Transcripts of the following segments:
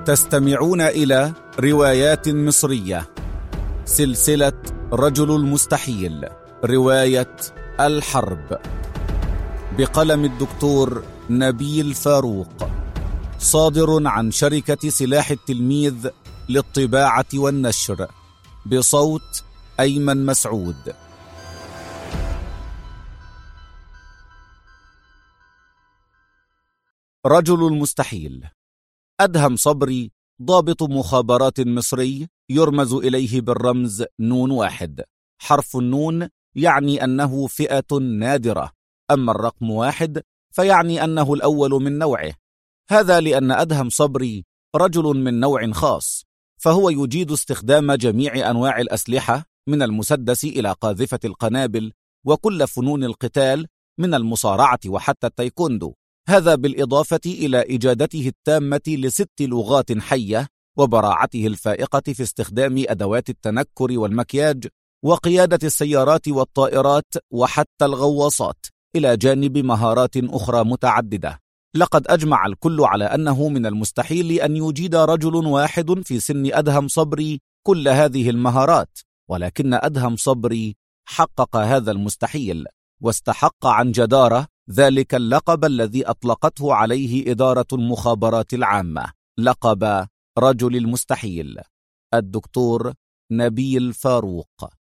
تستمعون إلى روايات مصرية، سلسلة رجل المستحيل، رواية الحرب، بقلم الدكتور نبيل فاروق، صادر عن شركة سلاح التلميذ للطباعة والنشر، بصوت أيمن مسعود. رجل المستحيل. أدهم صبري ضابط مخابرات مصري يرمز إليه بالرمز نون واحد. حرف النون يعني أنه فئة نادرة، أما الرقم واحد فيعني أنه الأول من نوعه. هذا لأن أدهم صبري رجل من نوع خاص، فهو يجيد استخدام جميع أنواع الأسلحة من المسدس إلى قاذفة القنابل وكل فنون القتال من المصارعة وحتى التايكوندو. هذا بالإضافة إلى إجادته التامة ل6 لغات حية وبراعته الفائقة في استخدام أدوات التنكر والمكياج وقيادة السيارات والطائرات وحتى الغواصات، إلى جانب مهارات أخرى متعددة. لقد أجمع الكل على أنه من المستحيل أن يجيد رجل واحد في سن أدهم صبري كل هذه المهارات، ولكن أدهم صبري حقق هذا المستحيل واستحق عن جدارة ذلك اللقب الذي أطلقته عليه إدارة المخابرات العامة، لقب رجل المستحيل. الدكتور نبيل فاروق.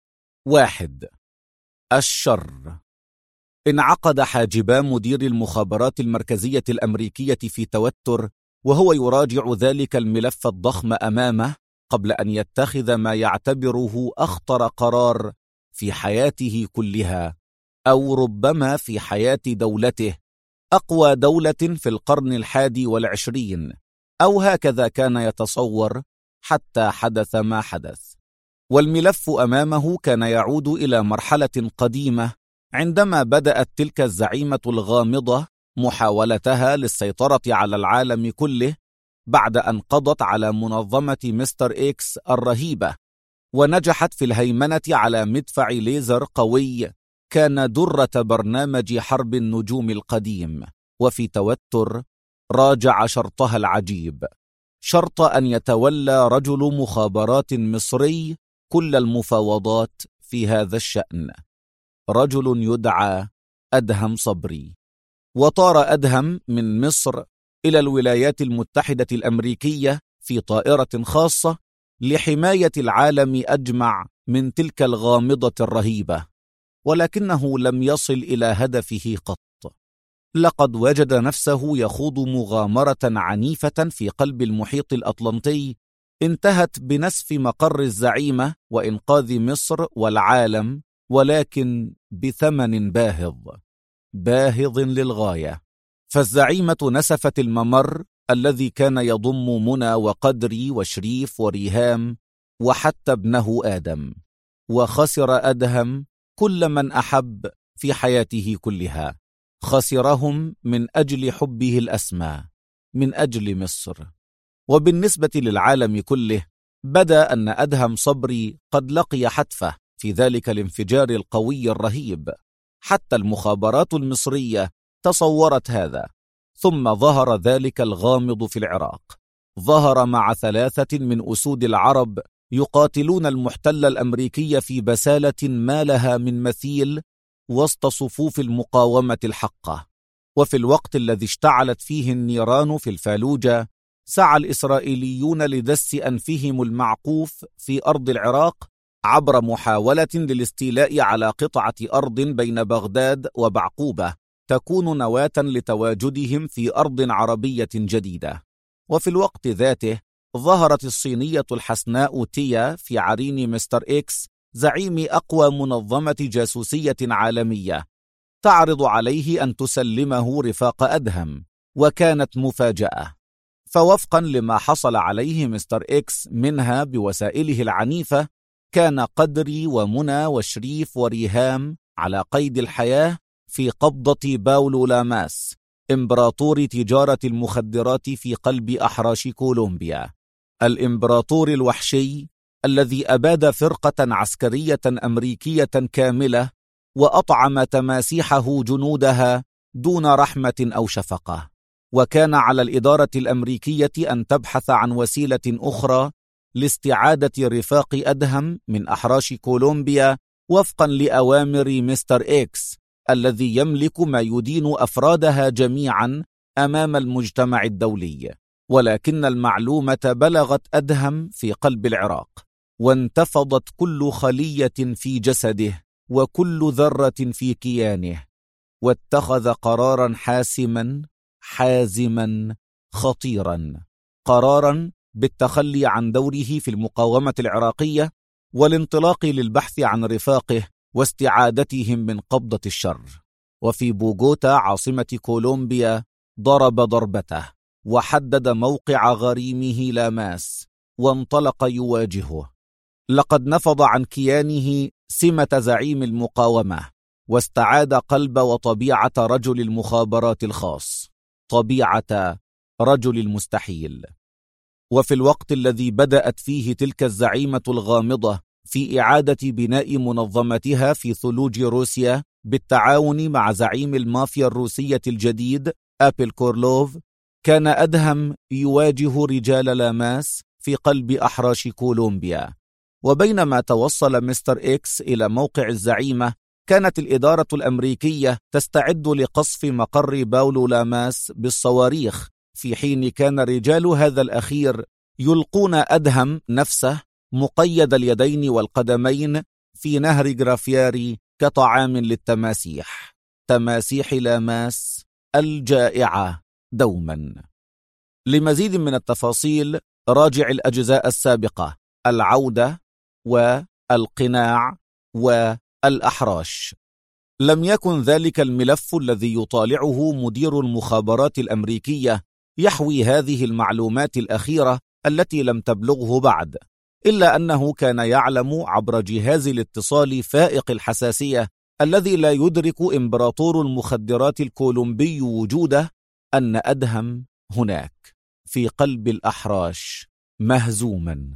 1. الشر. انعقد حاجبا مدير المخابرات المركزية الأمريكية في توتر وهو يراجع ذلك الملف الضخم أمامه قبل أن يتخذ ما يعتبره أخطر قرار في حياته كلها، أو ربما في حياة دولته، أقوى دولة في القرن 21، أو هكذا كان يتصور حتى حدث ما حدث. والملف أمامه كان يعود إلى مرحلة قديمة عندما بدأت تلك الزعيمة الغامضة محاولتها للسيطرة على العالم كله بعد أن قضت على منظمة مستر إكس الرهيبة ونجحت في الهيمنة على مدفع ليزر قوي كان درة برنامج حرب النجوم القديم. وفي توتر راجع شرطها العجيب، شرط أن يتولى رجل مخابرات مصري كل المفاوضات في هذا الشأن، رجل يدعى أدهم صبري. وطار أدهم من مصر إلى الولايات المتحدة الأمريكية في طائرة خاصة لحماية العالم أجمع من تلك الغامضة الرهيبة، ولكنه لم يصل إلى هدفه قط. لقد وجد نفسه يخوض مغامرة عنيفة في قلب المحيط الأطلنطي انتهت بنسف مقر الزعيمة وإنقاذ مصر والعالم، ولكن بثمن باهظ للغاية. فالزعيمة نسفت الممر الذي كان يضم منى وقدري وشريف وريهام وحتى ابنه آدم، وخسر أدهم كل من أحب في حياته كلها، خسرهم من أجل حبه الأسمى، من أجل مصر. وبالنسبة للعالم كله بدا أن أدهم صبري قد لقي حتفه في ذلك الانفجار القوي الرهيب. حتى المخابرات المصرية تصورت هذا. ثم ظهر ذلك الغامض في العراق، ظهر مع 3 من أسود العرب يقاتلون المحتل الأمريكي في بسالة ما لها من مثيل وسط صفوف المقاومة الحقة. وفي الوقت الذي اشتعلت فيه النيران في الفالوجة سعى الإسرائيليون لدس أنفهم المعقوف في أرض العراق عبر محاولة للاستيلاء على قطعة أرض بين بغداد وبعقوبة تكون نواة لتواجدهم في أرض عربية جديدة. وفي الوقت ذاته ظهرت الصينية الحسناء تيا في عرين مستر إكس، زعيم أقوى منظمة جاسوسية عالمية، تعرض عليه أن تسلمه رفاق أدهم. وكانت مفاجأة، فوفقا لما حصل عليه مستر إكس منها بوسائله العنيفة، كان قدري ومنى وشريف وريهام على قيد الحياة في قبضة باولو لاماس، إمبراطور تجارة المخدرات في قلب أحراش كولومبيا، الإمبراطور الوحشي الذي أباد فرقة عسكرية أمريكية كاملة وأطعم تماسيحه جنودها دون رحمة أو شفقة. وكان على الإدارة الأمريكية أن تبحث عن وسيلة أخرى لاستعادة رفاق أدهم من أحراش كولومبيا وفقا لأوامر مستر إكس الذي يملك ما يدين أفرادها جميعا أمام المجتمع الدولي. ولكن المعلومة بلغت أدهم في قلب العراق، وانتفضت كل خلية في جسده وكل ذرة في كيانه، واتخذ قرارا حازما خطيرا، قرارا بالتخلي عن دوره في المقاومة العراقية والانطلاق للبحث عن رفاقه واستعادتهم من قبضة الشر. وفي بوغوتا عاصمة كولومبيا ضرب ضربته وحدد موقع غريمه لاماس وانطلق يواجهه. لقد نفض عن كيانه سمة زعيم المقاومة، واستعاد قلب وطبيعة رجل المخابرات الخاص، طبيعة رجل المستحيل. وفي الوقت الذي بدأت فيه تلك الزعيمة الغامضة في إعادة بناء منظمتها في ثلوج روسيا بالتعاون مع زعيم المافيا الروسية الجديد أبل كورلوف، كان أدهم يواجه رجال لاماس في قلب أحراش كولومبيا. وبينما توصل مستر إكس إلى موقع الزعيمة، كانت الإدارة الأمريكية تستعد لقصف مقر باولو لاماس بالصواريخ، في حين كان رجال هذا الأخير يلقون أدهم نفسه مقيد اليدين والقدمين في نهر جرافياري كطعام للتماسيح، تماسيح لاماس الجائعة دوما. لمزيد من التفاصيل راجع الأجزاء السابقة: العودة والقناع والأحراش. لم يكن ذلك الملف الذي يطالعه مدير المخابرات الأمريكية يحوي هذه المعلومات الأخيرة التي لم تبلغه بعد، إلا أنه كان يعلم عبر جهاز الاتصال فائق الحساسية الذي لا يدرك إمبراطور المخدرات الكولومبي وجوده أن أدهم هناك في قلب الأحراش مهزوما.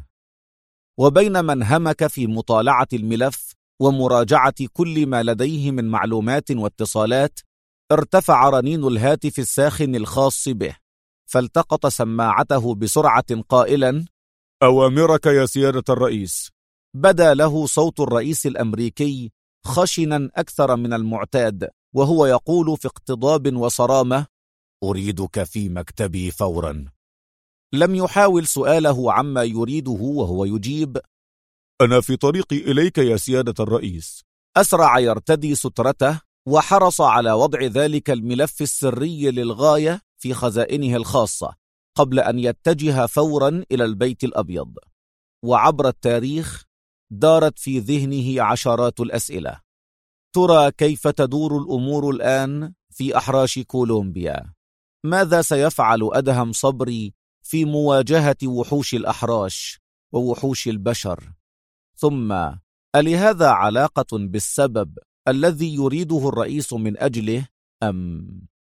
وبينما انهمك في مطالعة الملف ومراجعة كل ما لديه من معلومات واتصالات، ارتفع رنين الهاتف الساخن الخاص به، فالتقط سماعته بسرعة قائلا: أوامرك يا سيادة الرئيس. بدا له صوت الرئيس الأمريكي خشنا أكثر من المعتاد، وهو يقول في اقتضاب وصرامة: أريدك في مكتبي فورا. لم يحاول سؤاله عما يريده وهو يجيب: أنا في طريقي إليك يا سيادة الرئيس. أسرع يرتدي سترته وحرص على وضع ذلك الملف السري للغاية في خزائنه الخاصة قبل أن يتجه فورا إلى البيت الأبيض. وعبر التاريخ دارت في ذهنه عشرات الأسئلة: ترى كيف تدور الأمور الآن في أحراش كولومبيا؟ ماذا سيفعل أدهم صبري في مواجهة وحوش الأحراش ووحوش البشر؟ ثم ألهذا علاقة بالسبب الذي يريده الرئيس من أجله أم؟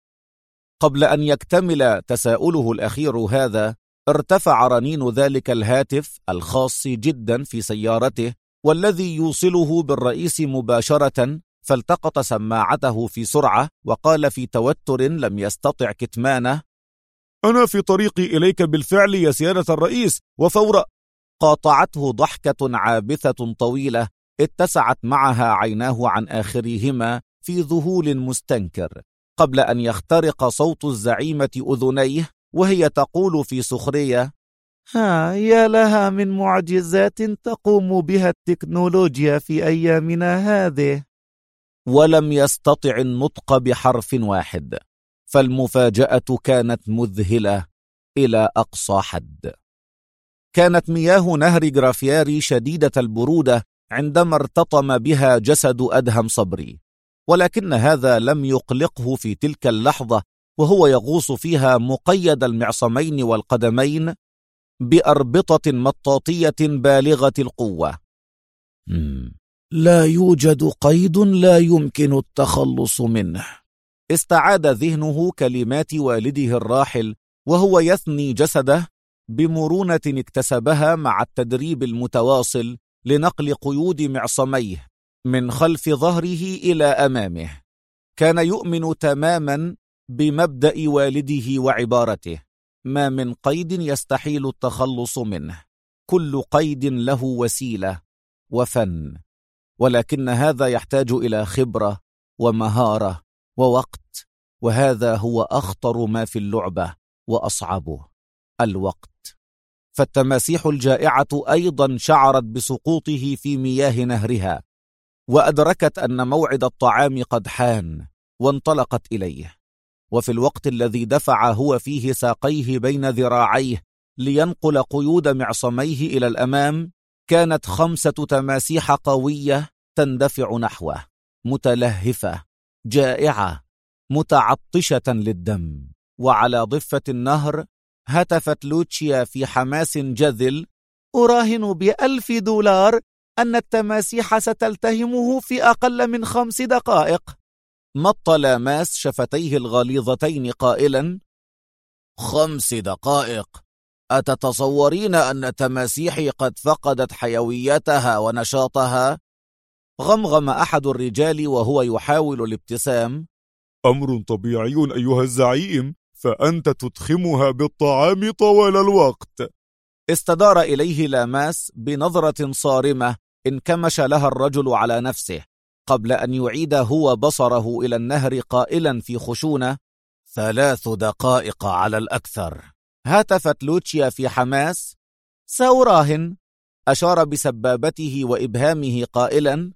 قبل أن يكتمل تساؤله الأخير هذا، ارتفع رنين ذلك الهاتف الخاص جدا في سيارته والذي يوصله بالرئيس مباشرة، فالتقط سماعته في سرعة وقال في توتر لم يستطع كتمانه: أنا في طريقي إليك بالفعل يا سيادة الرئيس وفور. قاطعته ضحكة عابثة طويلة اتسعت معها عيناه عن آخرهما في ذهول مستنكر، قبل أن يخترق صوت الزعيمة أذنيه وهي تقول في سخرية: يا لها من معجزات تقوم بها التكنولوجيا في أيامنا هذه. ولم يستطع النطق بحرف واحد، فالمفاجأة كانت مذهلة إلى أقصى حد. كانت مياه نهر جرافياري شديدة البرودة عندما ارتطم بها جسد أدهم صبري، ولكن هذا لم يقلقه في تلك اللحظة وهو يغوص فيها مقيد المعصمين والقدمين بأربطة مطاطية بالغة القوة. لا يوجد قيد لا يمكن التخلص منه. استعاد ذهنه كلمات والده الراحل وهو يثني جسده بمرونة اكتسبها مع التدريب المتواصل لنقل قيود معصميه من خلف ظهره إلى أمامه. كان يؤمن تماما بمبدأ والده وعبارته: ما من قيد يستحيل التخلص منه، كل قيد له وسيلة وفن، ولكن هذا يحتاج إلى خبرة ومهارة ووقت، وهذا هو أخطر ما في اللعبة وأصعبه: الوقت. فالتماسيح الجائعة أيضا شعرت بسقوطه في مياه نهرها، وأدركت أن موعد الطعام قد حان، وانطلقت إليه. وفي الوقت الذي دفع هو فيه ساقيه بين ذراعيه لينقل قيود معصميه إلى الأمام، كانت 5 تماسيح قوية تندفع نحوه، متلهفة، جائعة، متعطشة للدم. وعلى ضفة النهر هتفت لوتشيا في حماس جذل: أراهن $1000 أن التماسيح ستلتهمه في أقل من 5 دقائق. مط لاماس شفتيه الغليظتين قائلا: 5 دقائق؟ أتتصورين أن تماسيحي قد فقدت حيويتها ونشاطها؟ غمغم أحد الرجال وهو يحاول الابتسام: أمر طبيعي أيها الزعيم، فأنت تدخمها بالطعام طوال الوقت. استدار إليه لاماس بنظرة صارمة انكمش لها الرجل على نفسه، قبل أن يعيد هو بصره إلى النهر قائلا في خشونة: 3 دقائق على الأكثر. هتفت لوتشيا في حماس: سأراهن. أشار بسبابته وإبهامه قائلا: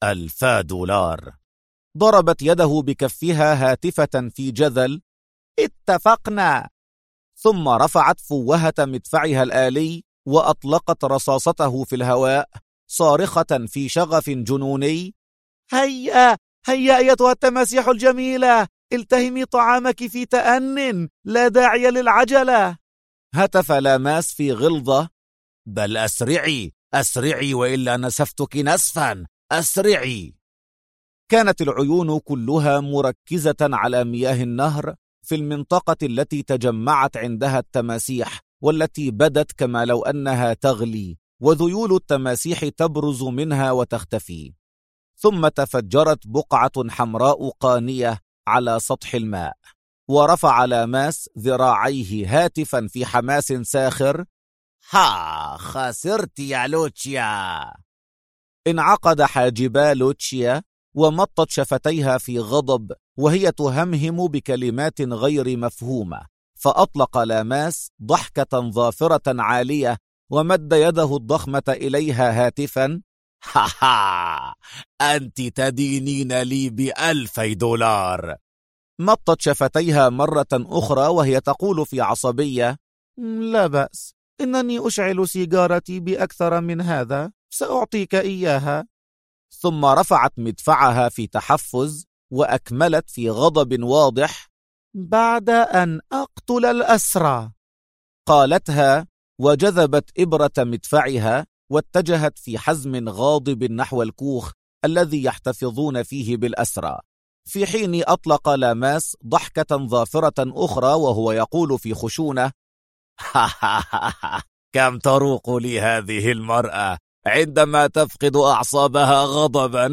$1000. ضربت يده بكفها هاتفة في جذل: اتفقنا. ثم رفعت فوهة مدفعها الآلي وأطلقت رصاصته في الهواء، صارخة في شغف جنوني: هيا هيا أيتها التماسيح الجميلة، التهمي طعامك في تأن، لا داعي للعجلة. هتف لاماس في غلظة: بل أسرعي أسرعي وإلا نسفتك نسفا، أسرعي. كانت العيون كلها مركزة على مياه النهر في المنطقة التي تجمعت عندها التماسيح، والتي بدت كما لو أنها تغلي، وذيول التماسيح تبرز منها وتختفي. ثم تفجرت بقعة حمراء قانية على سطح الماء، ورفع لاماس ذراعيه هاتفا في حماس ساخر: ها، خسرت يا لوتشيا. انعقد حاجبا لوتشيا ومطت شفتيها في غضب وهي تهمهم بكلمات غير مفهومة، فأطلق لاماس ضحكة ظافرة عالية ومد يده الضخمة إليها هاتفا: ها، أنت تدينين لي $2000. مطت شفتيها مرة أخرى وهي تقول في عصبية: لا بأس، إنني أشعل سيجارتي بأكثر من هذا، سأعطيك إياها. ثم رفعت مدفعها في تحفز وأكملت في غضب واضح: بعد أن أقتل الأسرى. قالتها وجذبت إبرة مدفعها واتجهت في حزم غاضب نحو الكوخ الذي يحتفظون فيه بالأسرى، في حين أطلق لاماس ضحكة ظافرة أخرى وهو يقول في خشونة: كم تروق لي هذه المرأة عندما تفقد أعصابها غضبا.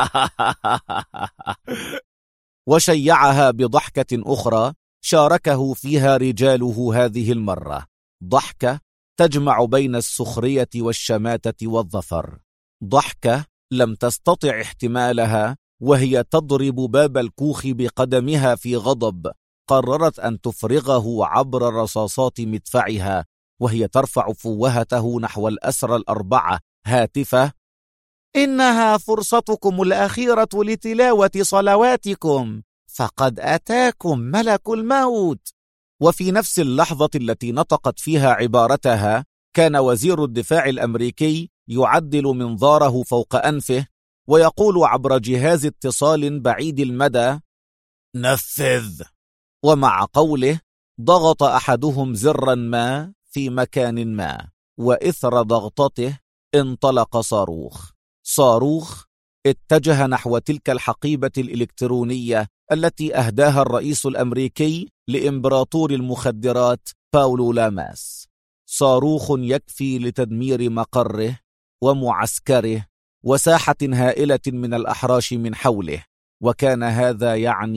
وشيعها بضحكة أخرى شاركه فيها رجاله هذه المرة، ضحكة تجمع بين السخرية والشماتة والظفر، ضحكة لم تستطع احتمالها وهي تضرب باب الكوخ بقدمها في غضب، قررت أن تفرغه عبر رصاصات مدفعها وهي ترفع فوهته نحو الأسرى 4 هاتفة: إنها فرصتكم الأخيرة لتلاوة صلواتكم، فقد أتاكم ملك الموت. وفي نفس اللحظة التي نطقت فيها عبارتها كان وزير الدفاع الأمريكي يعدل منظاره فوق أنفه ويقول عبر جهاز اتصال بعيد المدى: نفذ. ومع قوله ضغط أحدهم زرا ما في مكان ما، وإثر ضغطته انطلق صاروخ اتجه نحو تلك الحقيبة الإلكترونية التي أهداها الرئيس الأمريكي لإمبراطور المخدرات باولو لاماس، صاروخ يكفي لتدمير مقره ومعسكره وساحة هائلة من الأحراش من حوله، وكان هذا يعني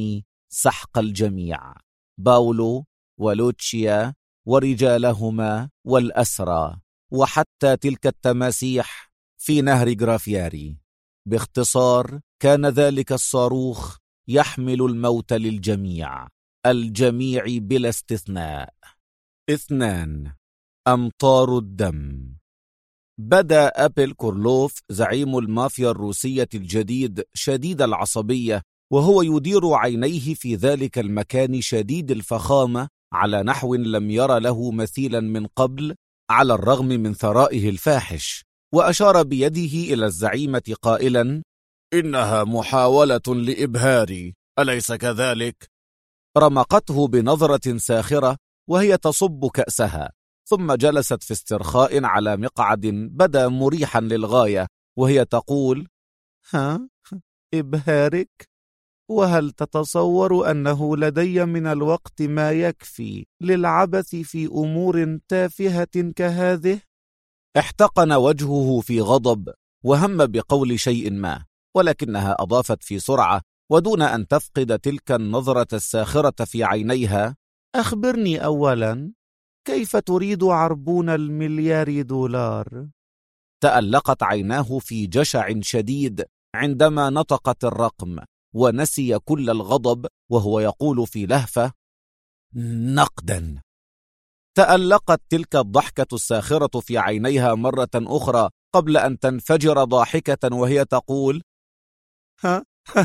سحق الجميع، باولو ولوتشيا ورجالهما والأسرى، وحتى تلك التماسيح في نهر جرافياري. باختصار، كان ذلك الصاروخ يحمل الموت للجميع، الجميع بلا استثناء. 2. أمطار الدم. بدأ أبل كورلوف زعيم المافيا الروسية الجديد شديد العصبية، وهو يدير عينيه في ذلك المكان شديد الفخامة على نحو لم ير له مثيلا من قبل، على الرغم من ثرائه الفاحش، وأشار بيده إلى الزعيمة قائلا: إنها محاولة لإبهاري، أليس كذلك؟ رمقته بنظرة ساخرة وهي تصب كأسها، ثم جلست في استرخاء على مقعد بدا مريحا للغاية، وهي تقول: ها؟ إبهارك؟ وهل تتصور أنه لدي من الوقت ما يكفي للعبث في أمور تافهة كهذه؟ احتقن وجهه في غضب وهم بقول شيء ما، ولكنها أضافت في سرعة ودون أن تفقد تلك النظرة الساخرة في عينيها: أخبرني أولا، كيف تريد عربون $1,000,000؟ تألقت عيناه في جشع شديد عندما نطقت الرقم، ونسي كل الغضب وهو يقول في لهفة: نقدا. تألقت تلك الضحكة الساخرة في عينيها مرة أخرى قبل أن تنفجر ضاحكة وهي تقول: ها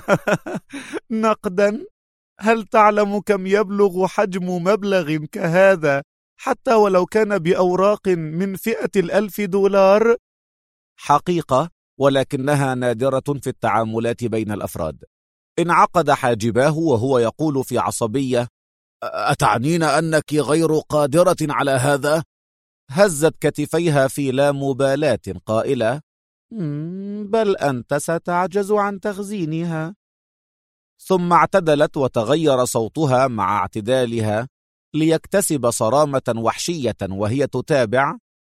نقدا؟ هل تعلم كم يبلغ حجم مبلغ كهذا حتى ولو كان بأوراق من فئة $1,000؟ حقيقة، ولكنها نادرة في التعاملات بين الأفراد. انعقد حاجباه وهو يقول في عصبية: أتعنين أنك غير قادرة على هذا؟ هزت كتفيها في لا مبالاة قائلة: بل أنت ستعجز عن تخزينها. ثم اعتدلت وتغير صوتها مع اعتدالها ليكتسب صرامة وحشية وهي تتابع: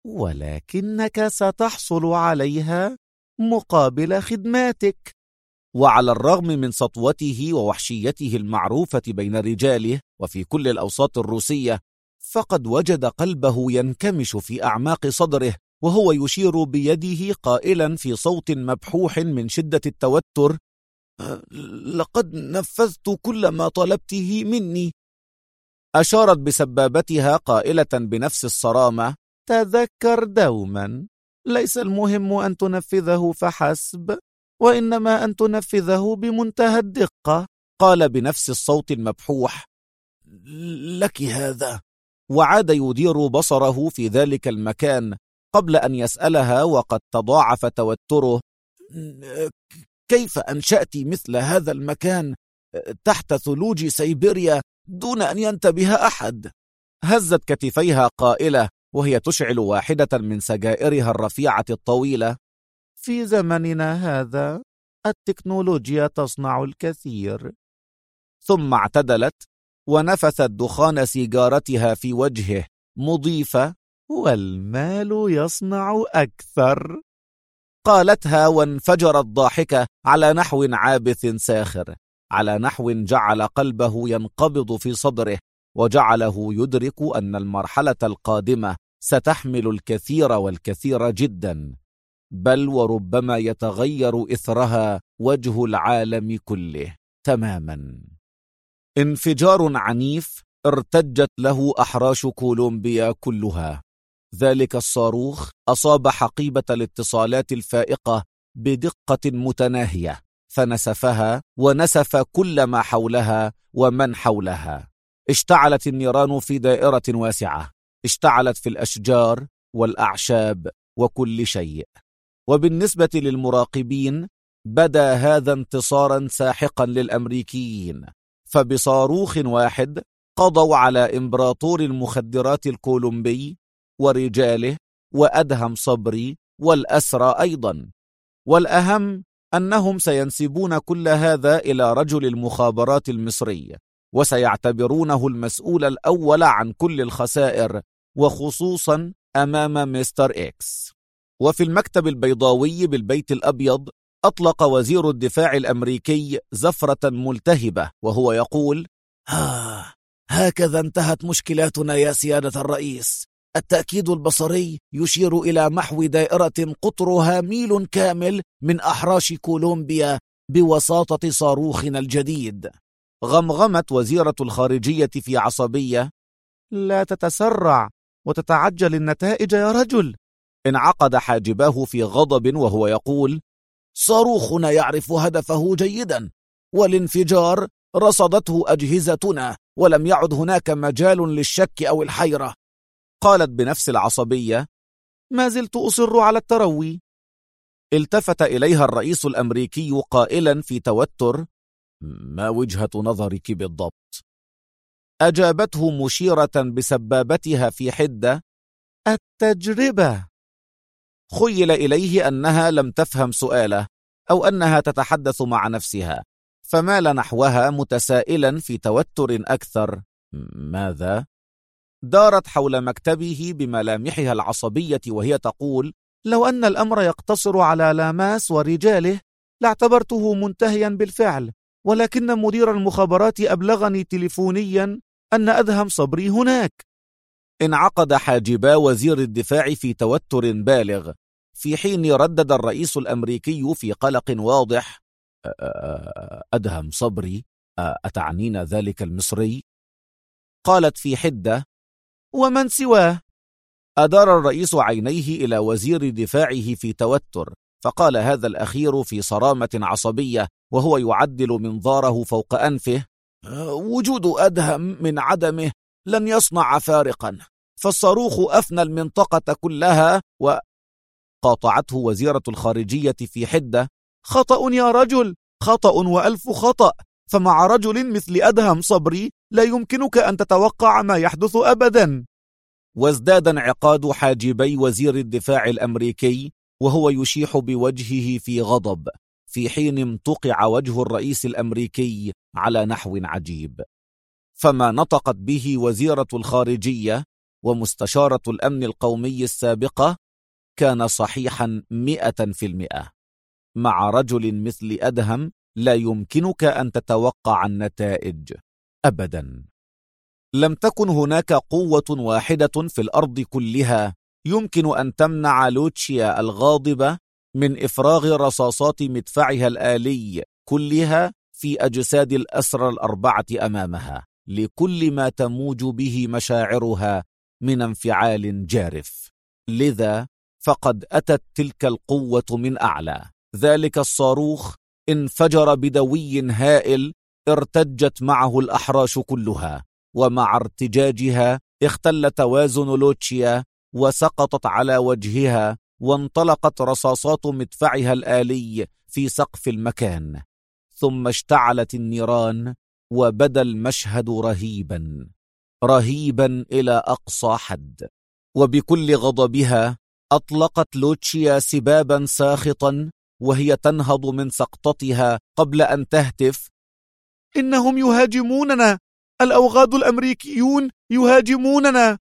ولكنك ستحصل عليها مقابل خدماتك. وعلى الرغم من سطوته ووحشيته المعروفة بين رجاله وفي كل الأوساط الروسية، فقد وجد قلبه ينكمش في أعماق صدره وهو يشير بيده قائلا في صوت مبحوح من شدة التوتر: لقد نفذت كل ما طلبته مني. أشارت بسبابتها قائلة بنفس الصرامة: تذكر دوما، ليس المهم أن تنفذه فحسب، وإنما أن تنفذه بمنتهى الدقة. قال بنفس الصوت المبحوح: لك هذا. وعاد يدير بصره في ذلك المكان قبل أن يسألها وقد تضاعف توتره: كيف أنشأت مثل هذا المكان تحت ثلوج سيبيريا دون أن ينتبه أحد؟ هزت كتفيها قائلة وهي تشعل واحدة من سجائرها الرفيعة الطويلة: في زمننا هذا التكنولوجيا تصنع الكثير. ثم اعتدلت ونفثت دخان سيجارتها في وجهه مضيفة: والمال يصنع أكثر. قالتها وانفجرت ضاحكة على نحو عابث ساخر، على نحو جعل قلبه ينقبض في صدره وجعله يدرك أن المرحلة القادمة ستحمل الكثير والكثير جدا، بل وربما يتغير إثرها وجه العالم كله تماما. انفجار عنيف ارتجت له أحراش كولومبيا كلها. ذلك الصاروخ أصاب حقيبة الاتصالات الفائقة بدقة متناهية، فنسفها ونسف كل ما حولها ومن حولها. اشتعلت النيران في دائرة واسعة، اشتعلت في الأشجار والأعشاب وكل شيء. وبالنسبة للمراقبين بدا هذا انتصارا ساحقا للأمريكيين، فبصاروخ واحد قضوا على إمبراطور المخدرات الكولومبي ورجاله وأدهم صبري والأسرى أيضا. والأهم أنهم سينسبون كل هذا إلى رجل المخابرات المصري، وسيعتبرونه المسؤول الأول عن كل الخسائر، وخصوصا أمام مستر إكس. وفي المكتب البيضاوي بالبيت الأبيض أطلق وزير الدفاع الأمريكي زفرة ملتهبة وهو يقول: هكذا انتهت مشكلاتنا يا سيادة الرئيس. التأكيد البصري يشير إلى محو دائرة قطرها ميل كامل من أحراش كولومبيا بوساطة صاروخنا الجديد. غمغمت وزيرة الخارجية في عصبية: لا تتسرع وتتعجل النتائج يا رجل. انعقد حاجباه في غضب وهو يقول: صاروخنا يعرف هدفه جيدا، والانفجار رصدته أجهزتنا، ولم يعد هناك مجال للشك أو الحيرة. قالت بنفس العصبية: ما زلت أصر على التروي. التفت إليها الرئيس الأمريكي قائلا في توتر: ما وجهة نظرك بالضبط؟ أجابته مشيرة بسبابتها في حدة: التجربة. خيل إليه أنها لم تفهم سؤاله أو أنها تتحدث مع نفسها، فمال نحوها متسائلا في توتر أكثر: ماذا؟ دارت حول مكتبه بملامحها العصبية وهي تقول: لو أن الأمر يقتصر على لاماس ورجاله لاعتبرته منتهيا بالفعل، ولكن مدير المخابرات أبلغني تليفونيا أن أدهم صبري هناك. انعقد حاجبا وزير الدفاع في توتر بالغ، في حين ردد الرئيس الأمريكي في قلق واضح: أدهم صبري؟ أتعنين ذلك المصري؟ قالت في حدة: ومن سواه؟ أدار الرئيس عينيه إلى وزير دفاعه في توتر، فقال هذا الأخير في صرامة عصبية وهو يعدل منظاره فوق أنفه: وجود أدهم من عدمه لن يصنع فارقا، فالصاروخ أفنى المنطقة كلها. وقاطعته وزيرة الخارجية في حدة: خطأ يا رجل، خطأ وألف خطأ، فمع رجل مثل أدهم صبري لا يمكنك أن تتوقع ما يحدث أبدا. وازداد انعقاد حاجبي وزير الدفاع الأمريكي وهو يشيح بوجهه في غضب، في حين امتقع وجه الرئيس الأمريكي على نحو عجيب. فما نطقت به وزيرة الخارجية ومستشارة الأمن القومي السابقة كان صحيحا 100%. مع رجل مثل أدهم لا يمكنك أن تتوقع النتائج أبدا. لم تكن هناك قوة واحدة في الأرض كلها يمكن أن تمنع لوتشيا الغاضبة من إفراغ رصاصات مدفعها الآلي كلها في أجساد الأسرى الأربعة أمامها، لكل ما تموج به مشاعرها من انفعال جارف. لذا فقد أتت تلك القوة من أعلى. ذلك الصاروخ انفجر بدوي هائل ارتجت معه الأحراش كلها، ومع ارتجاجها اختل توازن لوتشيا وسقطت على وجهها، وانطلقت رصاصات مدفعها الآلي في سقف المكان، ثم اشتعلت النيران وبدا المشهد رهيبا رهيبا إلى أقصى حد. وبكل غضبها أطلقت لوتشيا سبابا ساخطا وهي تنهض من سقطتها قبل أن تهتف: إنهم يهاجموننا، الأوغاد الأمريكيون يهاجموننا.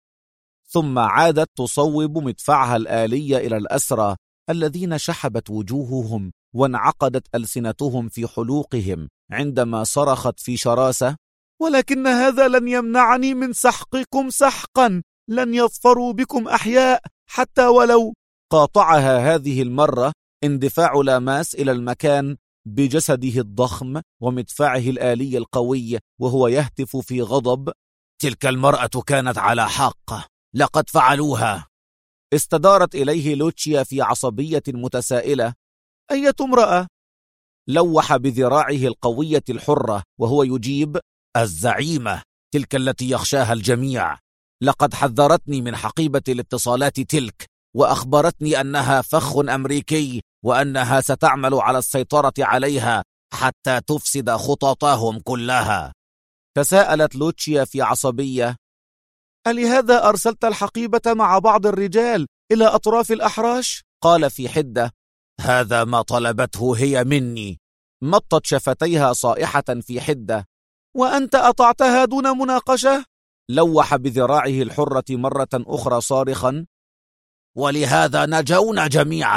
ثم عادت تصوب مدفعها الآلي إلى الأسرى الذين شحبت وجوههم وانعقدت ألسنتهم في حلوقهم عندما صرخت في شراسة: ولكن هذا لن يمنعني من سحقكم سحقا، لن يظفروا بكم أحياء حتى ولو. قاطعها هذه المرة اندفاع لاماس إلى المكان بجسده الضخم ومدفعه الآلي القوي وهو يهتف في غضب: تلك المرأة كانت على حق، لقد فعلوها. استدارت إليه لوتشيا في عصبية متسائلة: أية امرأة؟ لوح بذراعه القوية الحرة وهو يجيب: الزعيمة، تلك التي يخشاها الجميع. لقد حذرتني من حقيبة الاتصالات تلك، وأخبرتني أنها فخ أمريكي وأنها ستعمل على السيطرة عليها حتى تفسد خططهم كلها. تساءلت لوتشيا في عصبية: ألهذا أرسلت الحقيبة مع بعض الرجال إلى أطراف الأحراش؟ قال في حدة: هذا ما طلبته هي مني. مطت شفتيها صائحة في حدة: وأنت أطعتها دون مناقشة؟ لوح بذراعه الحرة مرة أخرى صارخا: ولهذا نجونا جميعا،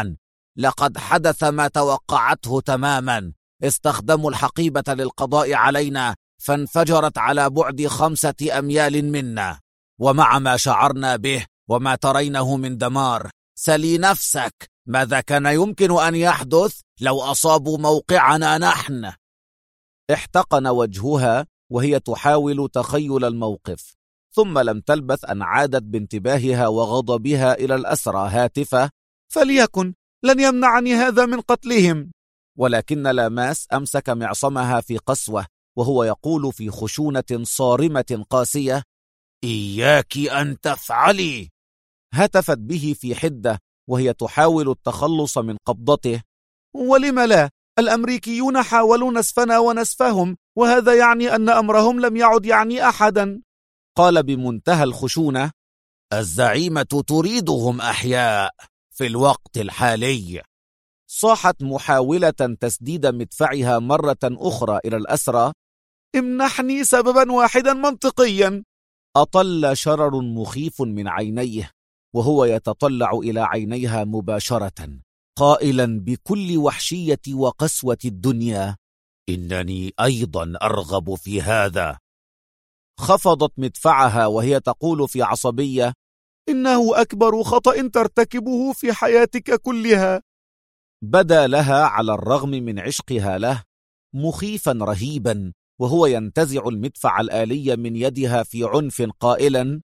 لقد حدث ما توقعته تماما. استخدموا الحقيبة للقضاء علينا، فانفجرت على بعد 5 أميال منا. ومع ما شعرنا به وما ترينه من دمار، سلي نفسك، ماذا كان يمكن أن يحدث لو أصابوا موقعنا نحن؟ احتقن وجهها وهي تحاول تخيل الموقف، ثم لم تلبث أن عادت بانتباهها وغضبها إلى الأسرى هاتفة: فليكن، لن يمنعني هذا من قتلهم. ولكن لاماس أمسك معصمها في قسوة وهو يقول في خشونة صارمة قاسية: إياك أن تفعلي. هتفت به في حدة وهي تحاول التخلص من قبضته: ولم لا؟ الأمريكيون حاولوا نسفنا ونسفهم، وهذا يعني أن أمرهم لم يعد يعني أحدا. قال بمنتهى الخشونة: الزعيمة تريدهم أحياء في الوقت الحالي. صاحت محاولة تسديد مدفعها مرة أخرى إلى الأسرى: امنحني سببا واحدا منطقيا. أطل شرر مخيف من عينيه وهو يتطلع إلى عينيها مباشرة، قائلا بكل وحشية وقسوة الدنيا: إنني أيضا أرغب في هذا. خفضت مدفعها وهي تقول في عصبية: إنه أكبر خطأ ترتكبه في حياتك كلها. بدا لها على الرغم من عشقها له مخيفا رهيبا وهو ينتزع المدفع الآلي من يدها في عنف قائلا: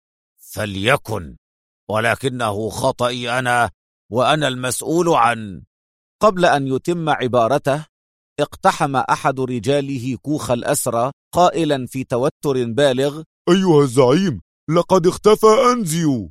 فليكن، ولكنه خطئي أنا، وأنا المسؤول عن. قبل أن يتم عبارته اقتحم أحد رجاله كوخ الأسرى قائلا في توتر بالغ: أيها الزعيم، لقد اختفى أنزيو.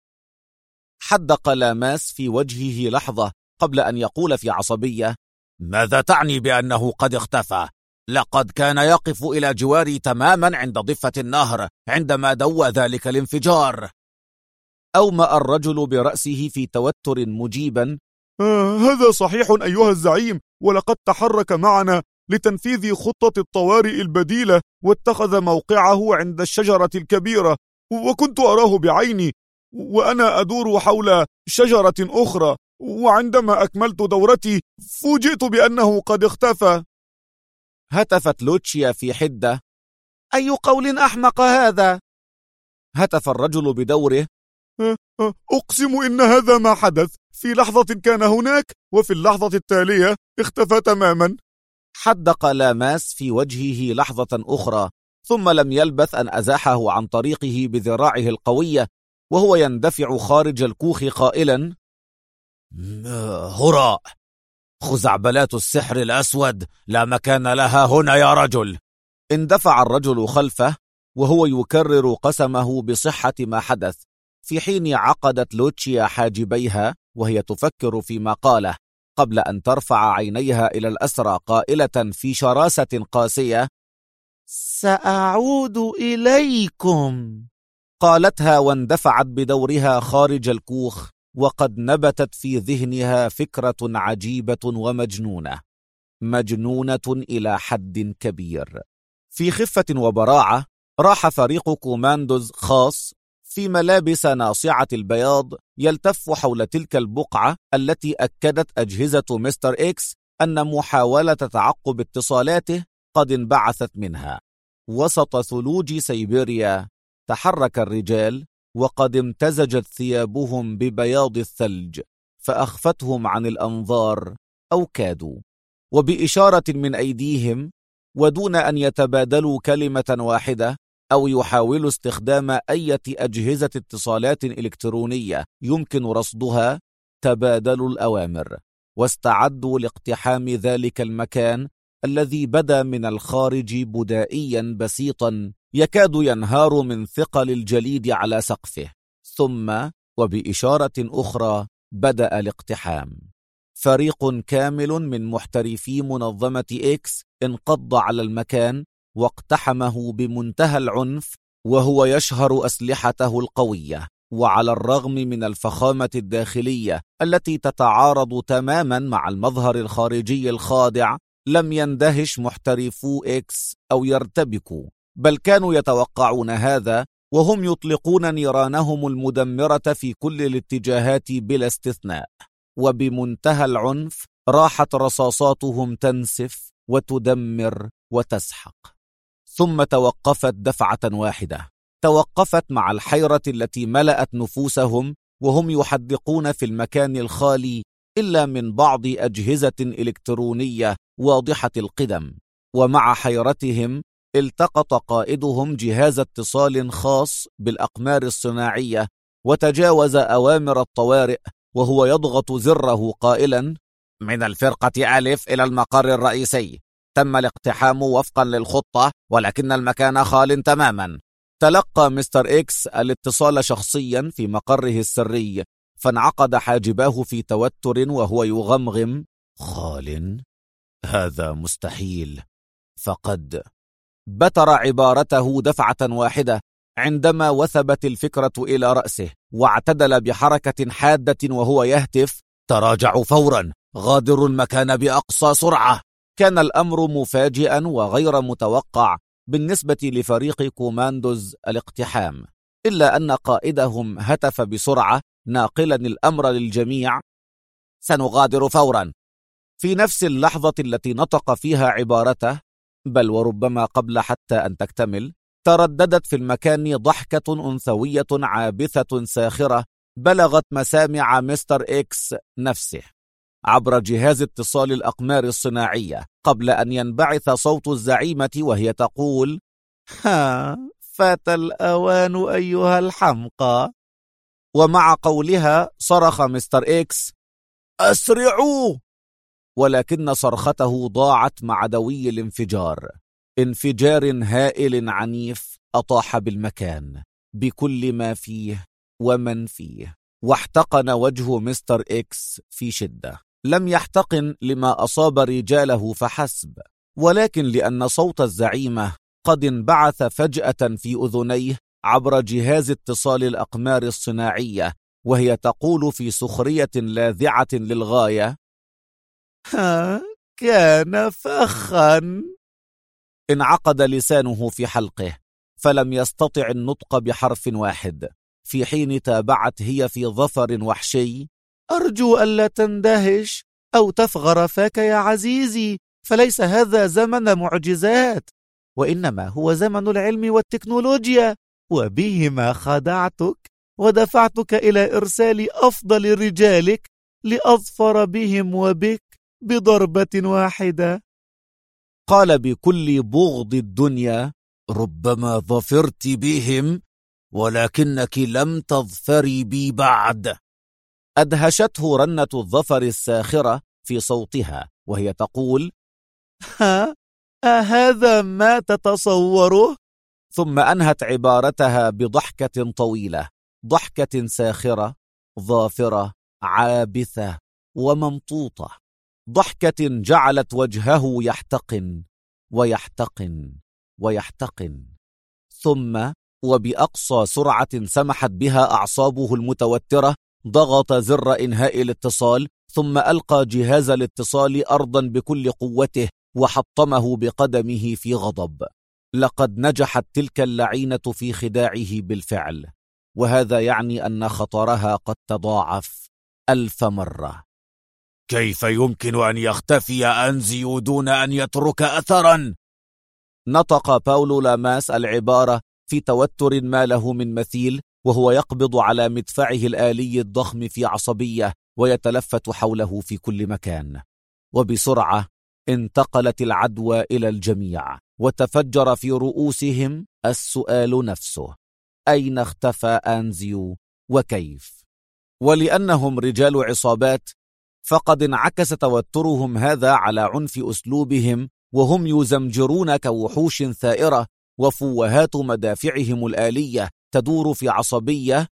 حدق لاماس في وجهه لحظة قبل أن يقول في عصبية: ماذا تعني بأنه قد اختفى؟ لقد كان يقف إلى جواري تماما عند ضفة النهر عندما دوى ذلك الانفجار. أومأ الرجل برأسه في توتر مجيبا: هذا صحيح أيها الزعيم، ولقد تحرك معنا لتنفيذ خطة الطوارئ البديلة، واتخذ موقعه عند الشجرة الكبيرة، وكنت أراه بعيني وأنا أدور حول شجرة أخرى، وعندما أكملت دورتي فوجئت بأنه قد اختفى. هتفت لوتشيا في حدة: أي قول أحمق هذا؟ هتف الرجل بدوره: أقسم إن هذا ما حدث، في لحظة كان هناك وفي اللحظة التالية اختفى تماما. حدق لاماس في وجهه لحظة أخرى، ثم لم يلبث أن أزاحه عن طريقه بذراعه القوية وهو يندفع خارج الكوخ قائلا: هراء، خزعبلات السحر الأسود لا مكان لها هنا يا رجل. اندفع الرجل خلفه وهو يكرر قسمه بصحة ما حدث، في حين عقدت لوتشيا حاجبيها وهي تفكر فيما قاله قبل أن ترفع عينيها إلى الأسرى قائلة في شراسة قاسية: سأعود إليكم. قالتها واندفعت بدورها خارج الكوخ، وقد نبتت في ذهنها فكرة عجيبة ومجنونة، مجنونة إلى حد كبير. في خفة وبراعة راح فريق كوماندوز خاص في ملابس ناصعة البياض يلتف حول تلك البقعة التي أكدت أجهزة مستر إكس أن محاولة تعقب اتصالاته قد انبعثت منها. وسط ثلوج سيبيريا تحرك الرجال وقد امتزجت ثيابهم ببياض الثلج فأخفتهم عن الأنظار أو كادوا، وبإشارة من أيديهم ودون أن يتبادلوا كلمة واحدة أو يحاولوا استخدام أي أجهزة اتصالات إلكترونية يمكن رصدها، تبادلوا الأوامر واستعدوا لاقتحام ذلك المكان الذي بدا من الخارج بدائيا بسيطا يكاد ينهار من ثقل الجليد على سقفه. ثم وبإشارة أخرى بدأ الاقتحام. فريق كامل من محترفي منظمة إكس انقض على المكان واقتحمه بمنتهى العنف وهو يشهر أسلحته القوية، وعلى الرغم من الفخامة الداخلية التي تتعارض تماما مع المظهر الخارجي الخادع، لم يندهش محترفو إكس أو يرتبكوا، بل كانوا يتوقعون هذا وهم يطلقون نيرانهم المدمرة في كل الاتجاهات بلا استثناء. وبمنتهى العنف راحت رصاصاتهم تنسف وتدمر وتسحق. ثم توقفت دفعة واحدة، توقفت مع الحيرة التي ملأت نفوسهم وهم يحدقون في المكان الخالي إلا من بعض أجهزة إلكترونية واضحة القدم. ومع حيرتهم التقط قائدهم جهاز اتصال خاص بالأقمار الصناعية وتجاوز أوامر الطوارئ وهو يضغط زره قائلا: من الفرقة ألف إلى المقر الرئيسي، تم الاقتحام وفقا للخطة ولكن المكان خال تماما. تلقى مستر إكس الاتصال شخصيا في مقره السري، فانعقد حاجباه في توتر وهو يغمغم: خال؟ هذا مستحيل. فقد بتر عبارته دفعة واحدة عندما وثبت الفكرة إلى رأسه، واعتدل بحركة حادة وهو يهتف: تراجعوا فورا، غادروا المكان بأقصى سرعة. كان الأمر مفاجئا وغير متوقع بالنسبة لفريق كوماندوز الاقتحام، إلا أن قائدهم هتف بسرعة ناقلا الأمر للجميع: سنغادر فورا. في نفس اللحظة التي نطق فيها عبارته، بل وربما قبل حتى أن تكتمل، ترددت في المكان ضحكة أنثوية عابثة ساخرة بلغت مسامع مستر إكس نفسه عبر جهاز اتصال الأقمار الصناعية، قبل أن ينبعث صوت الزعيمة وهي تقول: ها فات الأوان أيها الحمقى. ومع قولها صرخ مستر إكس: أسرعوا! ولكن صرخته ضاعت مع دوي الانفجار، انفجار هائل عنيف أطاح بالمكان بكل ما فيه ومن فيه، واحتقن وجه مستر إكس في شدة. لم يحتقن لما أصاب رجاله فحسب، ولكن لأن صوت الزعيمة قد انبعث فجأة في أذنيه عبر جهاز اتصال الأقمار الصناعية، وهي تقول في سخرية لاذعة للغاية: ها كان فخا. انعقد لسانه في حلقه فلم يستطع النطق بحرف واحد، في حين تابعت هي في ظفر وحشي: أرجو ألا تندهش أو تفغر فاك يا عزيزي، فليس هذا زمن معجزات، وإنما هو زمن العلم والتكنولوجيا، وبهما خدعتك ودفعتك إلى إرسال أفضل رجالك لأظفر بهم وبك بضربة واحدة. قال بكل بغض الدنيا: ربما ظفرت بهم ولكنك لم تظفري بي بعد. أدهشته رنة الظفر الساخرة في صوتها وهي تقول: ها أهذا ما تتصوره؟ ثم أنهت عبارتها بضحكة طويلة، ضحكة ساخرة ظافرة عابثة وممطوطة، ضحكة جعلت وجهه يحتقن ويحتقن ويحتقن. ثم وبأقصى سرعة سمحت بها أعصابه المتوترة ضغط زر إنهاء الاتصال، ثم ألقى جهاز الاتصال أرضا بكل قوته وحطمه بقدمه في غضب. لقد نجحت تلك اللعينة في خداعه بالفعل، وهذا يعني أن خطرها قد تضاعف 1000 مرة. كيف يمكن أن يختفي أنزيو دون أن يترك أثرا؟ نطق باولو لاماس العبارة في توتر ما له من مثيل، وهو يقبض على مدفعه الآلي الضخم في عصبية ويتلفت حوله في كل مكان. وبسرعة انتقلت العدوى إلى الجميع، وتفجر في رؤوسهم السؤال نفسه: أين اختفى أنزيو وكيف؟ ولأنهم رجال عصابات فقد انعكس توترهم هذا على عنف أسلوبهم، وهم يزمجرون كوحوش ثائرة، وفوهات مدافعهم الآلية تدور في عصبية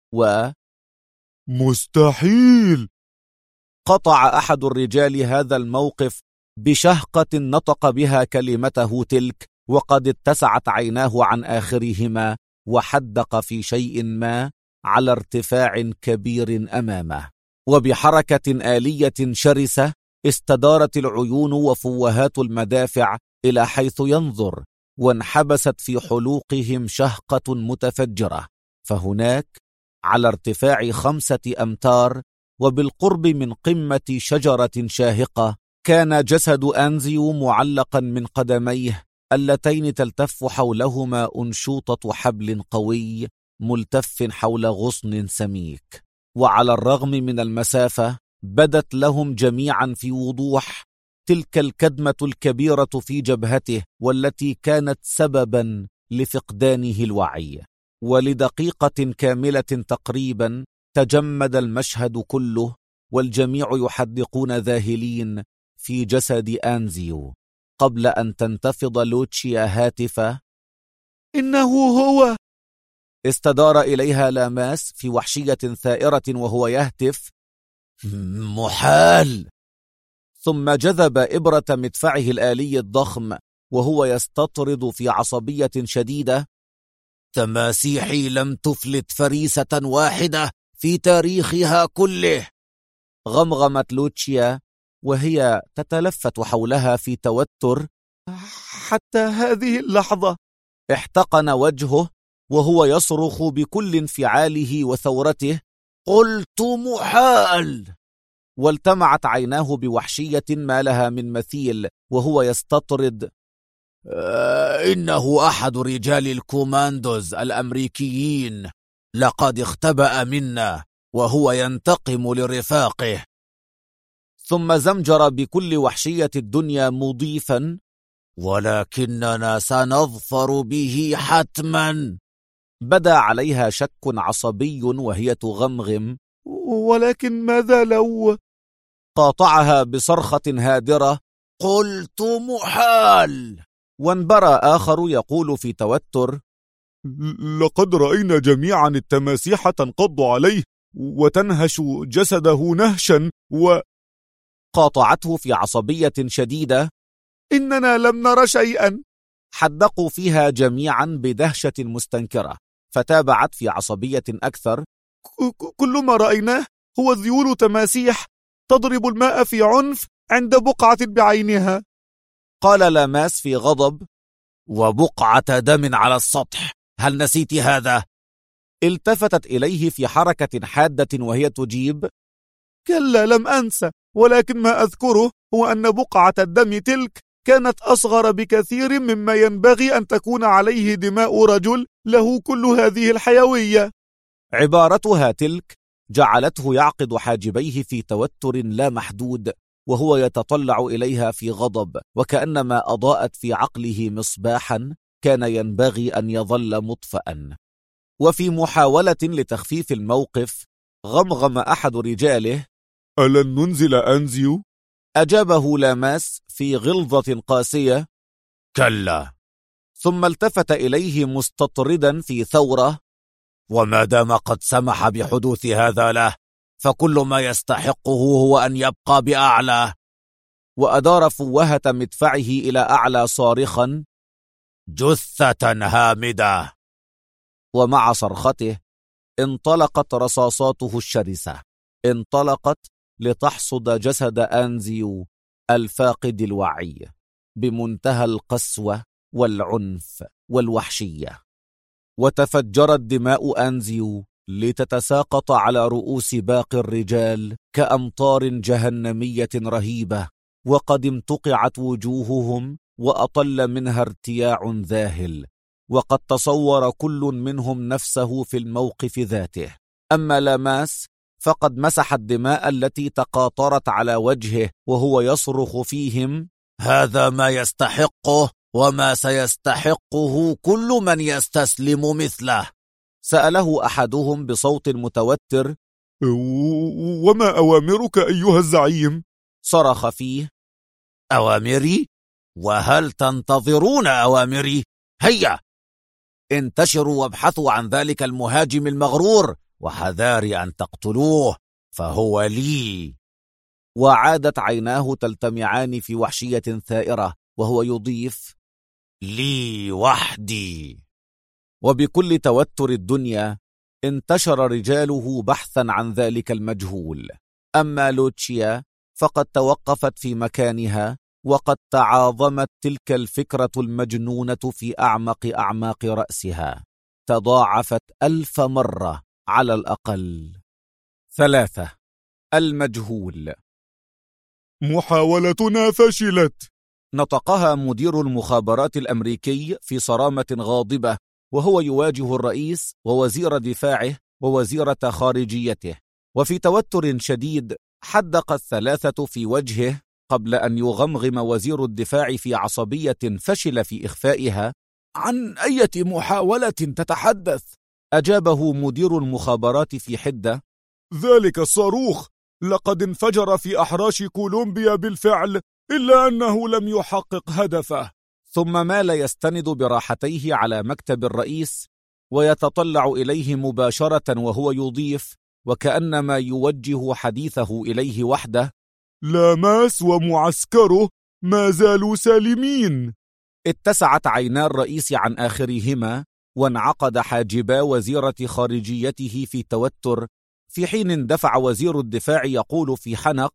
مستحيل! قطع أحد الرجال هذا الموقف بشهقة نطق بها كلمته تلك، وقد اتسعت عيناه عن آخرهما وحدق في شيء ما على ارتفاع كبير أمامه، وبحركة آلية شرسة استدارت العيون وفوهات المدافع إلى حيث ينظر، وانحبست في حلوقهم شهقة متفجرة. فهناك على ارتفاع 5 أمتار وبالقرب من قمة شجرة شاهقة كان جسد أنزيو معلقا من قدميه اللتين تلتف حولهما أنشوطة حبل قوي ملتف حول غصن سميك. وعلى الرغم من المسافة بدت لهم جميعا في وضوح تلك الكدمة الكبيرة في جبهته والتي كانت سببا لفقدانه الوعي. ولدقيقة كاملة تقريبا تجمد المشهد كله، والجميع يحدقون ذاهلين في جسد أنزيو قبل أن تنتفض لوتشيا هاتفة: إنه هو! استدار إليها لاماس في وحشية ثائرة وهو يهتف: محال! ثم جذب إبرة مدفعه الآلي الضخم وهو يستطرد في عصبية شديدة: تماسيحي لم تفلت فريسة واحدة في تاريخها كله. غمغمت لوتشيا وهي تتلفت حولها في توتر: حتى هذه اللحظة. احتقن وجهه وهو يصرخ بكل انفعاله وثورته: قلت محال! والتمعت عيناه بوحشية ما لها من مثيل وهو يستطرد: إنه أحد رجال الكوماندوز الأمريكيين، لقد اختبأ منا وهو ينتقم لرفاقه. ثم زمجر بكل وحشية الدنيا مضيفا: ولكننا سنظفر به حتما. بدا عليها شك عصبي وهي تغمغم: ولكن ماذا لو... قاطعها بصرخة هادرة: قلت محال! وانبرى آخر يقول في توتر: لقد رأينا جميعا التماسيح تنقض عليه وتنهش جسده نهشا قاطعته في عصبية شديدة: إننا لم نر شيئا. حدقوا فيها جميعا بدهشة مستنكرة، فتابعت في عصبية أكثر: كل ما رأيناه هو ذيول تماسيح تضرب الماء في عنف عند بقعة بعينها. قال لاماس في غضب: وبقعة دم على السطح، هل نسيت هذا؟ التفتت إليه في حركة حادة وهي تجيب: كلا، لم أنسى، ولكن ما أذكره هو أن بقعة الدم تلك كانت أصغر بكثير مما ينبغي أن تكون عليه دماء رجل له كل هذه الحيوية. عبارتها تلك جعلته يعقد حاجبيه في توتر لا محدود وهو يتطلع إليها في غضب، وكأنما أضاءت في عقله مصباحا كان ينبغي أن يظل مطفأ. وفي محاولة لتخفيف الموقف غمغم أحد رجاله: ألن ننزل أنزيو؟ أجابه لاماس في غلظة قاسية: كلا. ثم التفت إليه مستطردا في ثورة: وما دام قد سمح بحدوث هذا له فكل ما يستحقه هو أن يبقى بأعلى. وأدار فوهة مدفعه إلى أعلى صارخا: جثة هامدة. ومع صرخته انطلقت رصاصاته الشرسة، انطلقت لتحصد جسد أنزيو الفاقد الوعي بمنتهى القسوة والعنف والوحشية. وتفجرت دماء أنزيو لتتساقط على رؤوس باقي الرجال كأمطار جهنمية رهيبة، وقد امتقعت وجوههم وأطل منها ارتياع ذاهل، وقد تصور كل منهم نفسه في الموقف ذاته. أما لاماس فقد مسح الدماء التي تقاطرت على وجهه وهو يصرخ فيهم: هذا ما يستحقه وما سيستحقه كل من يستسلم مثله. سأله أحدهم بصوت متوتر: وما أوامرك أيها الزعيم؟ صرخ فيه: أوامري؟ وهل تنتظرون أوامري؟ هيا انتشروا وابحثوا عن ذلك المهاجم المغرور، وحذاري أن تقتلوه فهو لي. وعادت عيناه تلتمعان في وحشية ثائرة وهو يضيف: لي وحدي. وبكل توتر الدنيا انتشر رجاله بحثا عن ذلك المجهول. أما لوتشيا فقد توقفت في مكانها، وقد تعاظمت تلك الفكرة المجنونة في أعماق رأسها، تضاعفت 1000 مرة على الأقل. 3. المجهول. محاولتنا فشلت، نطقها مدير المخابرات الأمريكي في صرامة غاضبة وهو يواجه الرئيس ووزير دفاعه ووزيرة خارجيته، وفي توتر شديد حدق الثلاثة في وجهه قبل أن يغمغم وزير الدفاع في عصبية فشل في إخفائها. عن أي محاولة تتحدث؟ أجابه مدير المخابرات في حدة. ذلك الصاروخ لقد انفجر في أحراش كولومبيا بالفعل، إلا أنه لم يحقق هدفه. ثم مال يستند براحتيه على مكتب الرئيس ويتطلع إليه مباشرة وهو يضيف وكأنما يوجه حديثه إليه وحده: لاماس ومعسكره ما زالوا سالمين. اتسعت عينا الرئيس عن آخرهما وانعقد حاجبا وزيرة خارجيته في توتر، في حين اندفع وزير الدفاع يقول في حنق: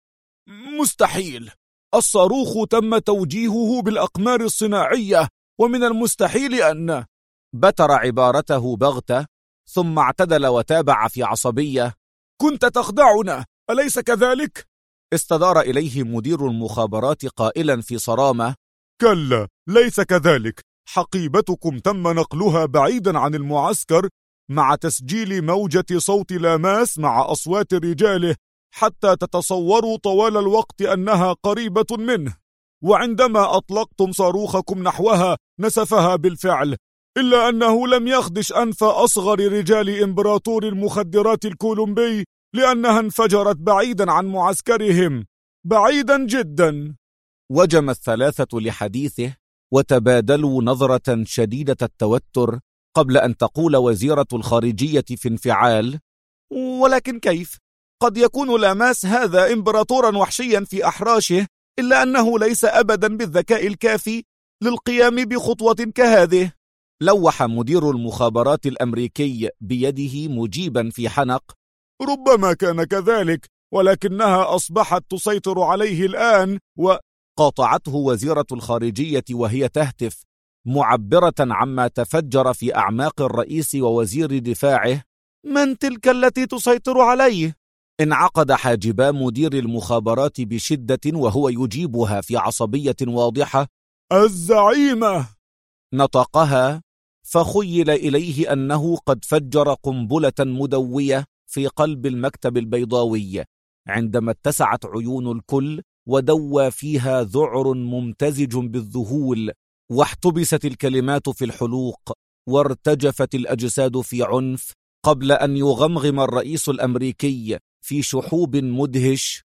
مستحيل، الصاروخ تم توجيهه بالأقمار الصناعية، ومن المستحيل أن... بتر عبارته بغتة، ثم اعتدل وتابع في عصبية: كنت تخدعنا، أليس كذلك؟ استدار إليه مدير المخابرات قائلا في صرامة: كلا، ليس كذلك، حقيبتكم تم نقلها بعيدا عن المعسكر مع تسجيل موجة صوت لاماس مع أصوات رجاله حتى تتصوروا طوال الوقت أنها قريبة منه، وعندما أطلقتم صاروخكم نحوها نسفها بالفعل، إلا أنه لم يخدش أنف أصغر رجال إمبراطور المخدرات الكولومبي، لأنها انفجرت بعيدا عن معسكرهم، بعيدا جدا. وجم الثلاثة لحديثه وتبادلوا نظرة شديدة التوتر قبل أن تقول وزيرة الخارجية في انفعال: ولكن كيف؟ قد يكون لاماس هذا إمبراطورا وحشيا في أحراشه، إلا أنه ليس أبدا بالذكاء الكافي للقيام بخطوة كهذه. لوح مدير المخابرات الأمريكي بيده مجيبا في حنق: ربما كان كذلك، ولكنها أصبحت تسيطر عليه الآن. قاطعته وزيرة الخارجية وهي تهتف معبرة عما تفجر في أعماق الرئيس ووزير دفاعه: من تلك التي تسيطر عليه؟ انعقد حاجبا مدير المخابرات بشدة وهو يجيبها في عصبية واضحة: الزعيمة. نطقها، فخيل إليه أنه قد فجر قنبلة مدوية في قلب المكتب البيضاوي، عندما اتسعت عيون الكل ودوى فيها ذعر ممتزج بالذهول، واحتبست الكلمات في الحلوق، وارتجفت الأجساد في عنف، قبل أن يغمغم الرئيس الأمريكي في شحوب مدهش: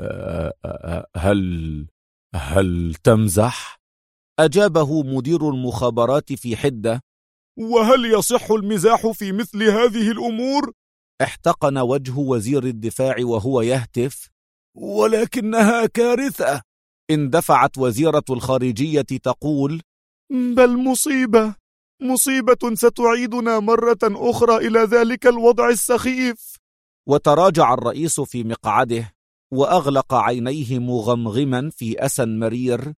هل تمزح؟ أجابه مدير المخابرات في حدة: وهل يصح المزاح في مثل هذه الأمور؟ احتقن وجه وزير الدفاع وهو يهتف: ولكنها كارثة. اندفعت وزيرة الخارجية تقول: بل مصيبة ستعيدنا مرة أخرى إلى ذلك الوضع السخيف. وتراجع الرئيس في مقعده وأغلق عينيه مغمغما في أسى مرير: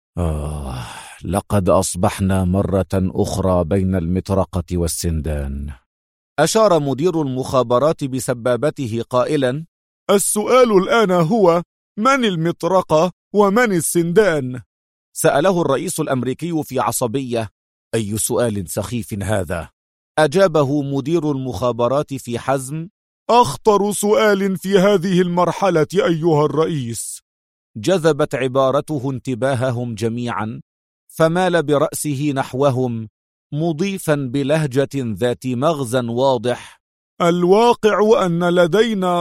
لقد أصبحنا مرة أخرى بين المطرقة والسندان. أشار مدير المخابرات بسبابته قائلا: السؤال الآن هو من المطرقة ومن السندان؟ سأله الرئيس الأمريكي في عصبية: أي سؤال سخيف هذا؟ أجابه مدير المخابرات في حزم: أخطر سؤال في هذه المرحلة أيها الرئيس. جذبت عبارته انتباههم جميعا، فمال برأسه نحوهم مضيفا بلهجة ذات مغزى واضح: الواقع أن لدينا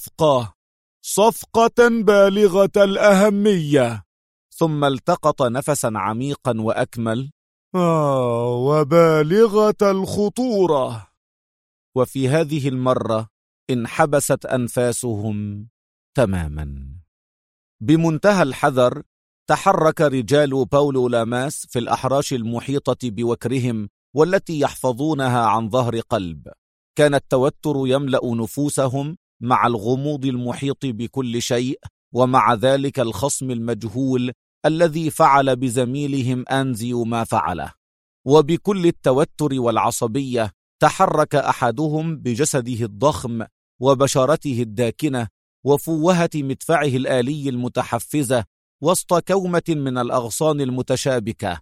صفقة بالغة الأهمية. ثم التقط نفسا عميقا وأكمل: وبالغة الخطورة. وفي هذه المرة انحبست أنفاسهم تماما. بمنتهى الحذر تحرك رجال باولو لاماس في الأحراش المحيطة بوكرهم والتي يحفظونها عن ظهر قلب. كان التوتر يملأ نفوسهم مع الغموض المحيط بكل شيء، ومع ذلك الخصم المجهول الذي فعل بزميلهم أنزيو ما فعله. وبكل التوتر والعصبية تحرك أحدهم بجسده الضخم وبشرته الداكنة وفوهة مدفعه الآلي المتحفزة وسط كومة من الأغصان المتشابكة،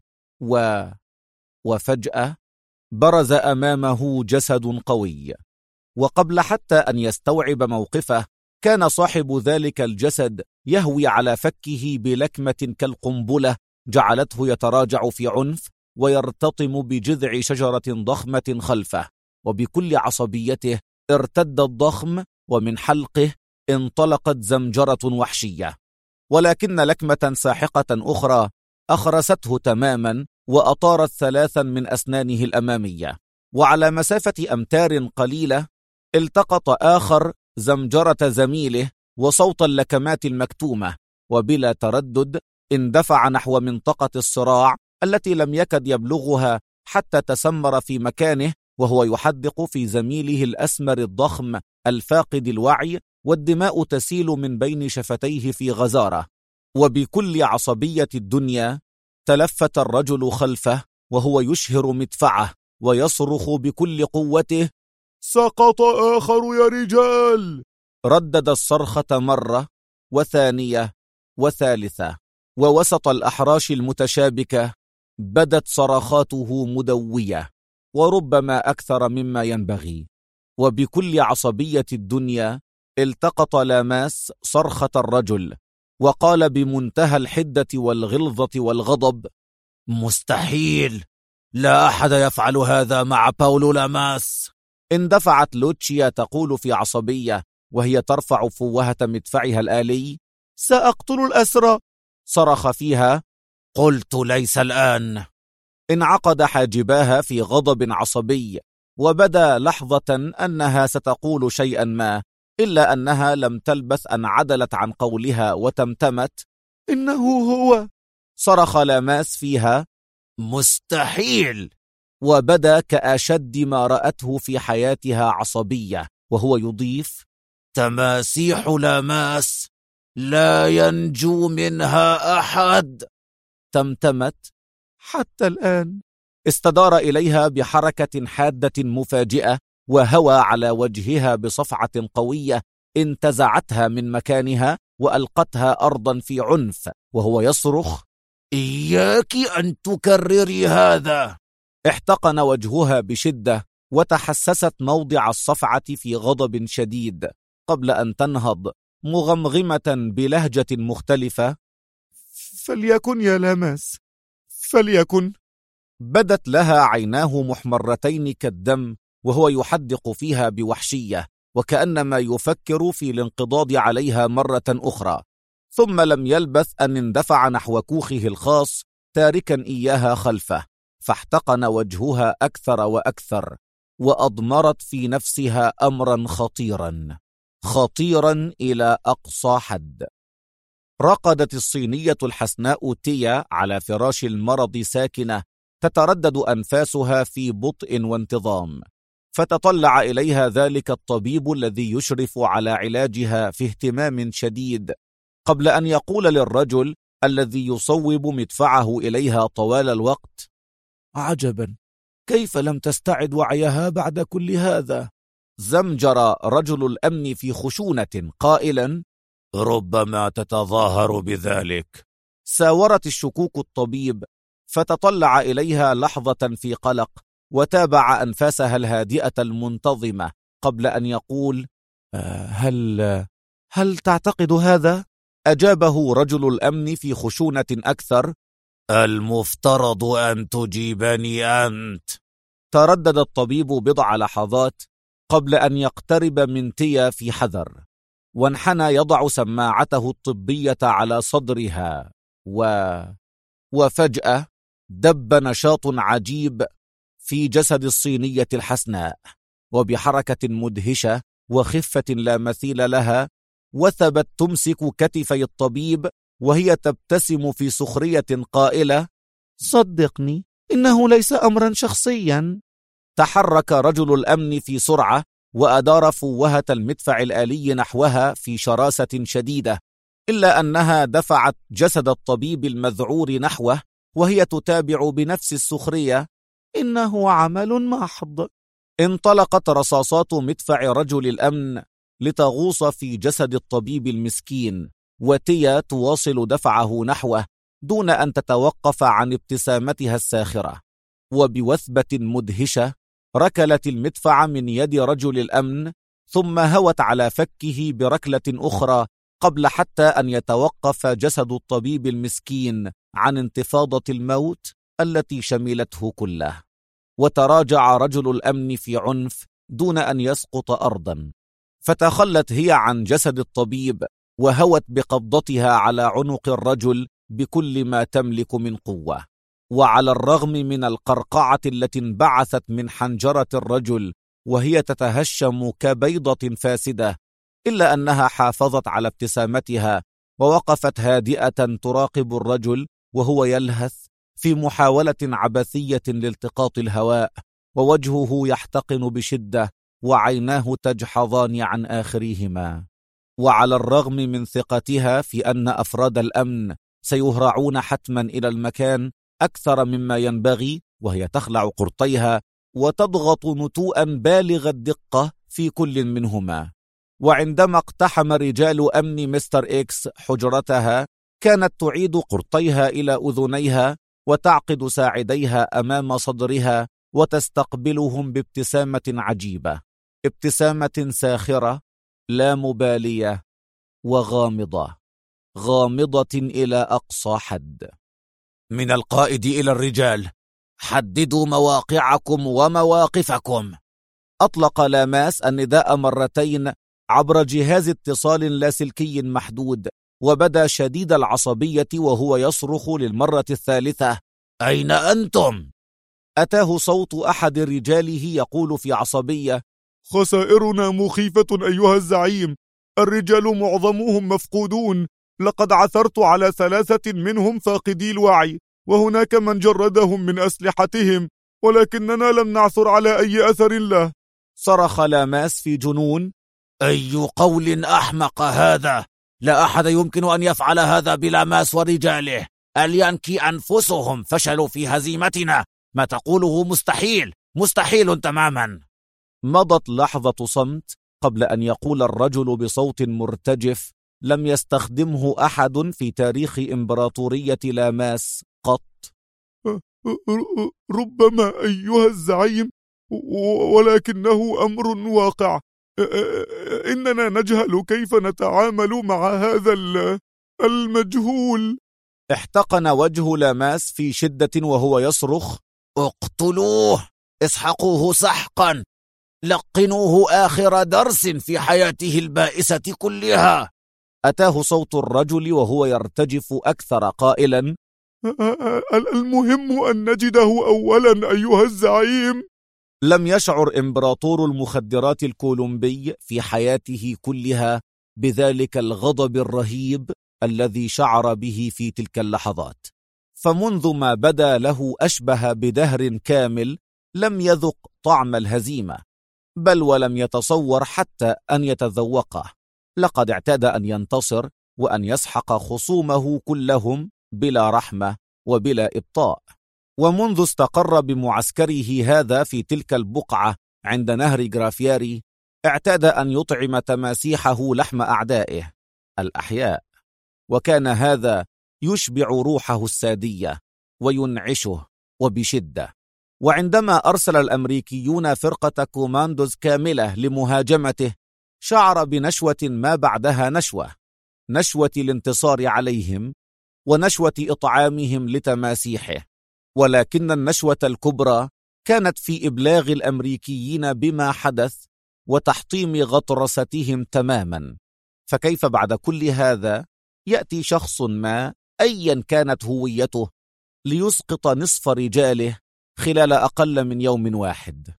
وفجأة برز أمامه جسد قوي، وقبل حتى أن يستوعب موقفه كان صاحب ذلك الجسد يهوي على فكه بلكمة كالقنبلة جعلته يتراجع في عنف ويرتطم بجذع شجرة ضخمة خلفه، وبكل عصبيته ارتد الضخم، ومن حلقه انطلقت زمجرة وحشية، ولكن لكمة ساحقة أخرى أخرسته تماما وأطارت 3 من أسنانه الأمامية، وعلى مسافة أمتار قليلة التقط آخر زمجرة زميله وصوت اللكمات المكتومة، وبلا تردد اندفع نحو منطقة الصراع التي لم يكد يبلغها حتى تسمر في مكانه وهو يحدق في زميله الأسمر الضخم الفاقد الوعي، والدماء تسيل من بين شفتيه في غزارة. وبكل عصبية الدنيا تلفت الرجل خلفه وهو يشهر مدفعه ويصرخ بكل قوته: سقط آخر يا رجال! ردد الصرخة مرة وثانية وثالثة، ووسط الأحراش المتشابكة بدت صرخاته مدوية وربما أكثر مما ينبغي. وبكل عصبية الدنيا التقط لاماس صرخة الرجل وقال بمنتهى الحدة والغلظة والغضب: مستحيل، لا أحد يفعل هذا مع باولو لاماس. اندفعت لوتشيا تقول في عصبية وهي ترفع فوهة مدفعها الآلي: سأقتل الأسرى. صرخ فيها: قلت ليس الآن. انعقد حاجباها في غضب عصبي، وبدا لحظة أنها ستقول شيئا ما، إلا أنها لم تلبث أن عدلت عن قولها وتمتمت: إنه هو. صرخ لاماس فيها: مستحيل. وبدا كأشد ما رأته في حياتها عصبية وهو يضيف: تماسيح لاماس لا ينجو منها أحد. تمتمت: حتى الآن. استدار إليها بحركة حادة مفاجئة وهوى على وجهها بصفعة قوية انتزعتها من مكانها وألقتها أرضا في عنف وهو يصرخ: إياك أن تكرري هذا. احتقن وجهها بشدة وتحسست موضع الصفعة في غضب شديد قبل أن تنهض مغمغمة بلهجة مختلفة: فليكن يا لاماس، فليكن. بدت لها عيناه محمرتين كالدم وهو يحدق فيها بوحشية وكأنما يفكر في الانقضاض عليها مرة أخرى، ثم لم يلبث أن اندفع نحو كوخه الخاص تاركا إياها خلفه، فاحتقن وجهها أكثر وأكثر، وأضمرت في نفسها أمرا خطيرا إلى أقصى حد. رقدت الصينية الحسناء تيا على فراش المرض ساكنة تتردد أنفاسها في بطء وانتظام، فتطلع إليها ذلك الطبيب الذي يشرف على علاجها في اهتمام شديد قبل أن يقول للرجل الذي يصوب مدفعه إليها طوال الوقت: عجبا، كيف لم تستعد وعيها بعد كل هذا؟ زمجر رجل الأمن في خشونة قائلا: ربما تتظاهر بذلك. ساورت الشكوك الطبيب، فتطلع إليها لحظة في قلق وتابع أنفاسها الهادئة المنتظمة قبل أن يقول: هل تعتقد هذا؟ أجابه رجل الأمن في خشونة أكثر: المفترض أن تجيبني أنت. تردد الطبيب بضع لحظات قبل أن يقترب من تيا في حذر، وانحنى يضع سماعته الطبية على صدرها وفجأة دب نشاط عجيب في جسد الصينية الحسناء، وبحركة مدهشة وخفة لا مثيل لها وثبت تمسك كتفي الطبيب وهي تبتسم في سخرية قائلة: صدقني، إنه ليس أمرا شخصيا. تحرك رجل الأمن في سرعة وأدار فوهة المدفع الآلي نحوها في شراسة شديدة، إلا أنها دفعت جسد الطبيب المذعور نحوه وهي تتابع بنفس السخرية: إنه عمل محض. انطلقت رصاصات مدفع رجل الأمن لتغوص في جسد الطبيب المسكين، وتيا تواصل دفعه نحوه دون أن تتوقف عن ابتسامتها الساخرة. وبوثبة مدهشة ركلت المدفع من يد رجل الأمن، ثم هوت على فكه بركلة أخرى قبل حتى أن يتوقف جسد الطبيب المسكين عن انتفاضة الموت التي شملته كله. وتراجع رجل الأمن في عنف دون أن يسقط أرضا، فتخلت هي عن جسد الطبيب وهوت بقبضتها على عنق الرجل بكل ما تملك من قوة. وعلى الرغم من القرقعة التي انبعثت من حنجرة الرجل وهي تتهشم كبيضة فاسدة، إلا أنها حافظت على ابتسامتها ووقفت هادئة تراقب الرجل وهو يلهث في محاولة عبثية لالتقاط الهواء، ووجهه يحتقن بشدة وعيناه تجحظان عن آخرهما. وعلى الرغم من ثقتها في أن أفراد الأمن سيهرعون حتما إلى المكان أكثر مما ينبغي، وهي تخلع قرطيها وتضغط نتوءا بالغ الدقة في كل منهما. وعندما اقتحم رجال أمن مستر إكس حجرتها، كانت تعيد قرطيها إلى أذنيها وتعقد ساعديها أمام صدرها وتستقبلهم بابتسامة عجيبة، ابتسامة ساخرة لا مبالية وغامضة، غامضة إلى أقصى حد. من القائد إلى الرجال، حددوا مواقعكم ومواقفكم. أطلق لاماس النداء مرتين عبر جهاز اتصال لاسلكي محدود، وبدا شديد العصبية وهو يصرخ للمرة الثالثة: أين أنتم؟ أتاه صوت أحد رجاله يقول في عصبية: خسائرنا مخيفة أيها الزعيم، الرجال معظمهم مفقودون، لقد عثرت على 3 منهم فاقدي الوعي، وهناك من جردهم من أسلحتهم، ولكننا لم نعثر على أي أثر له. صرخ لاماس في جنون: أي قول أحمق هذا! لا أحد يمكن أن يفعل هذا بلاماس ورجاله. اليانكي أنفسهم فشلوا في هزيمتنا. ما تقوله مستحيل، مستحيل تماما. مضت لحظة صمت قبل أن يقول الرجل بصوت مرتجف لم يستخدمه أحد في تاريخ إمبراطورية لاماس قط: ربما أيها الزعيم، ولكنه أمر واقع. إننا نجهل كيف نتعامل مع هذا المجهول. احتقن وجه لاماس في شدة وهو يصرخ: اقتلوه، اسحقوه سحقا، لقنوه آخر درس في حياته البائسة كلها. أتاه صوت الرجل وهو يرتجف أكثر قائلا: المهم أن نجده أولا أيها الزعيم. لم يشعر إمبراطور المخدرات الكولومبي في حياته كلها بذلك الغضب الرهيب الذي شعر به في تلك اللحظات، فمنذ ما بدا له أشبه بدهر كامل لم يذق طعم الهزيمة، بل ولم يتصور حتى أن يتذوقه. لقد اعتاد أن ينتصر وأن يسحق خصومه كلهم بلا رحمة وبلا إبطاء. ومنذ استقر بمعسكره هذا في تلك البقعة عند نهر جرافياري، اعتاد أن يطعم تماسيحه لحم أعدائه الأحياء، وكان هذا يشبع روحه السادية وينعشه وبشدة. وعندما أرسل الأمريكيون فرقة كوماندوز كاملة لمهاجمته، شعر بنشوة ما بعدها نشوة الانتصار عليهم ونشوة إطعامهم لتماسيحه. ولكن النشوة الكبرى كانت في إبلاغ الأمريكيين بما حدث وتحطيم غطرستهم تماما. فكيف بعد كل هذا يأتي شخص ما أيا كانت هويته ليسقط نصف رجاله خلال أقل من يوم واحد؟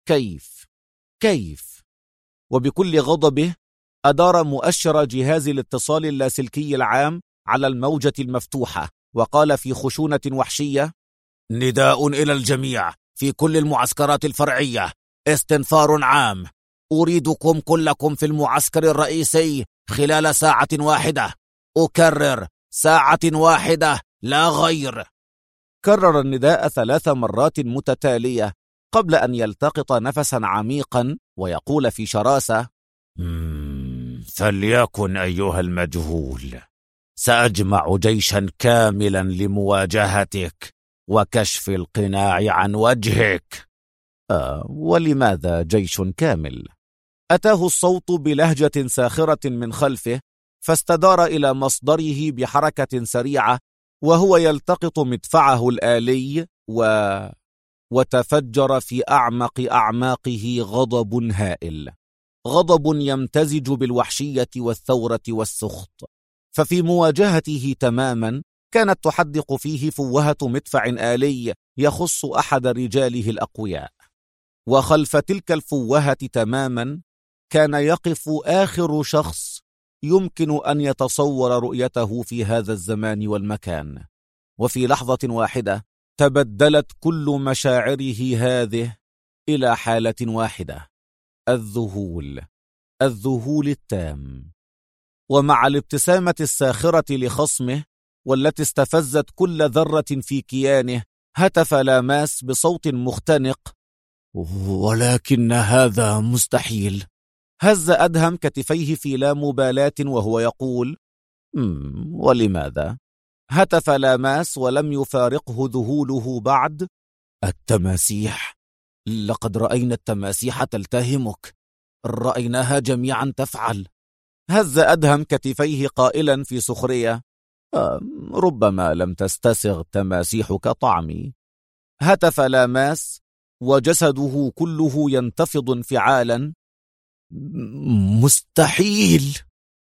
كيف؟ وبكل غضبه أدار مؤشر جهاز الاتصال اللاسلكي العام على الموجة المفتوحة وقال في خشونة وحشية: نداء إلى الجميع في كل المعسكرات الفرعية، استنفار عام، أريدكم كلكم في المعسكر الرئيسي خلال ساعة واحدة، أكرر 1 ساعة لا غير. كرر النداء 3 مرات متتالية قبل أن يلتقط نفسا عميقا ويقول في شراسة: فليكن أيها المجهول، سأجمع جيشا كاملا لمواجهتك وكشف القناع عن وجهك. ولماذا جيش كامل؟ أتاه الصوت بلهجة ساخرة من خلفه، فاستدار إلى مصدره بحركة سريعة وهو يلتقط مدفعه الآلي وتفجر في أعمق أعماقه غضب هائل، غضب يمتزج بالوحشية والثورة والسخط. ففي مواجهته تماما كانت تحدق فيه فوهة مدفع آلي يخص أحد رجاله الأقوياء، وخلف تلك الفوهة تماما كان يقف آخر شخص يمكن أن يتصور رؤيته في هذا الزمان والمكان. وفي لحظة واحدة تبدلت كل مشاعره هذه إلى حالة واحدة: الذهول، الذهول التام. ومع الابتسامة الساخرة لخصمه والتي استفزت كل ذرة في كيانه، هتف لاماس بصوت مختنق: ولكن هذا مستحيل. هز أدهم كتفيه في لا مبالاة وهو يقول: ولماذا؟ هتف لاماس ولم يفارقه ذهوله بعد: التماسيح، لقد رأينا التماسيح تلتهمك، رأيناها جميعا تفعل. هز أدهم كتفيه قائلا في سخرية: ربما لم تستسغ تماسيحك طعمي. هتف لاماس وجسده كله ينتفض انفعالا: مستحيل.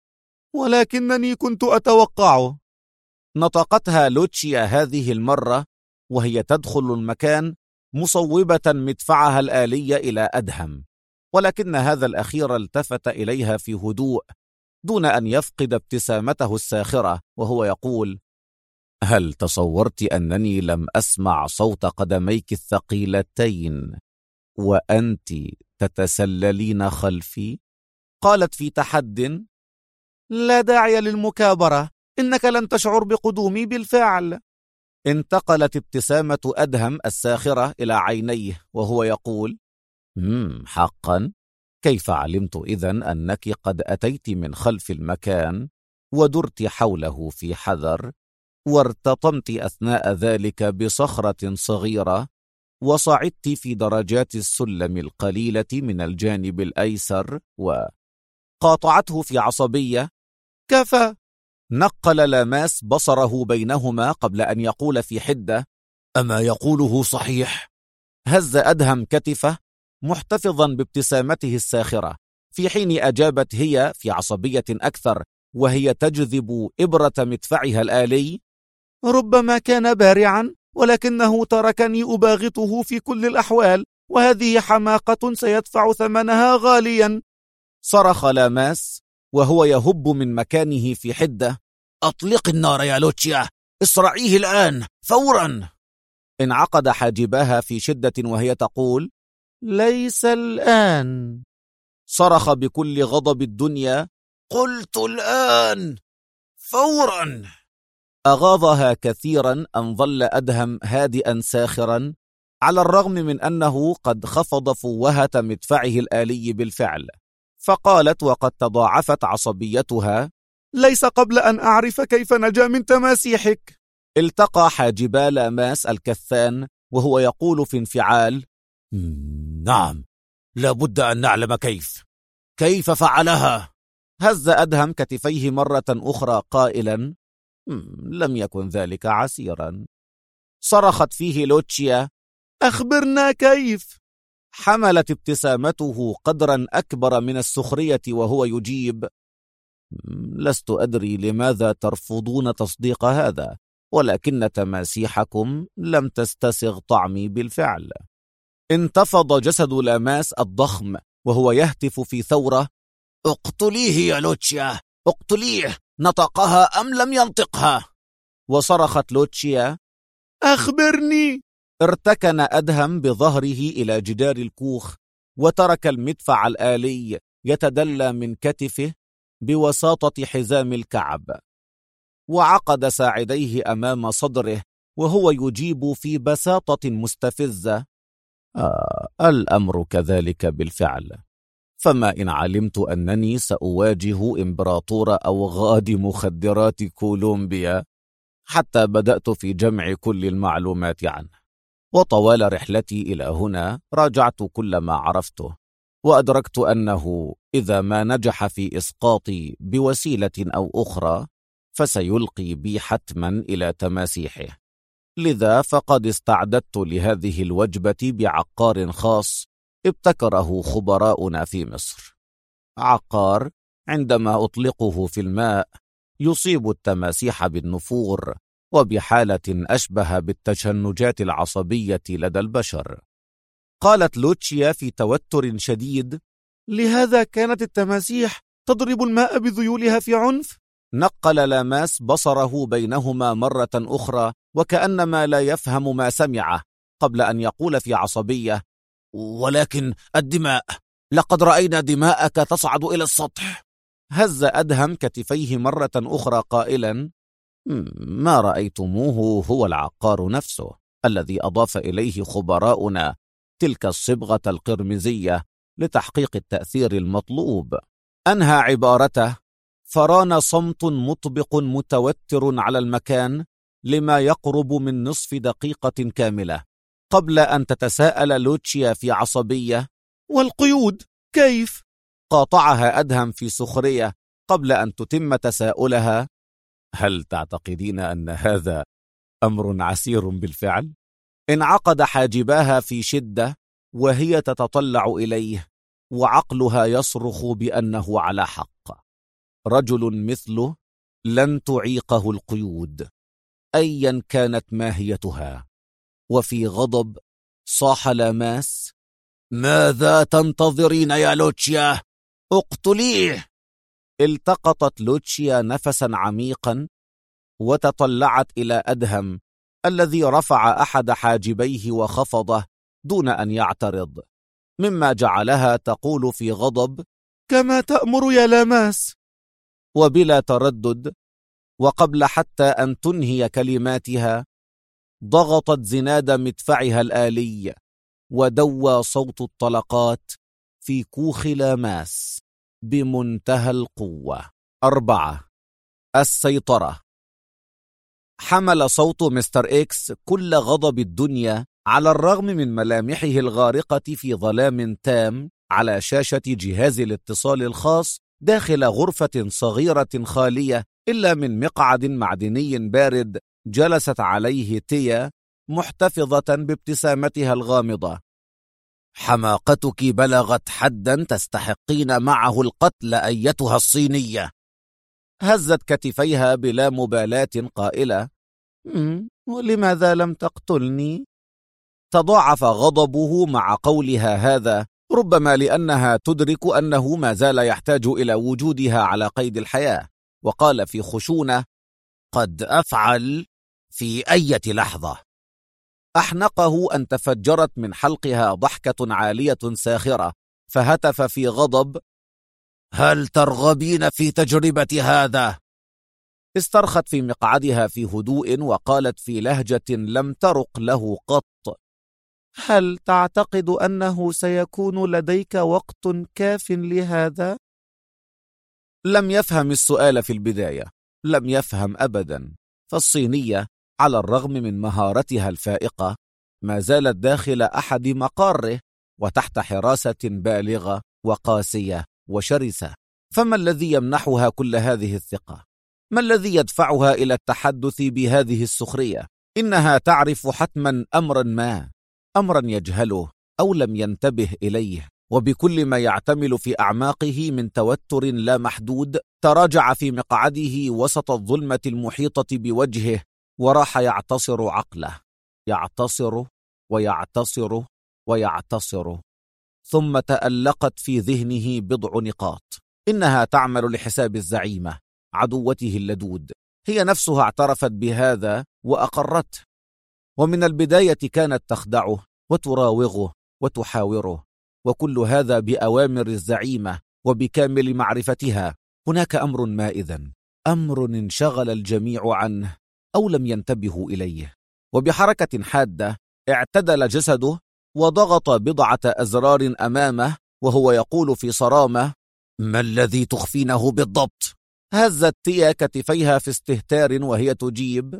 ولكنني كنت أتوقعه. نطقتها لوتشيا هذه المرة وهي تدخل المكان مصوبة مدفعها الآلي إلى أدهم، ولكن هذا الأخير التفت إليها في هدوء دون أن يفقد ابتسامته الساخرة وهو يقول: هل تصورت أنني لم أسمع صوت قدميك الثقيلتين وأنت تتسللين خلفي؟ قالت في تحد: لا داعي للمكابرة، إنك لن تشعر بقدومي بالفعل. انتقلت ابتسامة أدهم الساخرة إلى عينيه وهو يقول: حقا؟ كيف علمت إذن أنك قد أتيت من خلف المكان ودرت حوله في حذر، وارتطمت أثناء ذلك بصخرة صغيرة، وصعدت في درجات السلم القليلة من الجانب الأيسر؟ وقاطعته في عصبية: كفى. نقل لاماس بصره بينهما قبل أن يقول في حدة: أما يقوله صحيح؟ هز أدهم كتفه محتفظا بابتسامته الساخرة، في حين أجابت هي في عصبية أكثر وهي تجذب إبرة مدفعها الآلي: ربما كان بارعا، ولكنه تركني أباغته في كل الأحوال، وهذه حماقة سيدفع ثمنها غاليا. صرخ لاماس وهو يهب من مكانه في حدة: أطلق النار يا لوتشيا، اصرعيه الآن فورا. انعقد حاجباها في شدة وهي تقول: ليس الآن. صرخ بكل غضب الدنيا: قلت الآن فورا. أغاظها كثيرا أن ظل أدهم هادئا ساخرا، على الرغم من أنه قد خفض فوهة مدفعه الآلي بالفعل، فقالت وقد تضاعفت عصبيتها: ليس قبل أن أعرف كيف نجا من تماسيحك. التقى حاجبا لاماس الكثان وهو يقول في انفعال: نعم، لابد أن نعلم كيف فعلها. هز أدهم كتفيه مرة أخرى قائلا: لم يكن ذلك عسيرا. صرخت فيه لوتشيا: أخبرنا كيف. حملت ابتسامته قدرا أكبر من السخرية وهو يجيب: لست أدري لماذا ترفضون تصديق هذا، ولكن تماسيحكم لم تستسغ طعمي بالفعل. انتفض جسد لاماس الضخم وهو يهتف في ثورة: اقتليه يا لوتشيا، اقتليه، نطقها أم لم ينطقها؟ وصرخت لوتشيا: أخبرني. ارتكن أدهم بظهره إلى جدار الكوخ وترك المدفع الآلي يتدلى من كتفه بوساطة حزام الكعب، وعقد ساعديه أمام صدره وهو يجيب في بساطة مستفزة: الأمر كذلك بالفعل. فما إن علمت أنني سأواجه إمبراطور أوغاد مخدرات كولومبيا، حتى بدأت في جمع كل المعلومات عنه. وطوال رحلتي إلى هنا راجعت كل ما عرفته، وأدركت أنه إذا ما نجح في إسقاطي بوسيلة أو أخرى فسيلقي بي حتما إلى تماسيحه. لذا فقد استعددت لهذه الوجبة بعقار خاص ابتكره خبراؤنا في مصر. عقار عندما أطلقه في الماء يصيب التماسيح بالنفور وبحالة أشبه بالتشنجات العصبية لدى البشر. قالت لوتشيا في توتر شديد: لهذا كانت التماسيح تضرب الماء بذيولها في عنف؟ نقل لاماس بصره بينهما مرة أخرى وكأنما لا يفهم ما سمعه، قبل أن يقول في عصبية: ولكن الدماء، لقد رأينا دماءك تصعد إلى السطح. هز أدهم كتفيه مرة أخرى قائلا: ما رأيتموه هو العقار نفسه الذي أضاف إليه خبراؤنا تلك الصبغة القرمزية لتحقيق التأثير المطلوب. أنهى عبارته، فران صمت مطبق متوتر على المكان لما يقرب من نصف دقيقة كاملة، قبل أن تتساءل لوتشيا في عصبية: والقيود كيف؟ قاطعها أدهم في سخرية قبل أن تتم تساؤلها: هل تعتقدين أن هذا أمر عسير بالفعل؟ انعقد حاجباها في شدة وهي تتطلع إليه، وعقلها يصرخ بأنه على حق. رجل مثله لن تعيقه القيود أيا كانت ماهيتها. وفي غضب صاح لاماس: ماذا تنتظرين يا لوتشيا؟ اقتليه! التقطت لوتشيا نفسا عميقا وتطلعت إلى أدهم الذي رفع أحد حاجبيه وخفضه دون أن يعترض، مما جعلها تقول في غضب: كما تأمر يا لاماس. وبلا تردد وقبل حتى أن تنهي كلماتها ضغطت زناد مدفعها الآلي، ودوى صوت الطلقات في كوخ لاماس بمنتهى القوة. 4. السيطرة. حمل صوت مستر إكس كل غضب الدنيا على الرغم من ملامحه الغارقة في ظلام تام على شاشة جهاز الاتصال الخاص داخل غرفة صغيرة خالية إلا من مقعد معدني بارد جلست عليه تيا محتفظة بابتسامتها الغامضة. حماقتك بلغت حدا تستحقين معه القتل أيتها الصينية. هزت كتفيها بلا مبالاة قائلة: ولماذا لم تقتلني؟ تضاعف غضبه مع قولها هذا، ربما لأنها تدرك أنه ما زال يحتاج إلى وجودها على قيد الحياة، وقال في خشونة: قد أفعل في أي لحظة. أحنقه أن تفجرت من حلقها ضحكة عالية ساخرة، فهتف في غضب: هل ترغبين في تجربة هذا؟ استرخت في مقعدها في هدوء وقالت في لهجة لم ترق له قط: هل تعتقد أنه سيكون لديك وقت كاف لهذا؟ لم يفهم السؤال في البداية، لم يفهم أبدا، فالصينية على الرغم من مهارتها الفائقة ما زالت داخل أحد مقاره وتحت حراسة بالغة وقاسية وشرسة. فما الذي يمنحها كل هذه الثقة؟ ما الذي يدفعها إلى التحدث بهذه السخرية؟ إنها تعرف حتما أمرا يجهله أو لم ينتبه إليه، وبكل ما يعتمل في أعماقه من توتر لا محدود تراجع في مقعده وسط الظلمة المحيطة بوجهه، وراح يعتصر عقله، يعتصر ويعتصر ويعتصر. ثم تألقت في ذهنه بضع نقاط. إنها تعمل لحساب الزعيمة عدوته اللدود، هي نفسها اعترفت بهذا وأقرته، ومن البداية كانت تخدعه وتراوغه وتحاوره، وكل هذا بأوامر الزعيمة وبكامل معرفتها. هناك أمر ما إذن، أمر انشغل الجميع عنه أو لم ينتبهوا إليه. وبحركة حادة اعتدل جسده وضغط بضعة أزرار أمامه وهو يقول في صرامة: ما الذي تخفينه بالضبط؟ هزت تيا كتفيها في استهتار وهي تجيب: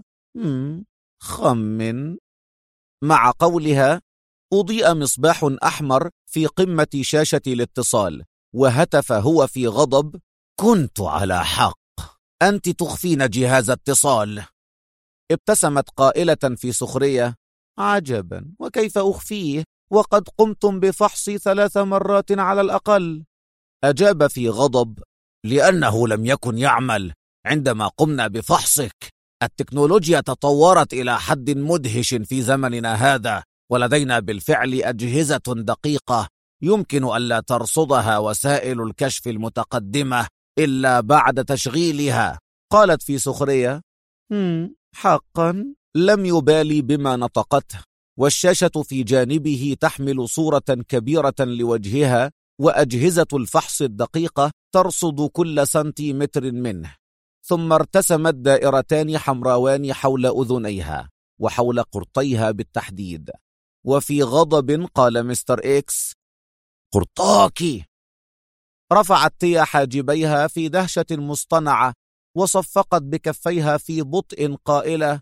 خمن. مع قولها أضيء مصباح أحمر في قمة شاشة الاتصال، وهتف هو في غضب: كنت على حق، أنت تخفين جهاز اتصال. ابتسمت قائلة في سخرية: عجبا، وكيف أخفيه وقد قمتم بفحصي 3 مرات على الأقل؟ أجاب في غضب: لأنه لم يكن يعمل عندما قمنا بفحصك. التكنولوجيا تطورت إلى حد مدهش في زمننا هذا، ولدينا بالفعل أجهزة دقيقة يمكن ألا ترصدها وسائل الكشف المتقدمة إلا بعد تشغيلها. قالت في سخرية: حقا. لم يبالي بما نطقته، والشاشة في جانبه تحمل صورة كبيرة لوجهها، وأجهزة الفحص الدقيقة ترصد كل سنتيمتر منه. ثم ارتسمت دائرتان حمراوان حول أذنيها وحول قرطيها بالتحديد. وفي غضب قال مستر إكس: قرطاكي. رفعت تيا حاجبيها في دهشة مصطنعة وصفقت بكفيها في بطء قائلة: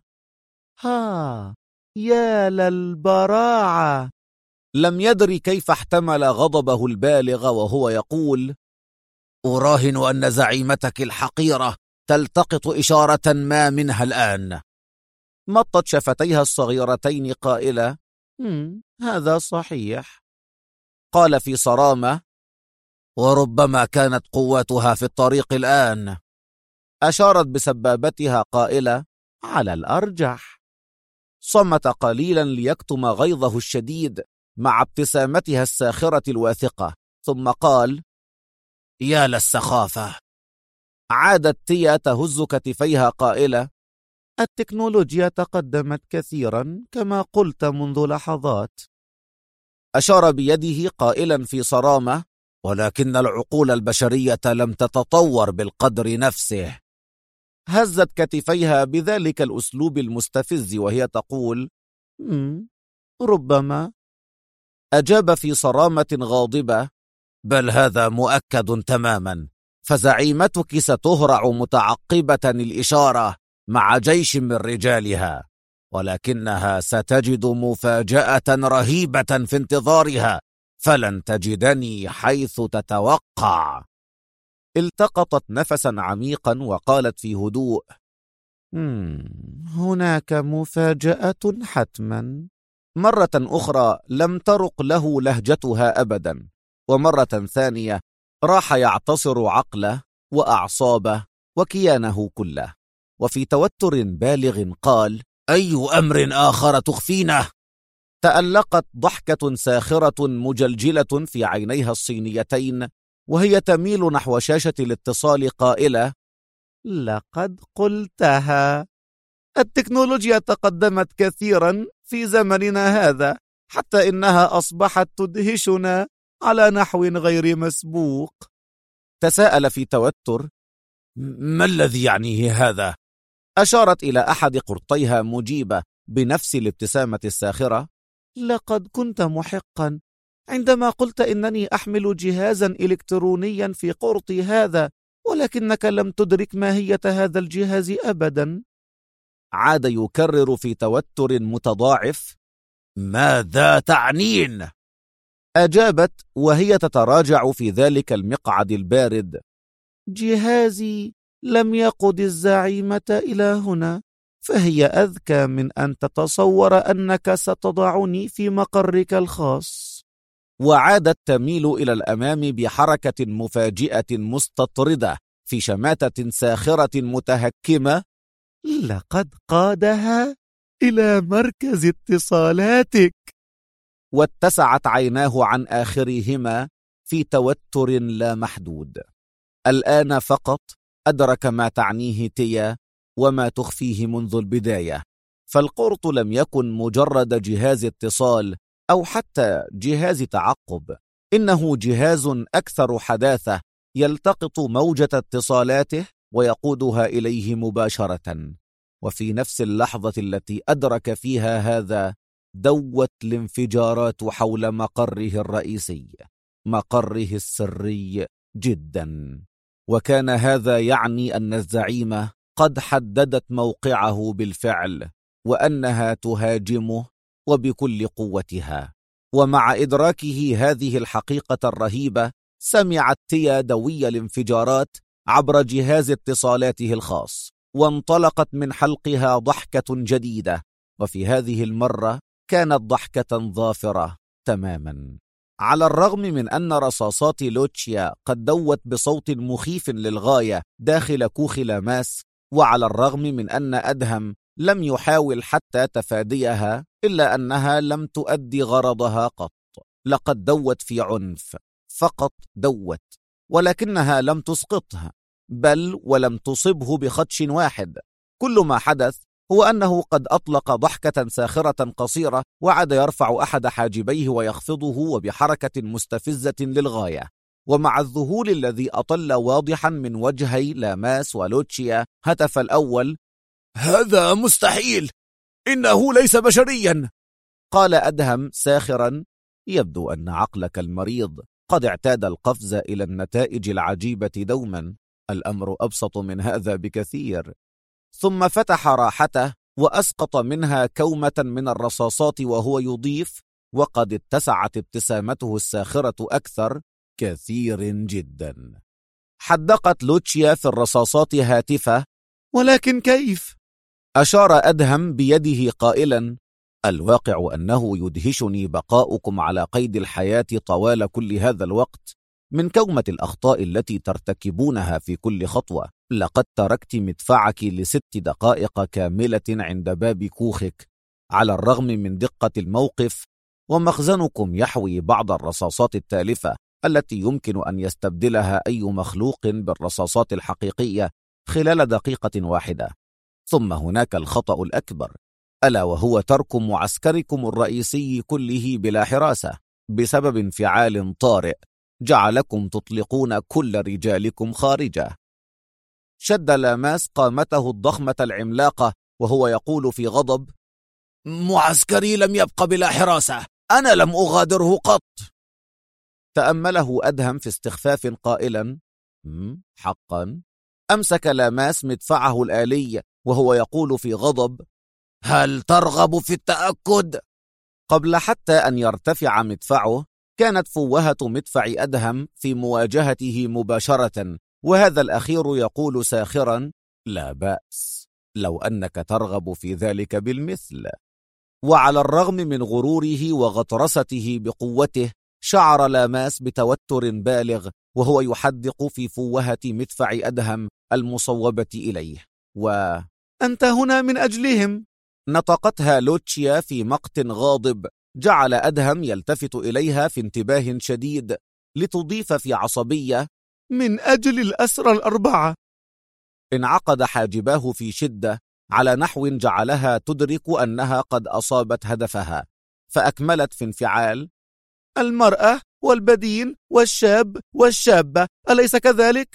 يا للبراعة. لم يدري كيف احتمل غضبه البالغ وهو يقول: أراهن أن زعيمتك الحقيرة تلتقط إشارة ما منها الآن. مطت شفتيها الصغيرتين قائلة: هذا صحيح. قال في صرامة: وربما كانت قواتها في الطريق الآن. أشارت بسبابتها قائلة: على الأرجح. صمت قليلا ليكتم غيظه الشديد مع ابتسامتها الساخرة الواثقة، ثم قال: يا للسخافة. عادت تيا تهز كتفيها قائلة: التكنولوجيا تقدمت كثيرا كما قلت منذ لحظات. أشار بيده قائلا في صرامة: ولكن العقول البشرية لم تتطور بالقدر نفسه. هزت كتفيها بذلك الأسلوب المستفز وهي تقول: ربما. أجاب في صرامة غاضبة: بل هذا مؤكد تماما، فزعيمتك ستهرع متعقبة الإشارة مع جيش من رجالها، ولكنها ستجد مفاجأة رهيبة في انتظارها، فلن تجدني حيث تتوقع. التقطت نفسا عميقا وقالت في هدوء: هناك مفاجأة حتما. مرة أخرى لم ترق له لهجتها أبدا، ومرة ثانية راح يعتصر عقله وأعصابه وكيانه كله، وفي توتر بالغ قال: أي أمر آخر تخفينه؟ تألقت ضحكة ساخرة مجلجلة في عينيها الصينيتين وهي تميل نحو شاشة الاتصال قائلة: لقد قلتها، التكنولوجيا تقدمت كثيرا في زمننا هذا، حتى إنها أصبحت تدهشنا على نحو غير مسبوق. تساءل في توتر: ما الذي يعنيه هذا؟ أشارت إلى أحد قرطيها مجيبة بنفس الابتسامة الساخرة: لقد كنت محقا عندما قلت إنني أحمل جهازا إلكترونيا في قرطي هذا، ولكنك لم تدرك ماهية هذا الجهاز أبدا. عاد يكرر في توتر متضاعف: ماذا تعنين؟ أجابت وهي تتراجع في ذلك المقعد البارد: جهازي لم يقد الزعيمة إلى هنا، فهي أذكى من أن تتصور أنك ستضعني في مقرك الخاص. وعادت تميل إلى الأمام بحركة مفاجئة مستطردة في شماتة ساخرة متهكمة: لقد قادها إلى مركز اتصالاتك. واتسعت عيناه عن آخرهما في توتر لا محدود. الآن فقط أدرك ما تعنيه تيا وما تخفيه منذ البداية، فالقرط لم يكن مجرد جهاز اتصال أو حتى جهاز تعقب، إنه جهاز أكثر حداثة يلتقط موجة اتصالاته ويقودها إليه مباشرة. وفي نفس اللحظة التي أدرك فيها هذا دوت الانفجارات حول مقره الرئيسي، مقره السري جدا. وكان هذا يعني أن الزعيمة قد حددت موقعه بالفعل، وأنها تهاجمه وبكل قوتها. ومع إدراكه هذه الحقيقة الرهيبة، سمعت تيا دوي الانفجارات عبر جهاز اتصالاته الخاص، وانطلقت من حلقها ضحكة جديدة، وفي هذه المرة كانت ضحكة ظافرة تماما. على الرغم من أن رصاصات لوتشيا قد دوت بصوت مخيف للغاية داخل كوخ لاماس، وعلى الرغم من أن أدهم لم يحاول حتى تفاديها، إلا أنها لم تؤدي غرضها قط. لقد دوت في عنف، فقط دوت، ولكنها لم تسقطه، بل ولم تصبه بخدش واحد. كل ما حدث هو أنه قد أطلق ضحكة ساخرة قصيرة، وعاد يرفع أحد حاجبيه ويخفضه وبحركة مستفزة للغاية. ومع الذهول الذي أطل واضحا من وجهي لاماس ولوتشيا، هتف الأول: هذا مستحيل، إنه ليس بشريا. قال أدهم ساخرا: يبدو أن عقلك المريض قد اعتاد القفز إلى النتائج العجيبة دوما. الأمر أبسط من هذا بكثير. ثم فتح راحته وأسقط منها كومة من الرصاصات وهو يضيف: وقد اتسعت ابتسامته الساخرة أكثر كثير جدا. حدقت لوتشيا في الرصاصات هاتفة: ولكن كيف؟ أشار أدهم بيده قائلا: الواقع أنه يدهشني بقاؤكم على قيد الحياة طوال كل هذا الوقت. من كومة الأخطاء التي ترتكبونها في كل خطوة، لقد تركت مدفعك ل6 دقائق كاملة عند باب كوخك على الرغم من دقة الموقف، ومخزنكم يحوي بعض الرصاصات التالفة التي يمكن أن يستبدلها أي مخلوق بالرصاصات الحقيقية خلال دقيقة واحدة. ثم هناك الخطأ الأكبر، ألا وهو ترك معسكركم الرئيسي كله بلا حراسة بسبب انفعال طارئ جعلكم تطلقون كل رجالكم خارجه. شد لاماس قامته الضخمة العملاقة وهو يقول في غضب: معسكري لم يبق بلا حراسة، أنا لم أغادره قط. تأمله أدهم في استخفاف قائلا: حقا. أمسك لاماس مدفعه الآلي وهو يقول في غضب: هل ترغب في التأكد؟ قبل حتى أن يرتفع مدفعه، كانت فوهة مدفع أدهم في مواجهته مباشرة، وهذا الأخير يقول ساخرا: لا بأس، لو أنك ترغب في ذلك بالمثل. وعلى الرغم من غروره وغطرسته بقوته، شعر لاماس بتوتر بالغ وهو يحدق في فوهة مدفع أدهم المصوبة إليه. وأنت هنا من أجلهم، نطقتها لوتشيا في مقت غاضب جعل أدهم يلتفت إليها في انتباه شديد، لتضيف في عصبية: من أجل الأسرى ال4. انعقد حاجباه في شدة على نحو جعلها تدرك أنها قد أصابت هدفها، فأكملت في انفعال: المرأة والبدين والشاب والشابة، أليس كذلك؟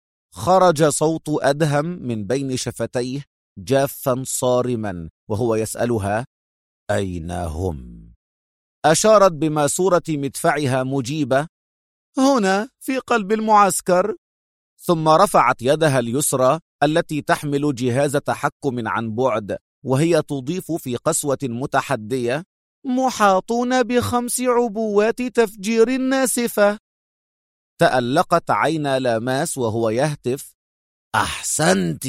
خرج صوت أدهم من بين شفتيه جافا صارما وهو يسألها: أين هم؟ أشارت بماسورة مدفعها مجيبة: هنا في قلب المعسكر. ثم رفعت يدها اليسرى التي تحمل جهاز تحكم عن بعد وهي تضيف في قسوة متحدية: محاطون ب5 عبوات تفجير ناسفة. تألقت عين لاماس وهو يهتف: أحسنت.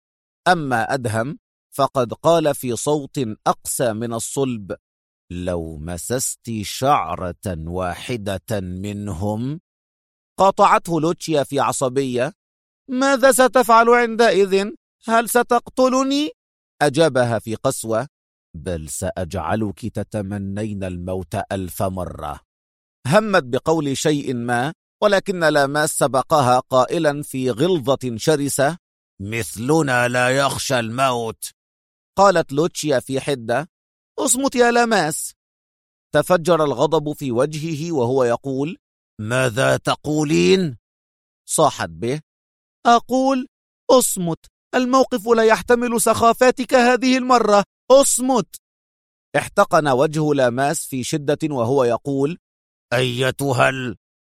أما أدهم فقد قال في صوت أقسى من الصلب: لو مسست شعرة واحدة منهم. قاطعته لوتشيا في عصبية: ماذا ستفعل عندئذ؟ هل ستقتلني؟ أجابها في قسوة: بل سأجعلك تتمنين الموت 1000 مرة. همت بقول شيء ما، ولكن لاماس سبقها قائلا في غلظة شرسة: مثلنا لا يخشى الموت. قالت لوتشيا في حدة: اصمت يا لاماس. تفجر الغضب في وجهه وهو يقول: ماذا تقولين؟ صاحت به: أقول اصمت، الموقف لا يحتمل سخافتك هذه المرة، اصمت. احتقن وجه لاماس في شدة وهو يقول: أيتها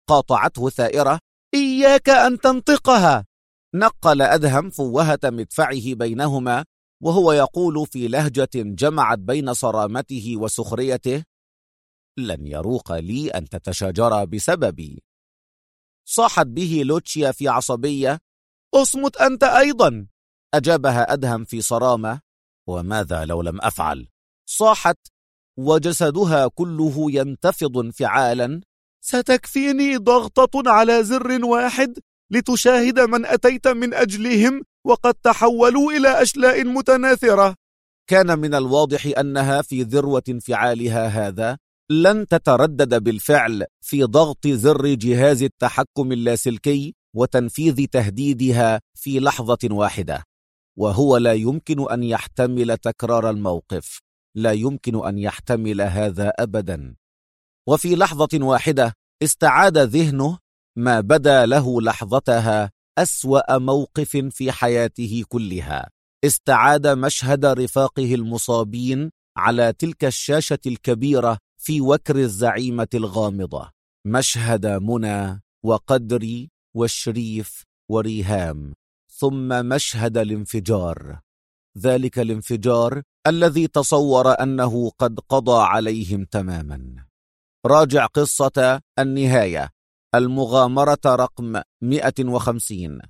قاطعته ثائرة: إياك أن تنطقها. نقل أدهم فوهة مدفعه بينهما وهو يقول في لهجة جمعت بين صرامته وسخريته: لن يروق لي أن تتشاجرا بسببي. صاحت به لوتشيا في عصبية: اصمت أنت أيضا. أجابها أدهم في صرامة: وماذا لو لم أفعل؟ صاحت وجسدها كله ينتفض انفعالا: ستكفيني ضغطة على زر واحد لتشاهد من أتيت من أجلهم وقد تحولوا إلى أشلاء متناثرة. كان من الواضح أنها في ذروة انفعالها هذا لن تتردد بالفعل في ضغط زر جهاز التحكم اللاسلكي وتنفيذ تهديدها في لحظة واحدة، وهو لا يمكن أن يحتمل تكرار الموقف، لا يمكن أن يحتمل هذا أبدا. وفي لحظة واحدة استعاد ذهنه ما بدا له لحظتها أسوأ موقف في حياته كلها. استعاد مشهد رفاقه المصابين على تلك الشاشة الكبيرة في وكر الزعيمة الغامضة، مشهد منى وقدري والشريف وريهام، ثم مشهد الانفجار، ذلك الانفجار الذي تصور أنه قد قضى عليهم تماما. راجع قصة النهاية، المغامرة رقم 150.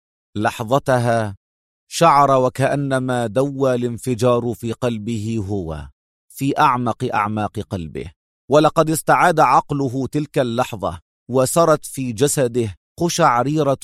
لحظتها شعر وكأنما دوى الانفجار في قلبه هو في أعمق أعماق قلبه، ولقد استعاد عقله تلك اللحظة وسرت في جسده قشعريرة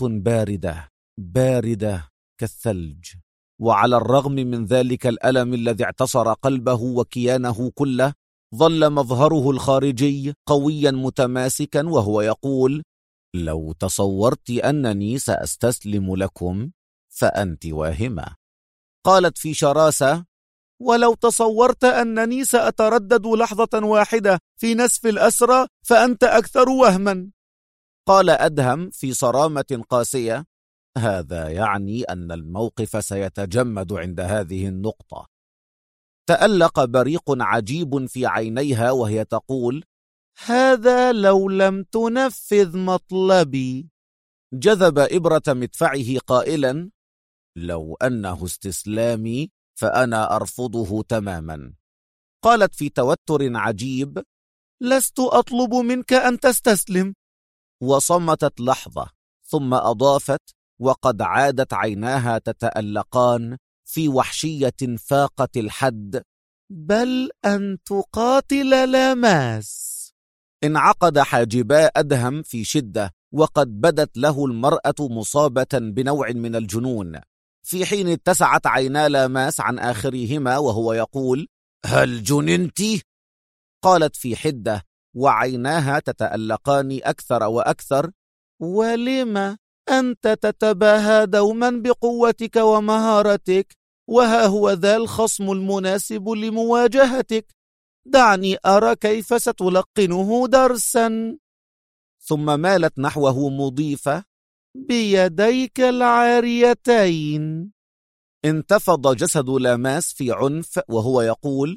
باردة كالثلج. وعلى الرغم من ذلك الألم الذي اعتصر قلبه وكيانه كله، ظل مظهره الخارجي قويا متماسكا وهو يقول: لو تصورت أنني سأستسلم لكم فأنت واهمة. قالت في شراسة: ولو تصورت أنني سأتردد لحظة واحدة في نسف الأسرى فأنت أكثر وهما. قال أدهم في صرامة قاسية: هذا يعني أن الموقف سيتجمد عند هذه النقطة. تألق بريق عجيب في عينيها وهي تقول: هذا لو لم تنفذ مطلبي. جذب إبرة مدفعه قائلا: لو أنه استسلامي فأنا أرفضه تماما. قالت في توتر عجيب: لست أطلب منك أن تستسلم. وصمتت لحظة ثم أضافت وقد عادت عيناها تتألقان في وحشية فاقت الحد: بل أن تقاتل لاماس. انعقد حاجبا أدهم في شدة وقد بدت له المرأة مصابة بنوع من الجنون، في حين اتسعت عينا لاماس عن آخرهما وهو يقول: هل جننت؟ قالت في حدة وعيناها تتألقان أكثر وأكثر: ولم أنت تتباهى دوما بقوتك ومهارتك، وها هو ذا الخصم المناسب لمواجهتك، دعني أرى كيف ستلقنه درسا. ثم مالت نحوه مضيفة: بيديك العاريتين. انتفض جسد لاماس في عنف وهو يقول: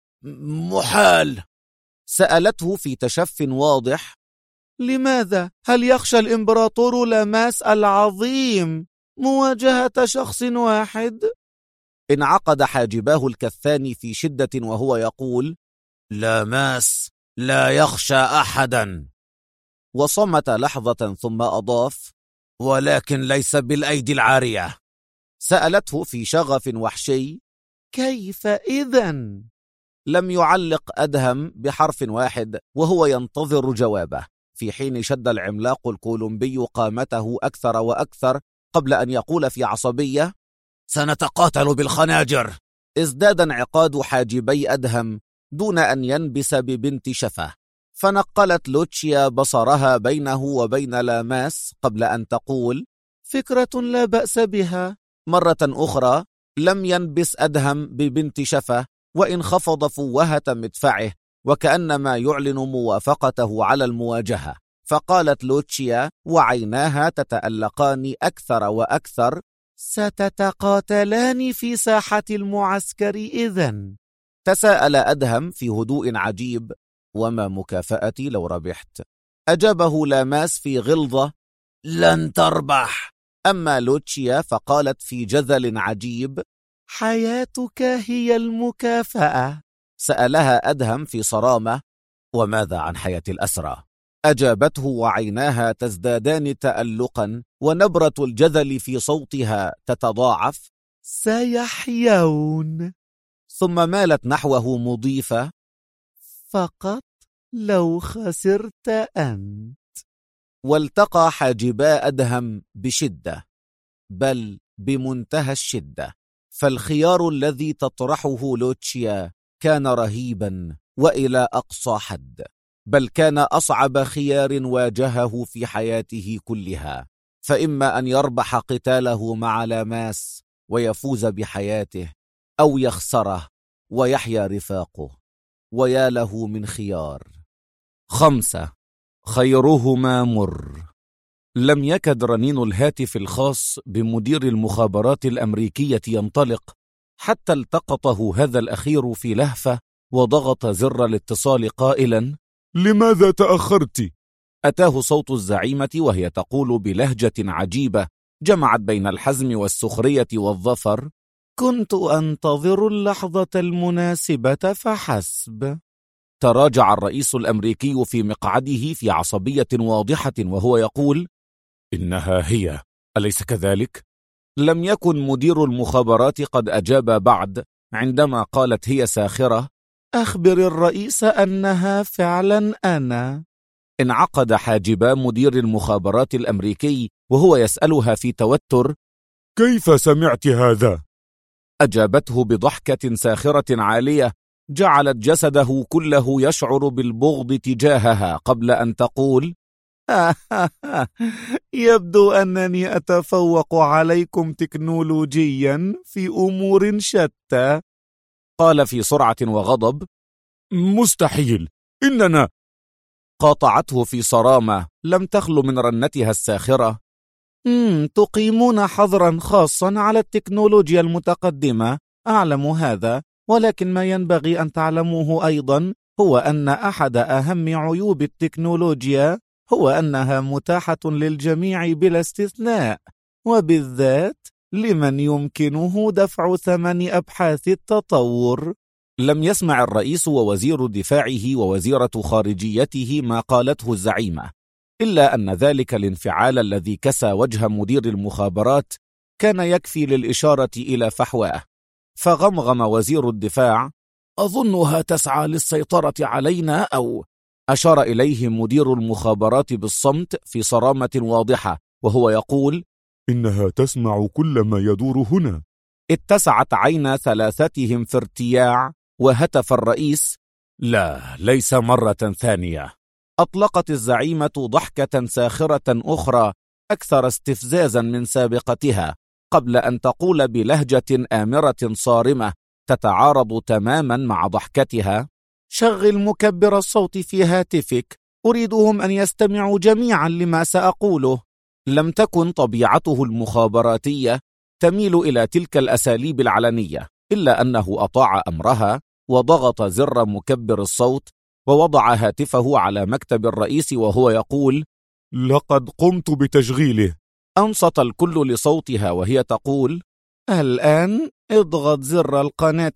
محال. سألته في تشف واضح: لماذا؟ هل يخشى الإمبراطور لاماس العظيم مواجهة شخص واحد؟ انعقد حاجباه الكثان في شدة وهو يقول: لاماس لا يخشى أحدا. وصمت لحظة ثم أضاف: ولكن ليس بالأيدي العارية. سألته في شغف وحشي: كيف إذن؟ لم يعلق أدهم بحرف واحد وهو ينتظر جوابه، في حين شد العملاق الكولومبي قامته أكثر وأكثر قبل أن يقول في عصبية: سنتقاتل بالخناجر. ازداد انعقاد حاجبي أدهم دون أن ينبس ببنت شفة، فنقلت لوتشيا بصرها بينه وبين لاماس قبل أن تقول: فكرة لا بأس بها. مرة أخرى لم ينبس أدهم ببنت شفة وإن خفض فوهة مدفعه وكأنما يعلن موافقته على المواجهة، فقالت لوتشيا وعيناها تتألقان أكثر وأكثر: ستتقاتلان في ساحة المعسكر إذن. تساءل أدهم في هدوء عجيب: وما مكافأتي لو ربحت؟ أجابه لاماس في غلظة: لن تربح. أما لوتشيا فقالت في جذل عجيب: حياتك هي المكافأة. سألها أدهم في صرامة: وماذا عن حياة الأسرى؟ أجابته وعيناها تزدادان تألقا ونبرة الجذل في صوتها تتضاعف: سيحيون. ثم مالت نحوه مضيفة: فقط لو خسرت أنت. والتقى حاجبا أدهم بشدة، بل بمنتهى الشدة، فالخيار الذي تطرحه لوتشيا كان رهيبا وإلى أقصى حد، بل كان أصعب خيار واجهه في حياته كلها، فإما أن يربح قتاله مع لاماس ويفوز بحياته، أو يخسره ويحيا رفاقه، ويا له من خيار. 5. خيرهما مر. لم يكد رنين الهاتف الخاص بمدير المخابرات الأمريكية ينطلق حتى التقطه هذا الأخير في لهفة وضغط زر الاتصال قائلا: لماذا تأخرت؟ أتاه صوت الزعيمة وهي تقول بلهجة عجيبة جمعت بين الحزم والسخرية والظفر: كنت أنتظر اللحظة المناسبة فحسب. تراجع الرئيس الأمريكي في مقعده في عصبية واضحة وهو يقول: إنها هي، أليس كذلك؟ لم يكن مدير المخابرات قد أجاب بعد عندما قالت هي ساخرة: أخبر الرئيس أنها فعلا أنا. انعقد حاجبا مدير المخابرات الأمريكي وهو يسألها في توتر: كيف سمعت هذا؟ أجابته بضحكة ساخرة عالية جعلت جسده كله يشعر بالبغض تجاهها قبل أن تقول: يبدو أنني أتفوق عليكم تكنولوجيا في أمور شتى. قال في سرعة وغضب: مستحيل، إننا. قاطعته في صرامة لم تخل من رنتها الساخرة: تقيمون حظرا خاصا على التكنولوجيا المتقدمة، أعلم هذا، ولكن ما ينبغي أن تعلموه أيضا هو أن أحد أهم عيوب التكنولوجيا هو أنها متاحة للجميع بلا استثناء، وبالذات لمن يمكنه دفع ثمن أبحاث التطور. لم يسمع الرئيس ووزير دفاعه ووزيرة خارجيته ما قالته الزعيمة، إلا أن ذلك الانفعال الذي كسى وجه مدير المخابرات كان يكفي للإشارة إلى فحواه، فغمغم وزير الدفاع: أظنها تسعى للسيطرة علينا، أو أشار إليه مدير المخابرات بالصمت في صرامة واضحة وهو يقول: إنها تسمع كل ما يدور هنا. اتسعت عينا ثلاثتهم في ارتياع، وهتف الرئيس: لا، ليس مرة ثانية. أطلقت الزعيمة ضحكة ساخرة أخرى أكثر استفزازا من سابقتها قبل أن تقول بلهجة آمرة صارمة تتعارض تماما مع ضحكتها: شغل مكبر الصوت في هاتفك، أريدهم أن يستمعوا جميعا لما سأقوله. لم تكن طبيعته المخابراتية تميل إلى تلك الأساليب العلنية، إلا أنه أطاع أمرها وضغط زر مكبر الصوت ووضع هاتفه على مكتب الرئيس وهو يقول: لقد قمت بتشغيله. أنصت الكل لصوتها وهي تقول: الآن اضغط زر القناة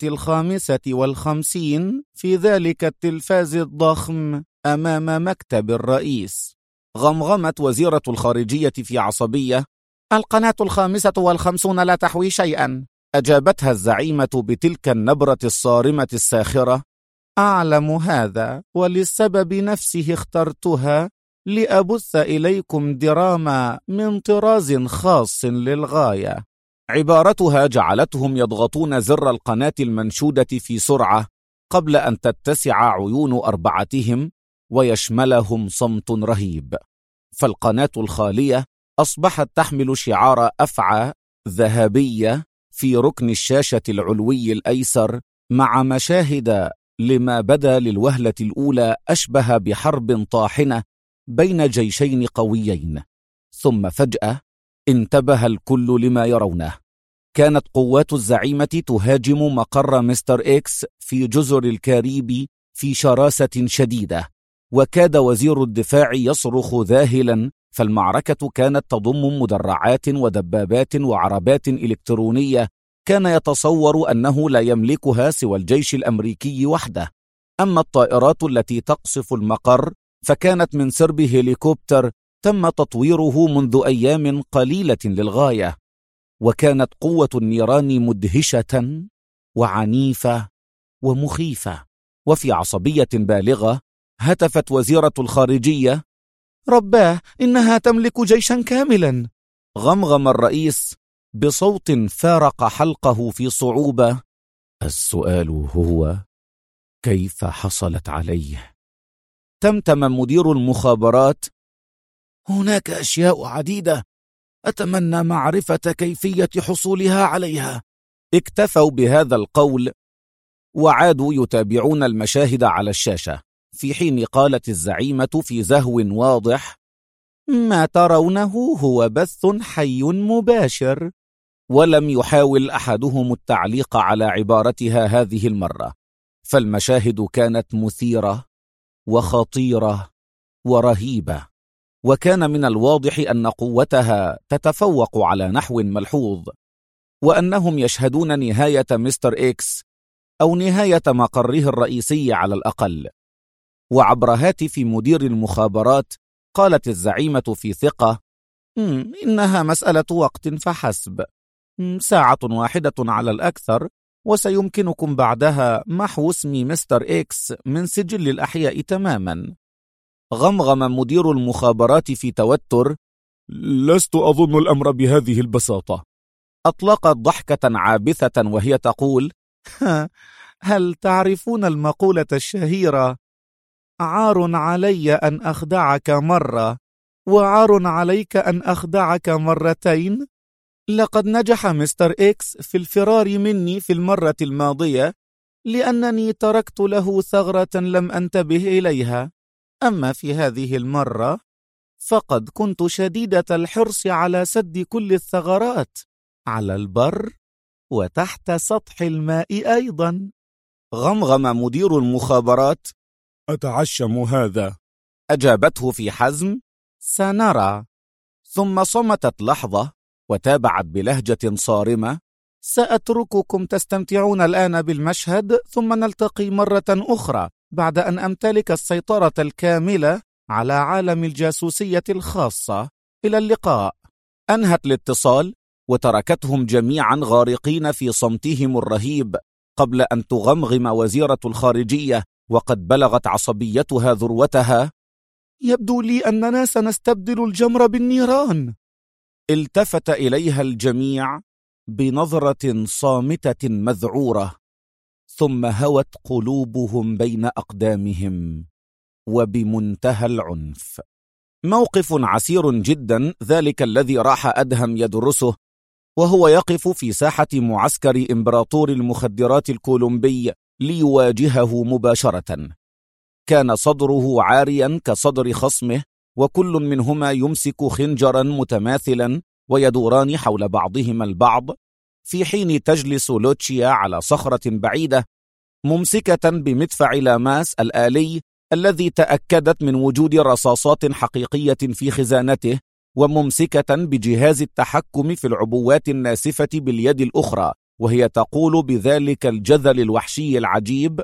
55 في ذلك التلفاز الضخم أمام مكتب الرئيس. غمغمت وزيرة الخارجية في عصبية: القناة 55 لا تحوي شيئا. أجابتها الزعيمة بتلك النبرة الصارمة الساخرة: أعلم هذا، وللسبب نفسه اخترتها لأبث إليكم دراما من طراز خاص للغاية. عبارتها جعلتهم يضغطون زر القناة المنشودة في سرعة قبل أن تتسع عيون أربعتهم ويشملهم صمت رهيب، فالقناة الخالية أصبحت تحمل شعار أفعى ذهبية في ركن الشاشة العلوي الأيسر، مع مشاهد لما بدا للوهلة الأولى أشبه بحرب طاحنة بين جيشين قويين. ثم فجأة انتبه الكل لما يرونه. كانت قوات الزعيمة تهاجم مقر مستر إكس في جزر الكاريبي في شراسة شديدة، وكاد وزير الدفاع يصرخ ذاهلا، فالمعركة كانت تضم مدرعات ودبابات وعربات إلكترونية كان يتصور أنه لا يملكها سوى الجيش الأمريكي وحده. أما الطائرات التي تقصف المقر فكانت من سرب هليكوبتر تم تطويره منذ أيام قليلة للغاية، وكانت قوة النيران مدهشة وعنيفة ومخيفة. وفي عصبية بالغة هتفت وزيرة الخارجية: رباه، إنها تملك جيشا كاملا. غمغم الرئيس بصوت فارق حلقه في صعوبة: السؤال هو كيف حصلت عليه؟ تمتم مدير المخابرات: هناك أشياء عديدة أتمنى معرفة كيفية حصولها عليها. اكتفوا بهذا القول وعادوا يتابعون المشاهد على الشاشة، في حين قالت الزعيمة في زهو واضح: ما ترونه هو بث حي مباشر. ولم يحاول أحدهم التعليق على عبارتها هذه المرة، فالمشاهد كانت مثيرة وخطيرة ورهيبة، وكان من الواضح أن قوتها تتفوق على نحو ملحوظ، وأنهم يشهدون نهاية مستر إكس أو نهاية مقره الرئيسي على الأقل. وعبر هاتف مدير المخابرات قالت الزعيمة في ثقة: إنها مسألة وقت فحسب، ساعة واحدة على الأكثر، وسيمكنكم بعدها محو اسم مستر إكس من سجل الأحياء تماما. غمغم مدير المخابرات في توتر: لست أظن الأمر بهذه البساطة. أطلقت ضحكة عابثة وهي تقول: هل تعرفون المقولة الشهيرة: عار علي أن أخدعك مرة، وعار عليك أن أخدعك مرتين؟ لقد نجح مستر إكس في الفرار مني في المرة الماضية لأنني تركت له ثغرة لم أنتبه إليها، أما في هذه المرة فقد كنت شديدة الحرص على سد كل الثغرات على البر وتحت سطح الماء أيضا. غمغم مدير المخابرات: أتعشم هذا. أجابته في حزم: سنرى. ثم صمتت لحظة وتابعت بلهجة صارمة: سأترككم تستمتعون الآن بالمشهد، ثم نلتقي مرة أخرى بعد أن أمتلك السيطرة الكاملة على عالم الجاسوسية الخاصة. إلى اللقاء. أنهت الاتصال وتركتهم جميعا غارقين في صمتهم الرهيب، قبل أن تغمغم وزيرة الخارجية وقد بلغت عصبيتها ذروتها: يبدو لي أننا سنستبدل الجمر بالنيران. التفت إليها الجميع بنظرة صامتة مذعورة، ثم هوت قلوبهم بين أقدامهم وبمنتهى العنف. موقف عسير جدا ذلك الذي راح أدهم يدرسه وهو يقف في ساحة معسكر إمبراطور المخدرات الكولومبي ليواجهه مباشرة. كان صدره عاريا كصدر خصمه، وكل منهما يمسك خنجرا متماثلا ويدوران حول بعضهما البعض، في حين تجلس لوتشيا على صخرة بعيدة ممسكة بمدفع لاماس الآلي الذي تأكدت من وجود رصاصات حقيقية في خزانته، وممسكة بجهاز التحكم في العبوات الناسفة باليد الأخرى، وهي تقول بذلك الجذل الوحشي العجيب: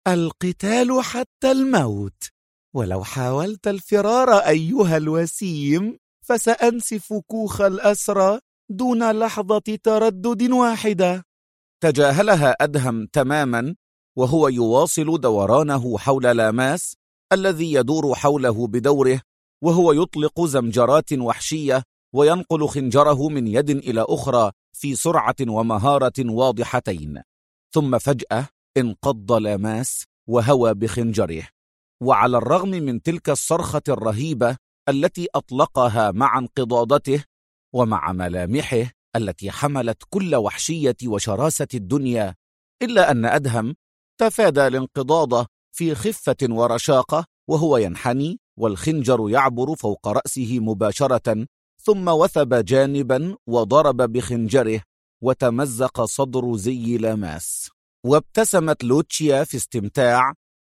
القتال حتى الموت، ولو حاولت الفرار أيها الوسيم فسأنسف كوخ الأسرى دون لحظة تردد واحدة. تجاهلها أدهم تماما وهو يواصل دورانه حول لاماس الذي يدور حوله بدوره، وهو يطلق زمجرات وحشية وينقل خنجره من يد إلى أخرى في سرعة ومهارة واضحتين. ثم فجأة انقض لاماس وهوى بخنجره، وعلى الرغم من تلك الصرخة الرهيبة التي أطلقها مع انقضاضته ومع ملامحه التي حملت كل وحشية وشراسة الدنيا، إلا أن أدهم تفادى الانقضاض في خفة ورشاقة وهو ينحني والخنجر يعبر فوق رأسه مباشرة، ثم وثب جانبا وضرب بخنجره وتمزق صدر زي لاماس. وابتسمت لوتشيا في استمتاع،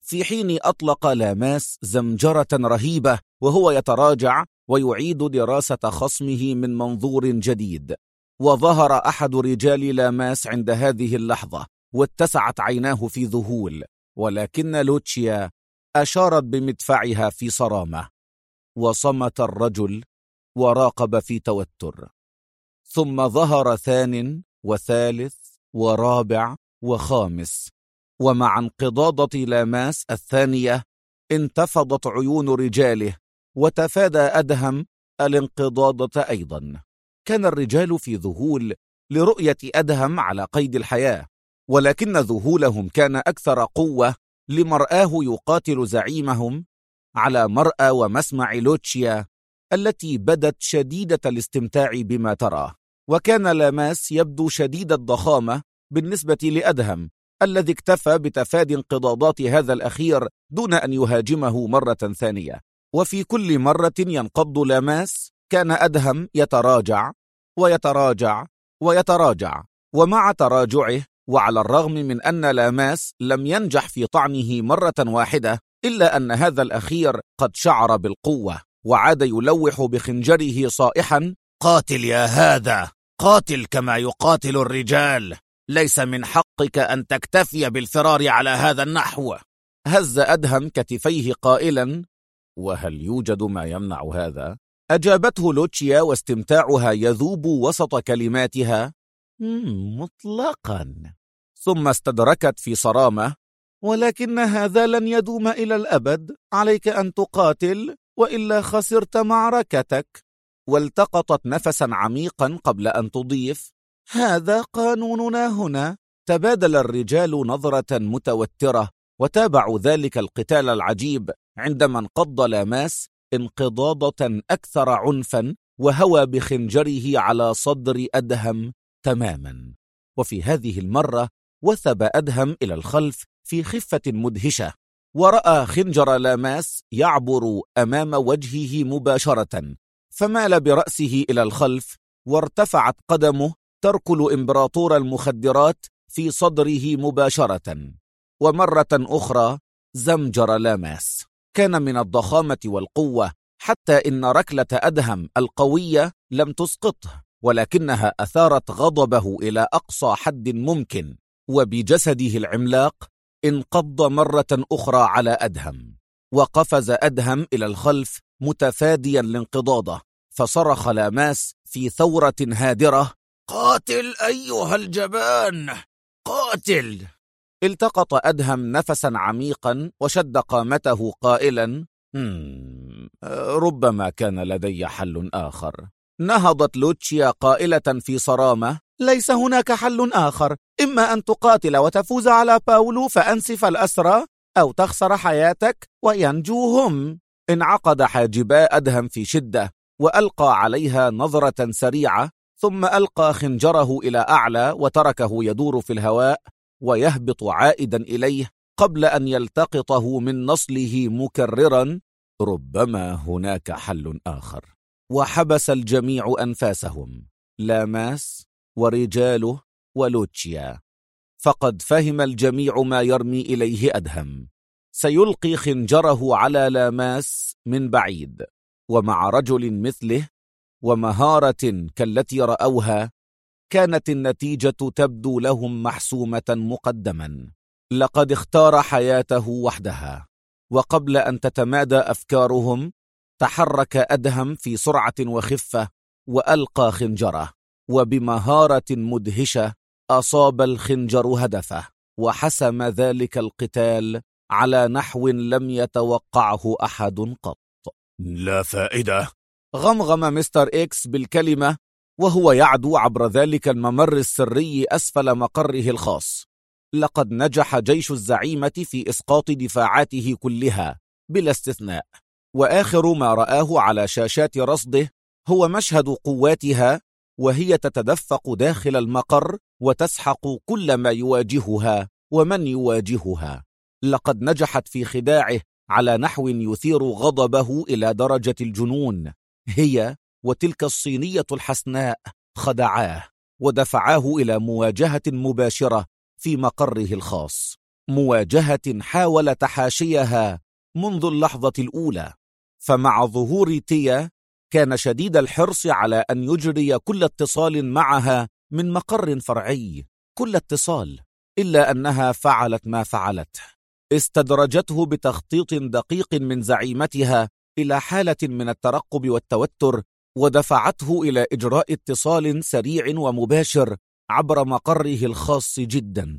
في حين أطلق لاماس زمجرة رهيبة وهو يتراجع ويعيد دراسة خصمه من منظور جديد. وظهر أحد رجال لاماس عند هذه اللحظة واتسعت عيناه في ذهول، ولكن لوتشيا أشارت بمدفعها في صرامة. وصمت الرجل وراقب في توتر. ثم ظهر ثان وثالث ورابع وخامس، ومع انقضاضة لاماس الثانية انتفضت عيون رجاله، وتفادى أدهم الانقضاضة أيضا. كان الرجال في ذهول لرؤية أدهم على قيد الحياة، ولكن ذهولهم كان أكثر قوة لمرآه يقاتل زعيمهم على مرأى ومسمع لوتشيا التي بدت شديدة الاستمتاع بما تراه. وكان لاماس يبدو شديد الضخامة بالنسبة لأدهم الذي اكتفى بتفادي انقضاضات هذا الأخير دون أن يهاجمه مرة ثانية. وفي كل مرة ينقض لاماس كان أدهم يتراجع ويتراجع ويتراجع، ومع تراجعه وعلى الرغم من أن لاماس لم ينجح في طعنه مرة واحدة، إلا أن هذا الأخير قد شعر بالقوة وعاد يلوح بخنجره صائحا: قاتل يا هذا، قاتل كما يقاتل الرجال، ليس من حقك أن تكتفي بالفرار على هذا النحو. هز أدهم كتفيه قائلا: وهل يوجد ما يمنع هذا؟ أجابته لوتشيا واستمتاعها يذوب وسط كلماتها: مطلقا. ثم استدركت في صرامة: ولكن هذا لن يدوم إلى الأبد، عليك أن تقاتل وإلا خسرت معركتك. والتقطت نفسا عميقا قبل أن تضيف: هذا قانوننا هنا. تبادل الرجال نظرة متوترة، وتابعوا ذلك القتال العجيب عندما انقض لاماس انقضاضة أكثر عنفا وهوى بخنجره على صدر أدهم تماما. وفي هذه المرة وثب أدهم إلى الخلف في خفة مدهشة، ورأى خنجر لاماس يعبر أمام وجهه مباشرة، فمال برأسه إلى الخلف وارتفعت قدمه تركل إمبراطور المخدرات في صدره مباشرة. ومرة أخرى زمجر لاماس. كان من الضخامة والقوة حتى إن ركلة أدهم القوية لم تسقطه، ولكنها أثارت غضبه إلى أقصى حد ممكن، وبجسده العملاق انقض مرة أخرى على أدهم. وقفز أدهم إلى الخلف متفاديا لانقضاضه، فصرخ لاماس في ثورة هادرة: قاتل أيها الجبان، قاتل! التقط أدهم نفسا عميقا وشد قامته قائلا: ربما كان لدي حل آخر. نهضت لوتشيا قائلة في صرامة: ليس هناك حل آخر، إما أن تقاتل وتفوز على باولو فأنسف الأسرى، أو تخسر حياتك وينجوهم. انعقد حاجبا أدهم في شدة وألقى عليها نظرة سريعة، ثم ألقى خنجره إلى أعلى وتركه يدور في الهواء ويهبط عائدا إليه قبل أن يلتقطه من نصله مكررا: ربما هناك حل آخر. وحبس الجميع أنفاسهم، لاماس ورجاله ولوتشيا، فقد فهم الجميع ما يرمي إليه أدهم. سيلقي خنجره على لاماس من بعيد، ومع رجل مثله ومهارة كالتي رأوها كانت النتيجة تبدو لهم محسومة مقدما. لقد اختار حياته وحدها. وقبل أن تتمادى أفكارهم تحرك أدهم في سرعة وخفة وألقى خنجره، وبمهارة مدهشة أصاب الخنجر هدفه، وحسم ذلك القتال على نحو لم يتوقعه أحد قط. لا فائدة، غمغم مستر إكس بالكلمة وهو يعدو عبر ذلك الممر السري أسفل مقره الخاص. لقد نجح جيش الزعيمة في إسقاط دفاعاته كلها بلا استثناء، وآخر ما رآه على شاشات رصده هو مشهد قواتها وهي تتدفق داخل المقر وتسحق كل ما يواجهها ومن يواجهها. لقد نجحت في خداعه على نحو يثير غضبه إلى درجة الجنون. هي وتلك الصينية الحسناء خدعاه ودفعاه إلى مواجهة مباشرة في مقره الخاص. مواجهة حاول تحاشيها منذ اللحظة الأولى. فمع ظهور تيا كان شديد الحرص على أن يجري كل اتصال معها من مقر فرعي، كل اتصال، إلا أنها فعلت ما فعلت. استدرجته بتخطيط دقيق من زعيمتها إلى حالة من الترقب والتوتر، ودفعته إلى إجراء اتصال سريع ومباشر عبر مقره الخاص جدا.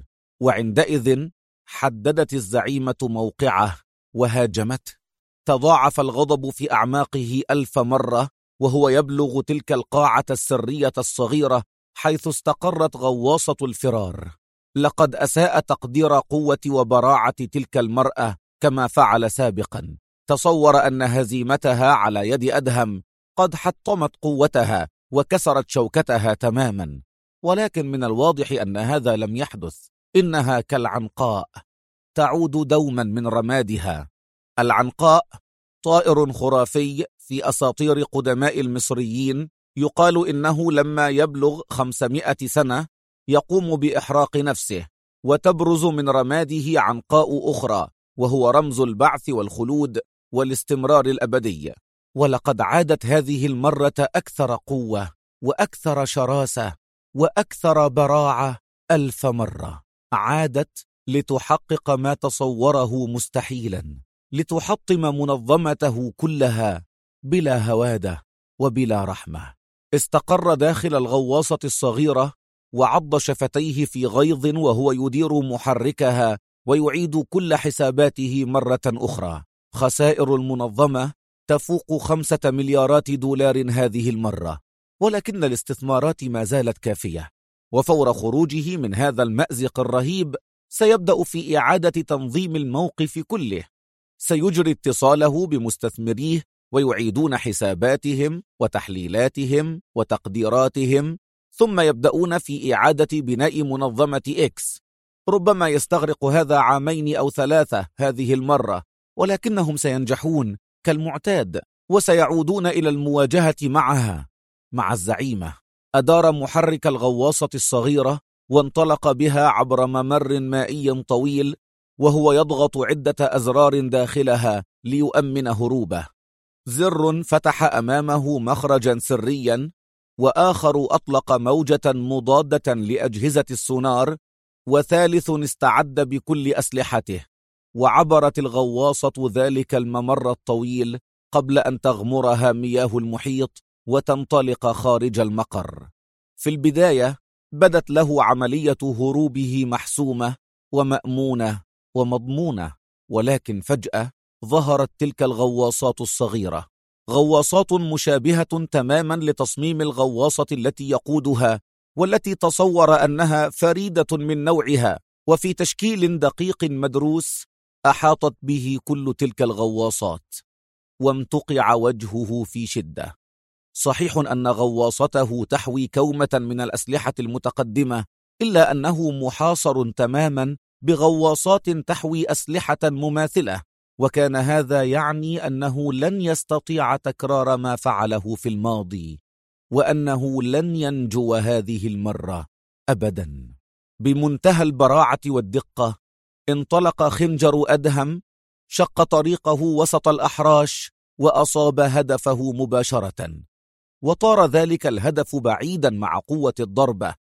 وعندئذ حددت الزعيمة موقعه وهاجمته. تضاعف الغضب في أعماقه 1000 مرة وهو يبلغ تلك القاعة السرية الصغيرة حيث استقرت غواصة الفرار. لقد أساء تقدير قوة وبراعة تلك المرأة كما فعل سابقا. تصور أن هزيمتها على يد أدهم قد حطمت قوتها وكسرت شوكتها تماما، ولكن من الواضح أن هذا لم يحدث. إنها كالعنقاء تعود دوما من رمادها. العنقاء طائر خرافي في أساطير قدماء المصريين. يقال إنه لما يبلغ 500 سنة يقوم بإحراق نفسه، وتبرز من رماده عنقاء أخرى، وهو رمز البعث والخلود والاستمرار الأبدي. ولقد عادت هذه المرة أكثر قوة وأكثر شراسة وأكثر براعة 1000 مرة. عادت لتحقق ما تصوره مستحيلا، لتحطم منظمته كلها بلا هوادة وبلا رحمة. استقر داخل الغواصة الصغيرة وعض شفتيه في غيظ وهو يدير محركها ويعيد كل حساباته مرة أخرى. خسائر المنظمة تفوق 5 مليارات دولار هذه المرة، ولكن الاستثمارات ما زالت كافية. وفور خروجه من هذا المأزق الرهيب سيبدأ في إعادة تنظيم الموقف كله. سيجري اتصاله بمستثمريه ويعيدون حساباتهم وتحليلاتهم وتقديراتهم، ثم يبدأون في إعادة بناء منظمة إكس. ربما يستغرق هذا 2 أو 3 هذه المرة، ولكنهم سينجحون كالمعتاد وسيعودون إلى المواجهة معها. مع الزعيمة أدار محرك الغواصة الصغيرة وانطلق بها عبر ممر مائي طويل، وهو يضغط عدة أزرار داخلها ليؤمن هروبه. زر فتح أمامه مخرجا سريا، وآخر أطلق موجة مضادة لأجهزة السونار، وثالث استعد بكل أسلحته. وعبرت الغواصة ذلك الممر الطويل قبل أن تغمرها مياه المحيط وتنطلق خارج المقر. في البداية بدت له عملية هروبه محسومة ومأمونة ومضمونة، ولكن فجأة ظهرت تلك الغواصات الصغيرة، غواصات مشابهة تماما لتصميم الغواصة التي يقودها، والتي تصور أنها فريدة من نوعها، وفي تشكيل دقيق مدروس أحاطت به كل تلك الغواصات. وامتقع وجهه في شدة. صحيح أن غواصته تحوي كومة من الأسلحة المتقدمة، إلا أنه محاصر تماما بغواصات تحوي أسلحة مماثلة، وكان هذا يعني أنه لن يستطيع تكرار ما فعله في الماضي، وأنه لن ينجو هذه المرة أبدا. بمنتهى البراعة والدقة انطلق خنجر أدهم، شق طريقه وسط الأحراش وأصاب هدفه مباشرة، وطار ذلك الهدف بعيدا مع قوة الضربة.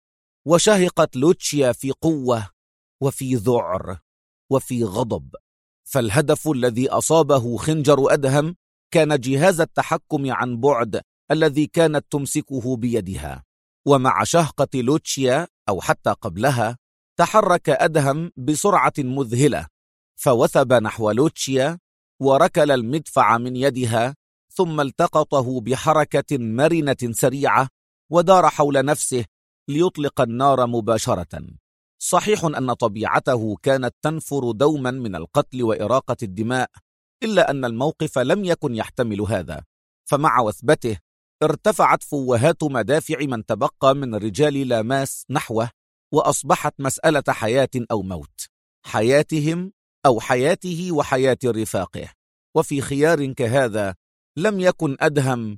وشهقت لوتشيا في قوة وفي ذعر وفي غضب، فالهدف الذي أصابه خنجر أدهم كان جهاز التحكم عن بعد الذي كانت تمسكه بيدها. ومع شهقة لوتشيا أو حتى قبلها تحرك أدهم بسرعة مذهلة، فوثب نحو لوتشيا وركل المدفع من يدها، ثم التقطه بحركة مرنة سريعة ودار حول نفسه ليطلق النار مباشرة. صحيح أن طبيعته كانت تنفر دوما من القتل وإراقة الدماء، إلا أن الموقف لم يكن يحتمل هذا، فمع وثبته ارتفعت فوهات مدافع من تبقى من رجال لاماس نحوه، وأصبحت مسألة حياة أو موت، حياتهم أو حياته وحياة رفاقه. وفي خيار كهذا لم يكن أدهم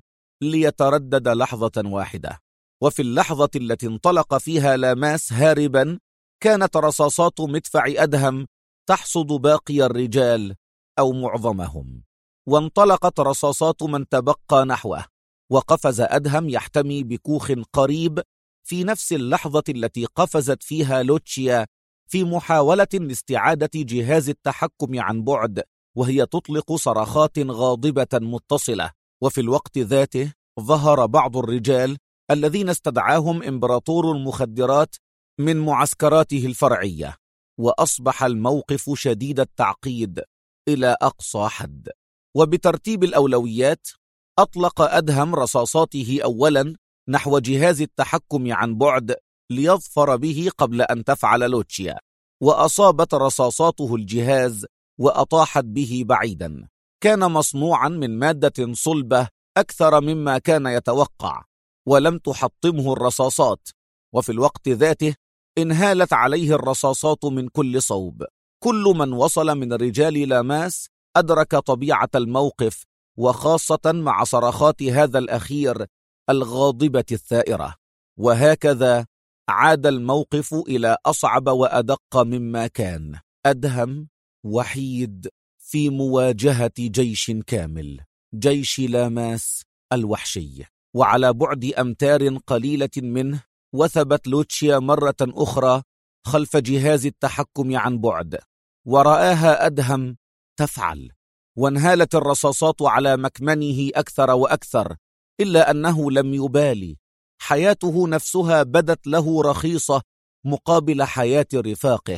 ليتردد لحظة واحدة. وفي اللحظة التي انطلق فيها لاماس هاربا كانت رصاصات مدفع أدهم تحصد باقي الرجال أو معظمهم. وانطلقت رصاصات من تبقى نحوه، وقفز أدهم يحتمي بكوخ قريب في نفس اللحظة التي قفزت فيها لوتشيا في محاولة لاستعادة جهاز التحكم عن بعد، وهي تطلق صرخات غاضبة متصلة. وفي الوقت ذاته ظهر بعض الرجال الذين استدعاهم إمبراطور المخدرات من معسكراته الفرعية، وأصبح الموقف شديد التعقيد إلى أقصى حد. وبترتيب الأولويات أطلق أدهم رصاصاته أولا نحو جهاز التحكم عن بعد ليظفر به قبل أن تفعل لوتشيا، وأصابت رصاصاته الجهاز وأطاحت به بعيدا. كان مصنوعا من مادة صلبة أكثر مما كان يتوقع، ولم تحطمه الرصاصات. وفي الوقت ذاته انهالت عليه الرصاصات من كل صوب. كل من وصل من رجال لاماس أدرك طبيعة الموقف، وخاصة مع صرخات هذا الأخير الغاضبة الثائرة. وهكذا عاد الموقف إلى أصعب وأدق مما كان. أدهم وحيد في مواجهة جيش كامل، جيش لاماس الوحشي. وعلى بعد أمتار قليلة منه وثبت لوتشيا مرة أخرى خلف جهاز التحكم عن بعد، ورآها أدهم تفعل، وانهالت الرصاصات على مكمنه أكثر وأكثر، إلا أنه لم يبالي. حياته نفسها بدت له رخيصة مقابل حياة رفاقه،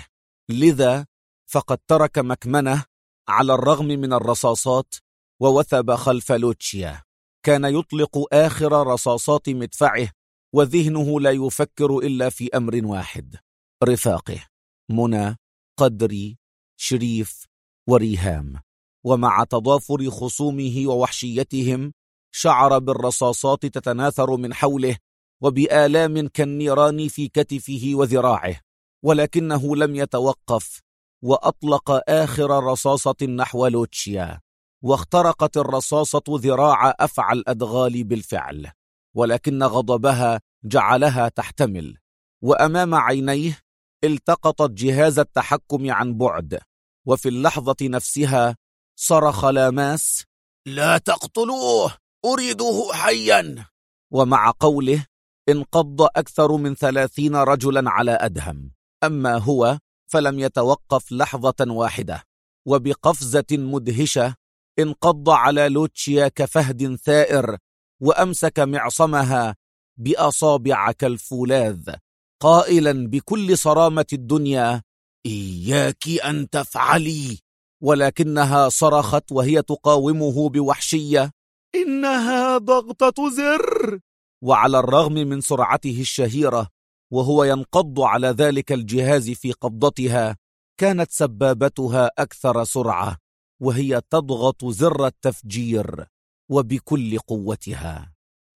لذا فقد ترك مكمنه على الرغم من الرصاصات ووثب خلف لوتشيا. كان يطلق آخر رصاصات مدفعه، وذهنه لا يفكر إلا في أمر واحد: رفاقه منى، قدري، شريف وريهام. ومع تضافر خصومه ووحشيتهم شعر بالرصاصات تتناثر من حوله وبآلام كالنيران في كتفه وذراعه، ولكنه لم يتوقف، وأطلق آخر رصاصة نحو لوتشيا، واخترقت الرصاصة ذراع أفعى الأدغال بالفعل، ولكن غضبها جعلها تحتمل. وأمام عينيه التقطت جهاز التحكم عن بعد، وفي اللحظة نفسها صرخ لاماس: لا تقتلوه، أريده حيا. ومع قوله انقض أكثر من 30 رجلا على أدهم، أما هو فلم يتوقف لحظة واحدة، وبقفزة مدهشة انقض على لوتشيا كفهد ثائر، وأمسك معصمها بأصابع كالفولاذ، قائلا بكل صرامة الدنيا: إياك أن تفعلي. ولكنها صرخت وهي تقاومه بوحشية: إنها ضغطة زر. وعلى الرغم من سرعته الشهيرة وهو ينقض على ذلك الجهاز في قبضتها، كانت سبابتها أكثر سرعة، وهي تضغط زر التفجير وبكل قوتها.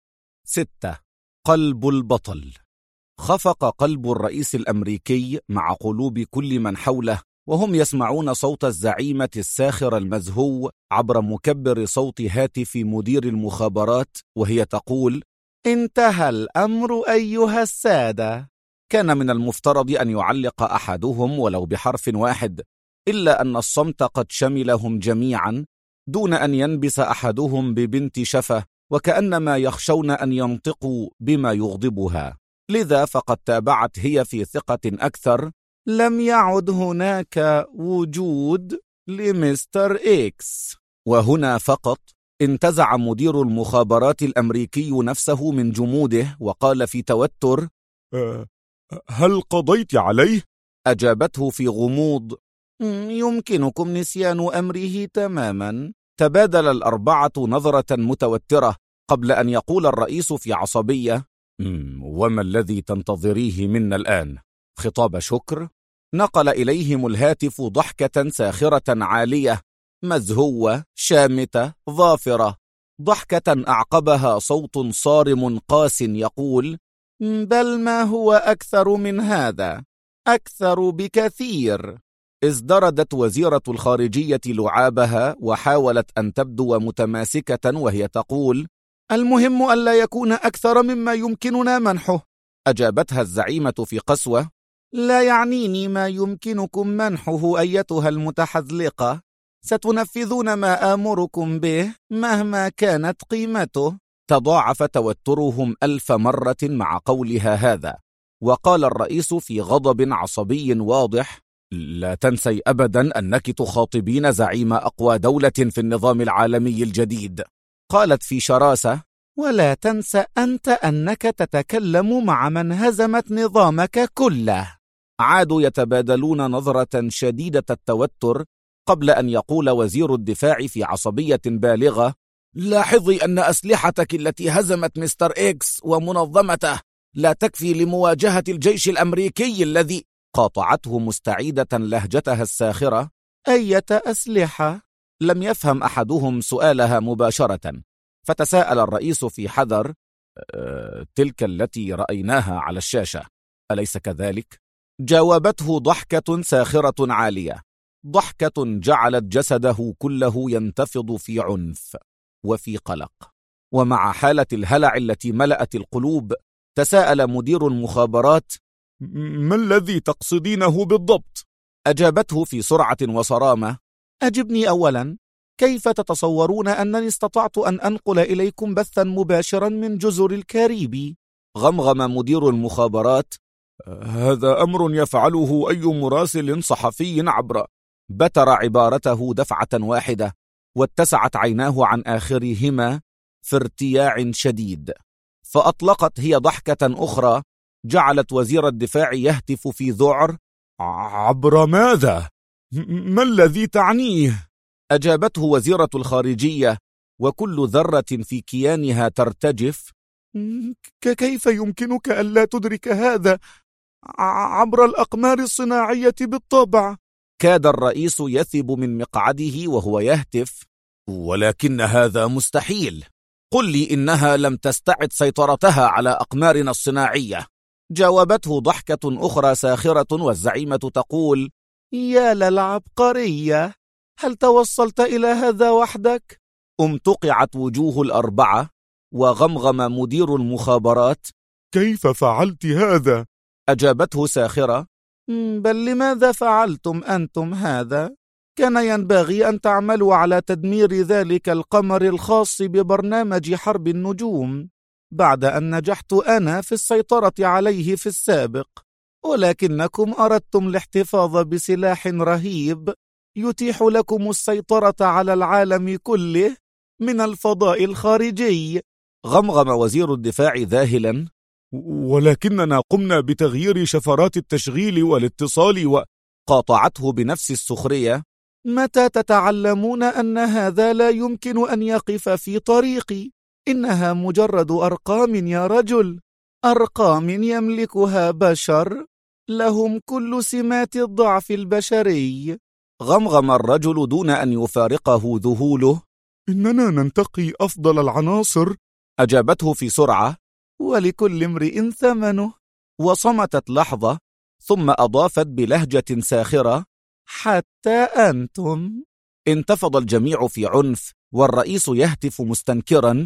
6. قلب البطل. خفق قلب الرئيس الأمريكي مع قلوب كل من حوله وهم يسمعون صوت الزعيمة الساخر المزهو عبر مكبر صوت هاتف مدير المخابرات، وهي تقول: انتهى الأمر أيها السادة. كان من المفترض أن يعلق أحدهم ولو بحرف واحد، إلا أن الصمت قد شملهم جميعا دون أن ينبس أحدهم ببنت شفة، وكأنما يخشون أن ينطقوا بما يغضبها. لذا فقد تابعت هي في ثقة أكثر: لم يعد هناك وجود لمستر إكس. وهنا فقط انتزع مدير المخابرات الأمريكي نفسه من جموده وقال في توتر: هل قضيت عليه؟ أجابته في غموض: يمكنكم نسيان أمره تماما. تبادل الأربعة نظرة متوترة قبل أن يقول الرئيس في عصبية: وما الذي تنتظريه منا الآن؟ خطاب شكر؟ نقل إليهم الهاتف ضحكة ساخرة عالية مزهوة شامتة ظافرة، ضحكة أعقبها صوت صارم قاس يقول: بل ما هو أكثر من هذا، أكثر بكثير. ازدردت وزيرة الخارجية لعابها وحاولت أن تبدو متماسكة وهي تقول: المهم ألا يكون أكثر مما يمكننا منحه. أجابتها الزعيمة في قسوة: لا يعنيني ما يمكنكم منحه أيتها المتحذلقة. ستنفذون ما آمركم به مهما كانت قيمته. تضاعف توترهم 1000 مرة مع قولها هذا، وقال الرئيس في غضب عصبي واضح: لا تنسي أبدا أنك تخاطبين زعيم أقوى دولة في النظام العالمي الجديد. قالت في شراسة: ولا تنسى أنت أنك تتكلم مع من هزمت نظامك كله. عادوا يتبادلون نظرة شديدة التوتر قبل أن يقول وزير الدفاع في عصبية بالغة: لاحظي أن أسلحتك التي هزمت مستر إكس ومنظمته لا تكفي لمواجهة الجيش الأمريكي الذي... قاطعته مستعيدة لهجتها الساخرة: أية أسلحة؟ لم يفهم أحدهم سؤالها مباشرة، فتساءل الرئيس في حذر: تلك التي رأيناها على الشاشة، أليس كذلك؟ جاوبته ضحكة ساخرة عالية، ضحكة جعلت جسده كله ينتفض في عنف وفي قلق. ومع حالة الهلع التي ملأت القلوب، تساءل مدير المخابرات: ما الذي تقصدينه بالضبط؟ أجابته في سرعة وصرامة: أجبني أولا، كيف تتصورون أنني استطعت أن أنقل إليكم بثا مباشرا من جزر الكاريبي؟ غمغم مدير المخابرات: هذا أمر يفعله أي مراسل صحفي عبر... بتر عبارته دفعة واحدة، واتسعت عيناه عن آخرهما في ارتياع شديد، فأطلقت هي ضحكة أخرى جعلت وزير الدفاع يهتف في ذعر: عبر ماذا؟ ما الذي تعنيه؟ أجابته وزيرة الخارجية وكل ذرة في كيانها ترتجف: كيف يمكنك ألا تدرك هذا؟ عبر الأقمار الصناعية بالطبع. كاد الرئيس يثب من مقعده وهو يهتف: ولكن هذا مستحيل، قل لي إنها لم تستعد سيطرتها على أقمارنا الصناعية. جاوبته ضحكة أخرى ساخرة والزعيمة تقول: يا للعبقرية، هل توصلت إلى هذا وحدك؟ امتقعت وجوه الأربعة، وغمغم مدير المخابرات: كيف فعلت هذا؟ أجابته ساخرة: بل لماذا فعلتم أنتم هذا؟ كان ينبغي أن تعملوا على تدمير ذلك القمر الخاص ببرنامج حرب النجوم، بعد أن نجحت أنا في السيطرة عليه في السابق، ولكنكم أردتم الاحتفاظ بسلاح رهيب يتيح لكم السيطرة على العالم كله من الفضاء الخارجي. غمغم وزير الدفاع ذاهلا: ولكننا قمنا بتغيير شفرات التشغيل والاتصال قاطعته بنفس السخرية: متى تتعلمون أن هذا لا يمكن أن يقف في طريقي؟ إنها مجرد أرقام يا رجل، أرقام يملكها بشر لهم كل سمات الضعف البشري. غمغم الرجل دون أن يفارقه ذهوله: إننا ننتقي أفضل العناصر. أجابته في سرعة: ولكل امرئ ثمنه. وصمتت لحظة، ثم أضافت بلهجة ساخرة: حتى أنتم. انتفض الجميع في عنف، والرئيس يهتف مستنكرا: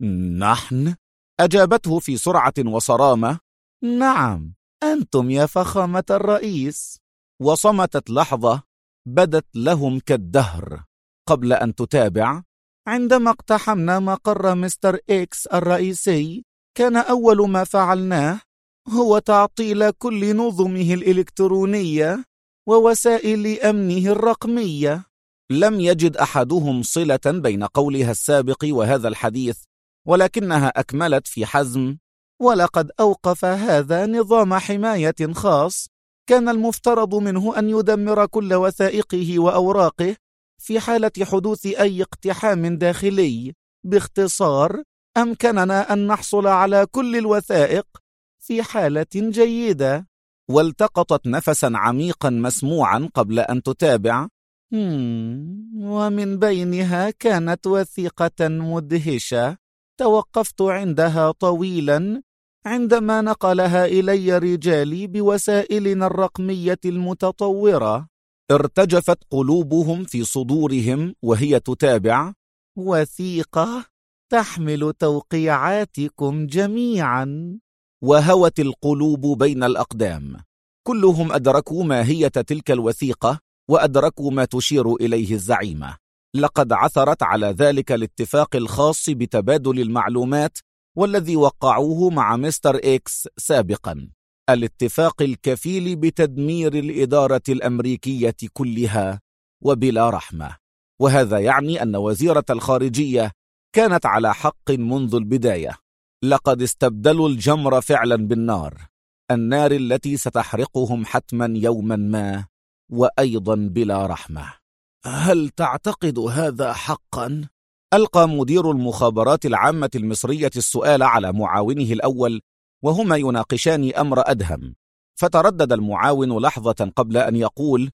نحن؟ أجابته في سرعة وصرامة: نعم، أنتم يا فخامة الرئيس. وصمتت لحظة بدت لهم كالدهر قبل أن تتابع: عندما اقتحمنا مقر مستر إكس الرئيسي، كان أول ما فعلناه هو تعطيل كل نظمه الإلكترونية ووسائل أمنه الرقمية. لم يجد أحدهم صلة بين قولها السابق وهذا الحديث، ولكنها أكملت في حزم: ولقد أوقف هذا نظام حماية خاص كان المفترض منه أن يدمر كل وثائقه وأوراقه في حالة حدوث أي اقتحام داخلي. باختصار، أمكننا أن نحصل على كل الوثائق في حالة جيدة. والتقطت نفسا عميقا مسموعا قبل أن تتابع: ومن بينها كانت وثيقة مدهشة توقفت عندها طويلا عندما نقلها إلي رجالي بوسائلنا الرقمية المتطورة. ارتجفت قلوبهم في صدورهم وهي تتابع: وثيقة تحمل توقيعاتكم جميعا. وهوت القلوب بين الأقدام. كلهم أدركوا ماهية تلك الوثيقة وأدركوا ما تشير إليه الزعيمة. لقد عثرت على ذلك الاتفاق الخاص بتبادل المعلومات والذي وقعوه مع مستر إكس سابقا، الاتفاق الكفيل بتدمير الإدارة الأمريكية كلها وبلا رحمة. وهذا يعني أن وزيرة الخارجية كانت على حق منذ البداية. لقد استبدلوا الجمر فعلا بالنار، النار التي ستحرقهم حتما يوما ما، وأيضا بلا رحمة. هل تعتقد هذا حقا؟ ألقى مدير المخابرات العامة المصرية السؤال على معاونه الأول وهما يناقشان أمر أدهم، فتردد المعاون لحظة قبل أن يقول: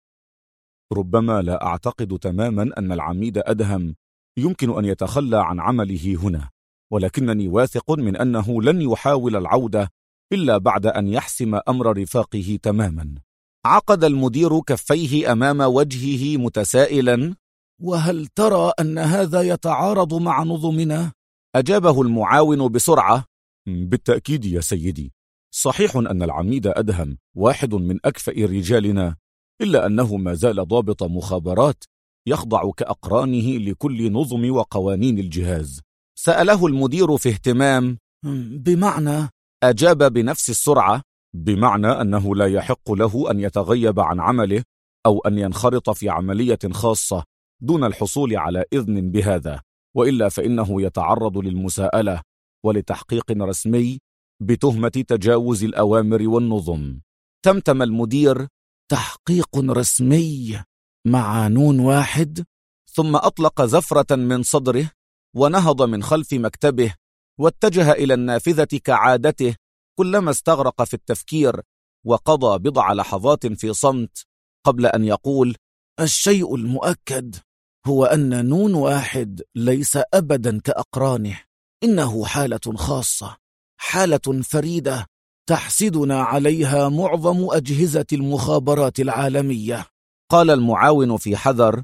ربما لا أعتقد تماما أن العميد أدهم يمكن أن يتخلى عن عمله هنا، ولكنني واثق من أنه لن يحاول العودة إلا بعد أن يحسم أمر رفاقه تماما. عقد المدير كفيه أمام وجهه متسائلا: وهل ترى أن هذا يتعارض مع نظمنا؟ أجابه المعاون بسرعة: بالتأكيد يا سيدي، صحيح أن العميد أدهم واحد من أكفأ رجالنا، إلا أنه ما زال ضابط مخابرات يخضع كأقرانه لكل نظم وقوانين الجهاز. سأله المدير في اهتمام: بمعنى؟ أجاب بنفس السرعة: بمعنى أنه لا يحق له أن يتغيب عن عمله أو أن ينخرط في عملية خاصة دون الحصول على إذن بهذا، وإلا فإنه يتعرض للمساءلة ولتحقيق رسمي بتهمة تجاوز الأوامر والنظم. تمتم المدير: تحقيق رسمي مع نون واحد؟ ثم أطلق زفرة من صدره ونهض من خلف مكتبه واتجه إلى النافذة كعادته كلما استغرق في التفكير، وقضى بضع لحظات في صمت قبل أن يقول: الشيء المؤكد هو أن نون واحد ليس أبدا كأقرانه، إنه حالة خاصة، حالة فريدة تحسدنا عليها معظم أجهزة المخابرات العالمية. قال المعاون في حذر: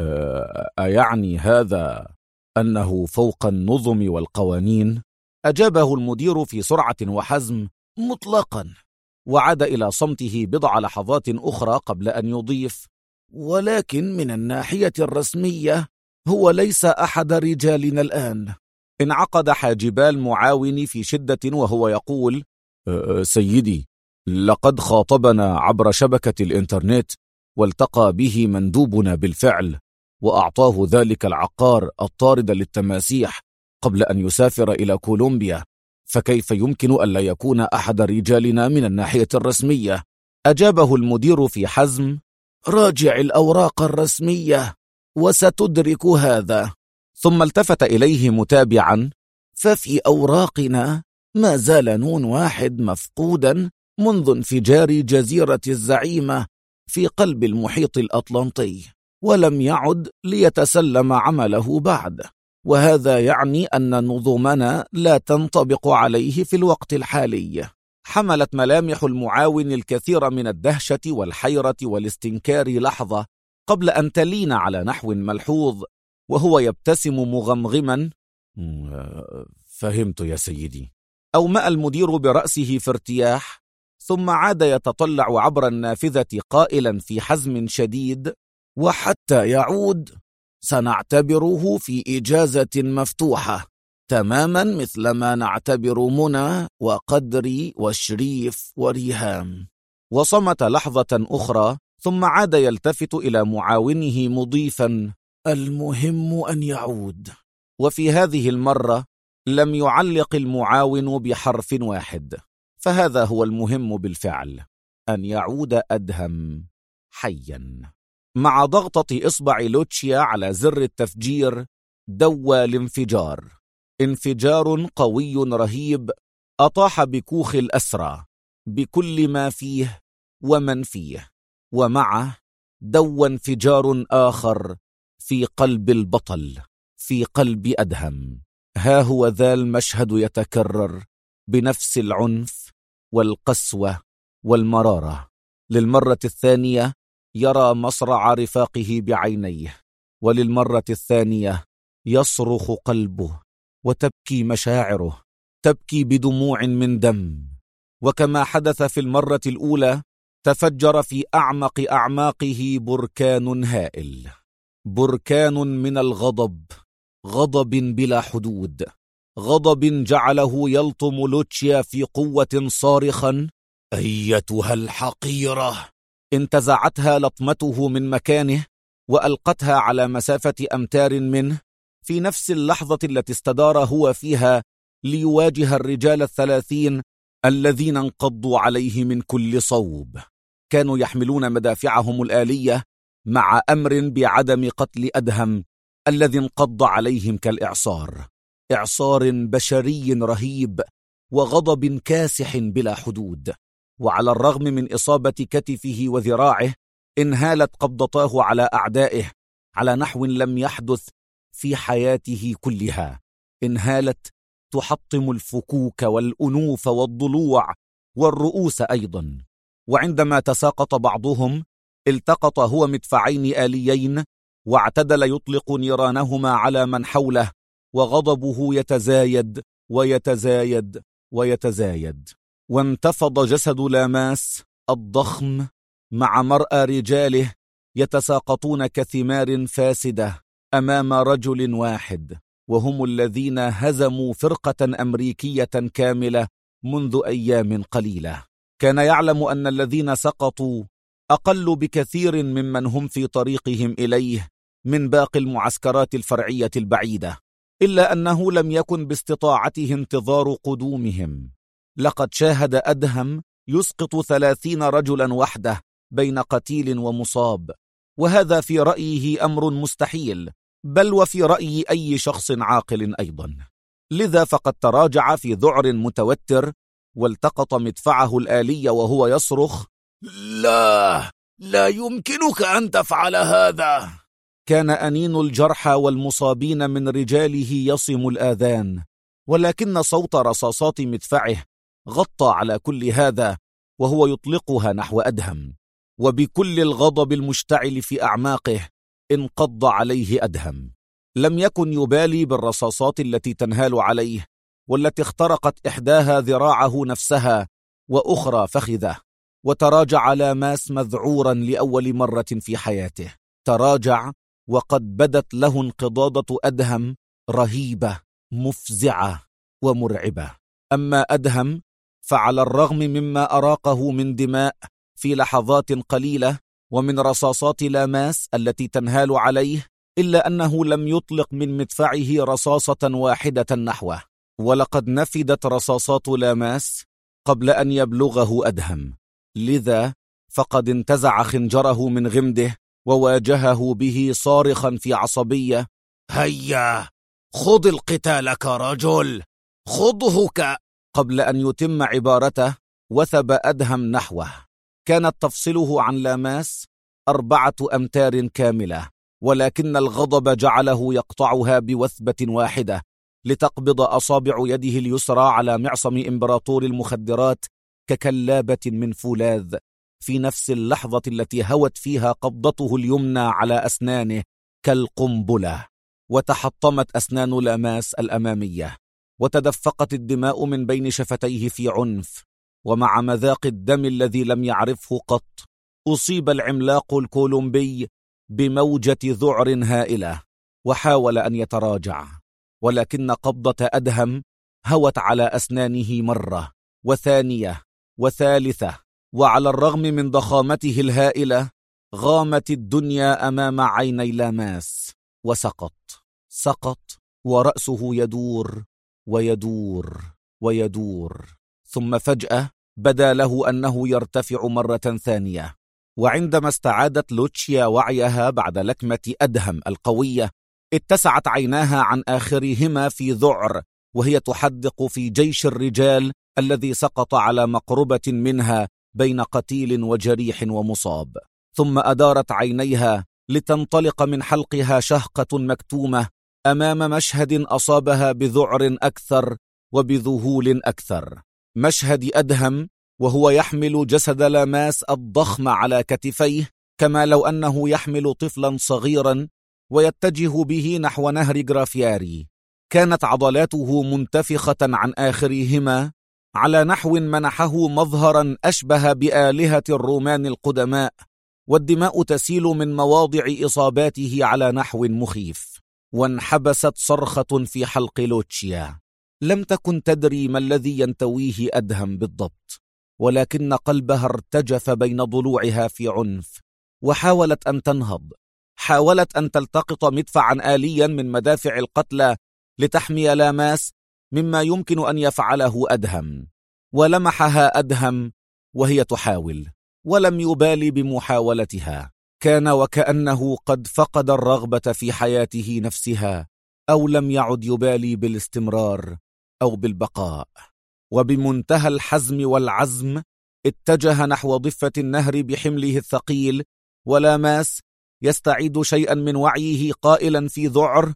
أيعني هذا أنه فوق النظم والقوانين؟ أجابه المدير في سرعة وحزم: مطلقا. وعاد إلى صمته بضع لحظات أخرى قبل أن يضيف: ولكن من الناحية الرسمية هو ليس أحد رجالنا الآن. انعقد حاجبا المعاون في شدة وهو يقول: سيدي، لقد خاطبنا عبر شبكة الإنترنت والتقى به مندوبنا بالفعل، وأعطاه ذلك العقار الطارد للتماسيح قبل أن يسافر إلى كولومبيا، فكيف يمكن ألا يكون أحد رجالنا من الناحية الرسمية؟ أجابه المدير في حزم: راجع الأوراق الرسمية وستدرك هذا. ثم التفت إليه متابعا: ففي أوراقنا ما زال نون واحد مفقودا منذ انفجار جزيرة الزعيمة في قلب المحيط الأطلنطي، ولم يعد ليتسلم عمله بعد، وهذا يعني أن نظمنا لا تنطبق عليه في الوقت الحالي. حملت ملامح المعاون الكثير من الدهشة والحيرة والاستنكار لحظة قبل أن تلين على نحو ملحوظ وهو يبتسم مغمغما: فهمت يا سيدي. أومأ المدير برأسه في ارتياح، ثم عاد يتطلع عبر النافذة قائلا في حزم شديد: وحتى يعود سنعتبره في إجازة مفتوحة، تماما مثل ما نعتبر منى وقدري وشريف وريهام. وصمت لحظة أخرى ثم عاد يلتفت إلى معاونه مضيفا: المهم أن يعود. وفي هذه المرة لم يعلق المعاون بحرف واحد، فهذا هو المهم بالفعل: أن يعود أدهم حيا. مع ضغطة إصبع لوتشيا على زر التفجير دوى الانفجار، انفجار قوي رهيب أطاح بكوخ الأسرى بكل ما فيه ومن فيه، ومعه دوى انفجار آخر في قلب البطل، في قلب أدهم. ها هو ذا المشهد يتكرر بنفس العنف والقسوة والمرارة. للمرة الثانية يرى مصرع رفاقه بعينيه، وللمرة الثانية يصرخ قلبه وتبكي مشاعره، تبكي بدموع من دم. وكما حدث في المرة الأولى تفجر في أعمق أعماقه بركان هائل، بركان من الغضب، غضب بلا حدود، غضب جعله يلطم لوتشيا في قوة صارخا: أيتها الحقيرة! انتزعتها لطمته من مكانه وألقتها على مسافة أمتار منه في نفس اللحظة التي استدار هو فيها ليواجه الرجال 30 الذين انقضوا عليه من كل صوب. كانوا يحملون مدافعهم الآلية مع أمر بعدم قتل أدهم الذي انقض عليهم كالإعصار، إعصار بشري رهيب وغضب كاسح بلا حدود. وعلى الرغم من إصابة كتفه وذراعه انهالت قبضتاه على أعدائه على نحو لم يحدث في حياته كلها، انهالت تحطم الفكوك والأنوف والضلوع والرؤوس أيضا. وعندما تساقط بعضهم التقط هو مدفعين آليين واعتدل يطلق نيرانهما على من حوله، وغضبه يتزايد ويتزايد ويتزايد. وانتفض جسد لاماس الضخم مع مرأى رجاله يتساقطون كثمار فاسدة أمام رجل واحد، وهم الذين هزموا فرقة أمريكية كاملة منذ أيام قليلة. كان يعلم أن الذين سقطوا أقل بكثير ممن هم في طريقهم إليه من باقي المعسكرات الفرعية البعيدة، إلا أنه لم يكن باستطاعته انتظار قدومهم. لقد شاهد أدهم يسقط 30 رجلا وحده بين قتيل ومصاب، وهذا في رأيه أمر مستحيل، بل وفي رأي أي شخص عاقل أيضا. لذا فقد تراجع في ذعر متوتر والتقط مدفعه الآلي وهو يصرخ: لا يمكنك أن تفعل هذا. كان أنين الجرحى والمصابين من رجاله يصم الآذان، ولكن صوت رصاصات مدفعه غطى على كل هذا وهو يطلقها نحو أدهم. وبكل الغضب المشتعل في أعماقه انقض عليه أدهم. لم يكن يبالي بالرصاصات التي تنهال عليه، والتي اخترقت إحداها ذراعه نفسها وأخرى فخذه. وتراجع لاماس مذعورا لأول مرة في حياته، تراجع وقد بدت له انقضاضة أدهم رهيبة مفزعة ومرعبة. أما أدهم فعلى الرغم مما أراقه من دماء في لحظات قليلة ومن رصاصات لاماس التي تنهال عليه، إلا أنه لم يطلق من مدفعه رصاصة واحدة نحوه، ولقد نفدت رصاصات لاماس قبل أن يبلغه أدهم. لذا فقد انتزع خنجره من غمده وواجهه به صارخا في عصبية: هيا خذ القتال كرجل، خذه قبل أن يتم عبارته وثب أدهم نحوه. كانت تفصله عن لاماس 4 أمتار كاملة، ولكن الغضب جعله يقطعها بوثبة واحدة لتقبض أصابع يده اليسرى على معصم إمبراطور المخدرات ككلابة من فولاذ في نفس اللحظة التي هوت فيها قبضته اليمنى على أسنانه كالقنبلة، وتحطمت أسنان لاماس الأمامية، وتدفقت الدماء من بين شفتيه في عنف. ومع مذاق الدم الذي لم يعرفه قط أصيب العملاق الكولومبي بموجة ذعر هائلة وحاول أن يتراجع، ولكن قبضة أدهم هوت على أسنانه مرة وثانية وثالثة، وعلى الرغم من ضخامته الهائلة غامت الدنيا أمام عيني لاماس، سقط ورأسه يدور ويدور ويدور، ثم فجأة بدا له أنه يرتفع مرة ثانية. وعندما استعادت لوتشيا وعيها بعد لكمة أدهم القوية، اتسعت عيناها عن آخرهما في ذعر وهي تحدق في جيش الرجال الذي سقط على مقربة منها بين قتيل وجريح ومصاب. ثم أدارت عينيها لتنطلق من حلقها شهقة مكتومة أمام مشهد أصابها بذعر أكثر وبذهول أكثر، مشهد أدهم وهو يحمل جسد لاماس الضخم على كتفيه كما لو أنه يحمل طفلا صغيرا ويتجه به نحو نهر جرافياري. كانت عضلاته منتفخة عن آخرهما على نحو منحه مظهرا أشبه بآلهة الرومان القدماء، والدماء تسيل من مواضع إصاباته على نحو مخيف. وانحبست صرخة في حلق لوتشيا. لم تكن تدري ما الذي ينتويه أدهم بالضبط، ولكن قلبها ارتجف بين ضلوعها في عنف، وحاولت أن تنهض. حاولت أن تلتقط مدفعا آليا من مدافع القتلى لتحمي لاماس مما يمكن أن يفعله أدهم، ولمحها أدهم وهي تحاول، ولم يبالي بمحاولتها. كان وكأنه قد فقد الرغبة في حياته نفسها، أو لم يعد يبالي بالاستمرار أو بالبقاء. وبمنتهى الحزم والعزم اتجه نحو ضفة النهر بحمله الثقيل، ولاماس يستعيد شيئا من وعيه قائلا في ذعر: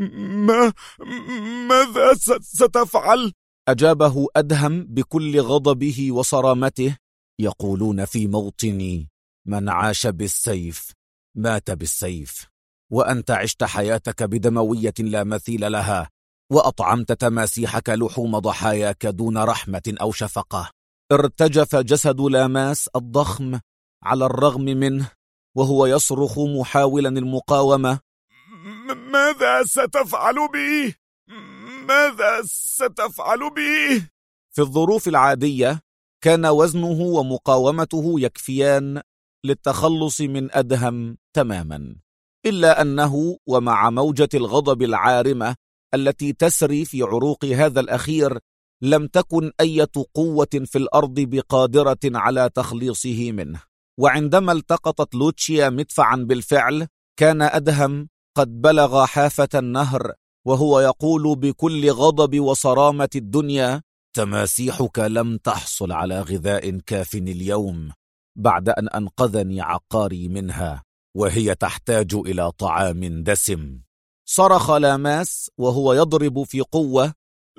ماذا ستفعل؟ أجابه أدهم بكل غضبه وصرامته: يقولون في موطني: من عاش بالسيف مات بالسيف، وأنت عشت حياتك بدموية لا مثيل لها، وأطعمت تماسيحك لحوم ضحاياك دون رحمة أو شفقة. ارتجف جسد لاماس الضخم على الرغم منه وهو يصرخ محاولا المقاومة: ماذا ستفعل بي؟ ماذا ستفعل بي؟ في الظروف العادية كان وزنه ومقاومته يكفيان للتخلص من أدهم تماما، إلا أنه ومع موجة الغضب العارمة التي تسري في عروق هذا الأخير لم تكن أي قوة في الأرض بقادرة على تخليصه منه. وعندما التقطت لوتشيا مدفعا بالفعل، كان أدهم قد بلغ حافة النهر وهو يقول بكل غضب وصرامة الدنيا: تماسيحك لم تحصل على غذاء كاف اليوم بعد أن أنقذني عقاري منها، وهي تحتاج إلى طعام دسم. صرخ لاماس وهو يضرب في قوة: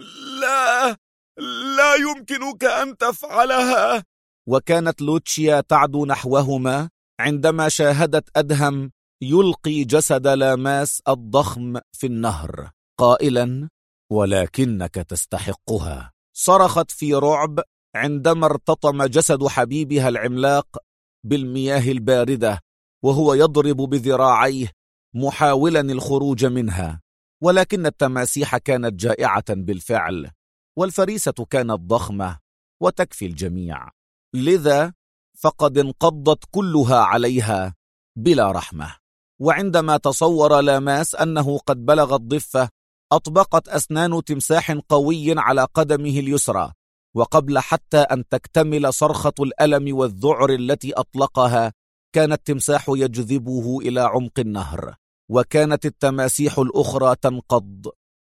لا يمكنك أن تفعلها. وكانت لوتشيا تعدو نحوهما عندما شاهدت أدهم يلقي جسد لاماس الضخم في النهر، قائلا: ولكنك تستحقها. صرخت في رعب عندما ارتطم جسد حبيبها العملاق بالمياه الباردة وهو يضرب بذراعيه محاولا الخروج منها، ولكن التماسيح كانت جائعة بالفعل، والفريسة كانت ضخمة وتكفي الجميع، لذا فقد انقضت كلها عليها بلا رحمة. وعندما تصور لاماس أنه قد بلغ الضفة، أطبقت أسنان تمساح قوي على قدمه اليسرى، وقبل حتى أن تكتمل صرخة الألم والذعر التي أطلقها، كان التمساح يجذبه إلى عمق النهر، وكانت التماسيح الأخرى تنقض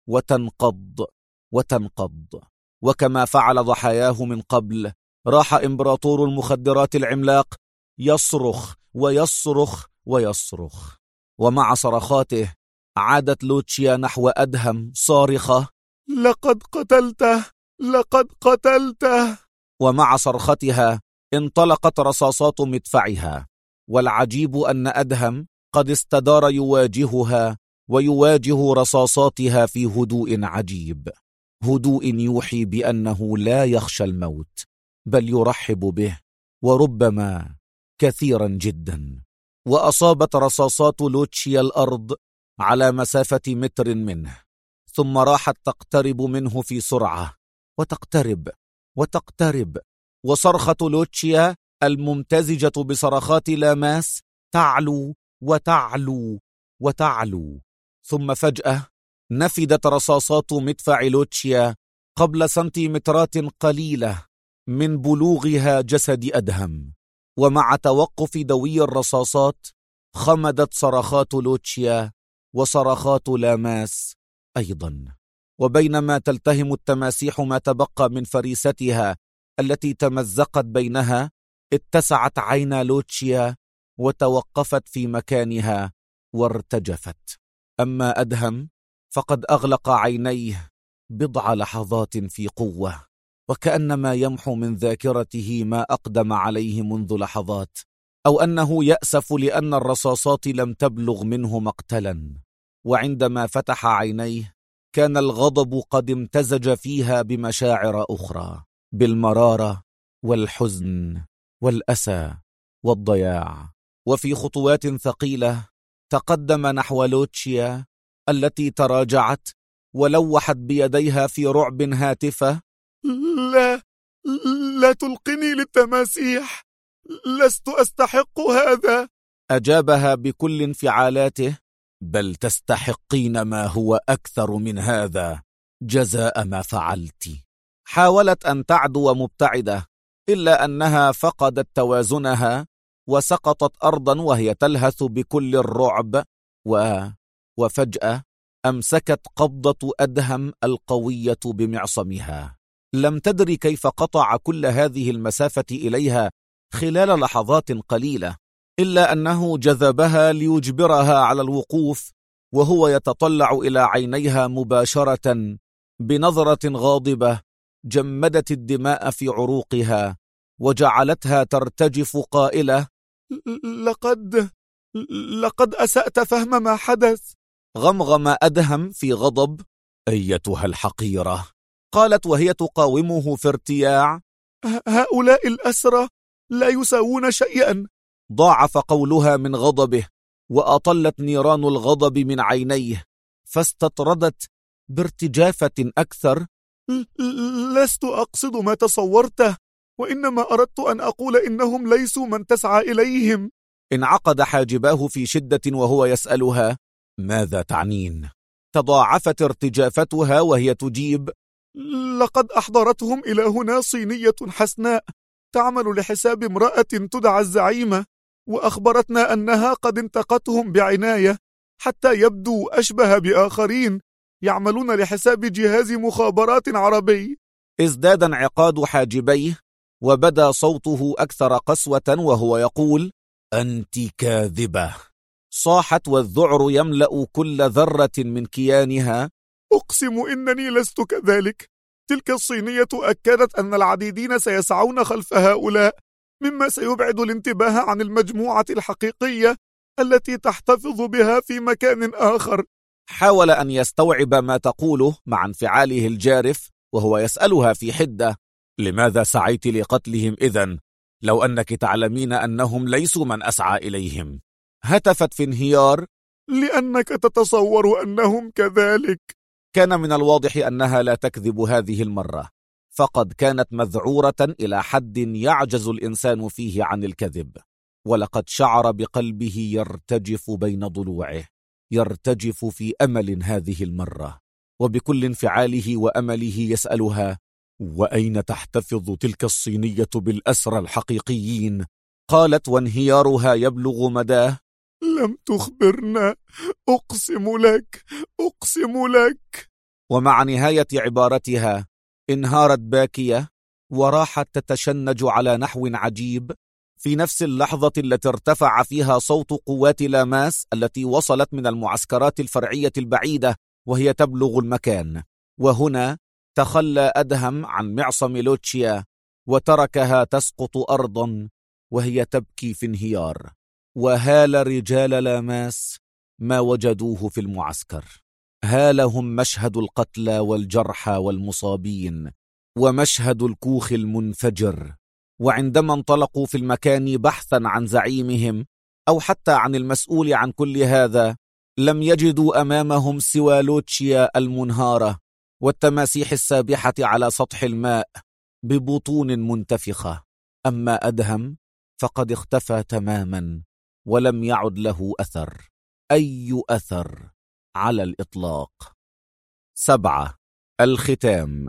وتنقض وتنقض. وكما فعل ضحاياه من قبل، راح إمبراطور المخدرات العملاق يصرخ ويصرخ ويصرخ، ومع صرخاته عادت لوتشيا نحو أدهم صارخة: لقد قتلته، لقد قتلته. ومع صرختها انطلقت رصاصات مدفعها، والعجيب أن أدهم قد استدار يواجهها ويواجه رصاصاتها في هدوء عجيب، هدوء يوحي بأنه لا يخشى الموت بل يرحب به، وربما كثيرا جدا. وأصابت رصاصات لوتشيا الأرض على مسافة متر منه، ثم راحت تقترب منه في سرعة، وتقترب وتقترب، وصرخة لوتشيا الممتزجة بصرخات لاماس تعلو وتعلو وتعلو. ثم فجأة نفدت رصاصات مدفع لوتشيا قبل سنتيمترات قليلة من بلوغها جسد أدهم، ومع توقف دوي الرصاصات خمدت صرخات لوتشيا وصرخات لاماس أيضا. وبينما تلتهم التماسيح ما تبقى من فريستها التي تمزقت بينها، اتسعت عين لوتشيا وتوقفت في مكانها وارتجفت. أما أدهم فقد أغلق عينيه بضع لحظات في قوة، وكأنما يمحو من ذاكرته ما أقدم عليه منذ لحظات، أو أنه يأسف لأن الرصاصات لم تبلغ منه مقتلا. وعندما فتح عينيه كان الغضب قد امتزج فيها بمشاعر أخرى، بالمرارة والحزن والأسى والضياع. وفي خطوات ثقيلة تقدم نحو لوتشيا التي تراجعت ولوحت بيديها في رعب هاتفة: لا، لا تلقني للتماسيح، لست أستحق هذا. أجابها بكل انفعالاته: بل تستحقين ما هو أكثر من هذا جزاء ما فعلت. حاولت أن تعدو مبتعدة، إلا أنها فقدت توازنها وسقطت أرضا وهي تلهث بكل الرعب. وفجأة أمسكت قبضة أدهم القوية بمعصمها. لم تدري كيف قطع كل هذه المسافة إليها خلال لحظات قليلة، إلا أنه جذبها ليجبرها على الوقوف، وهو يتطلع إلى عينيها مباشرة بنظرة غاضبة جمدت الدماء في عروقها وجعلتها ترتجف قائلة: لقد أسأت فهم ما حدث. غمغم أدهم في غضب: أيتها الحقيرة، قالت وهي تقاومه في ارتياع، هؤلاء الأسرى لا يساوون شيئا. ضاعف قولها من غضبه، وأطلت نيران الغضب من عينيه، فاستطردت بارتجافة أكثر: لست أقصد ما تصورته، وإنما أردت أن أقول إنهم ليسوا من تسعى إليهم. انعقد حاجباه في شدة وهو يسألها: ماذا تعنين؟ تضاعفت ارتجافتها وهي تجيب: لقد أحضرتهم إلى هنا صينية حسناء تعمل لحساب امرأة تدعى الزعيمة، وأخبرتنا أنها قد انتقتهم بعناية حتى يبدوا أشبه بآخرين يعملون لحساب جهاز مخابرات عربي. ازداد انعقاد حاجبيه، وبدا صوته أكثر قسوة وهو يقول: أنت كاذبة. صاحت والذعر يملأ كل ذرة من كيانها: أقسم إنني لست كذلك. تلك الصينية أكدت أن العديدين سيسعون خلف هؤلاء، مما سيبعد الانتباه عن المجموعة الحقيقية التي تحتفظ بها في مكان آخر. حاول أن يستوعب ما تقوله مع انفعاله الجارف، وهو يسألها في حدة: لماذا سعيت لقتلهم إذن، لو أنك تعلمين أنهم ليسوا من أسعى إليهم؟ هتفت في انهيار: لأنك تتصور أنهم كذلك. كان من الواضح أنها لا تكذب هذه المرة، فقد كانت مذعورة إلى حد يعجز الإنسان فيه عن الكذب. ولقد شعر بقلبه يرتجف بين ضلوعه، يرتجف في أمل هذه المرة، وبكل انفعاله وأمله يسألها: وأين تحتفظ تلك الصينية بالأسرى الحقيقيين؟ قالت وانهيارها يبلغ مداه: لم تخبرنا، أقسم لك، أقسم لك. ومع نهاية عبارتها انهارت باكية وراحت تتشنج على نحو عجيب، في نفس اللحظة التي ارتفع فيها صوت قوات لاماس التي وصلت من المعسكرات الفرعية البعيدة وهي تبلغ المكان. وهنا تخلى أدهم عن معصم لوتشيا وتركها تسقط أرضا وهي تبكي في انهيار. وهال رجال لاماس ما وجدوه في المعسكر، هالهم مشهد القتلى والجرحى والمصابين، ومشهد الكوخ المنفجر. وعندما انطلقوا في المكان بحثا عن زعيمهم أو حتى عن المسؤول عن كل هذا، لم يجدوا أمامهم سوى لوتشيا المنهارة والتماسيح السابحة على سطح الماء ببطون منتفخة. أما أدهم فقد اختفى تماما ولم يعد له أثر، أي أثر على الإطلاق. 7. الختام.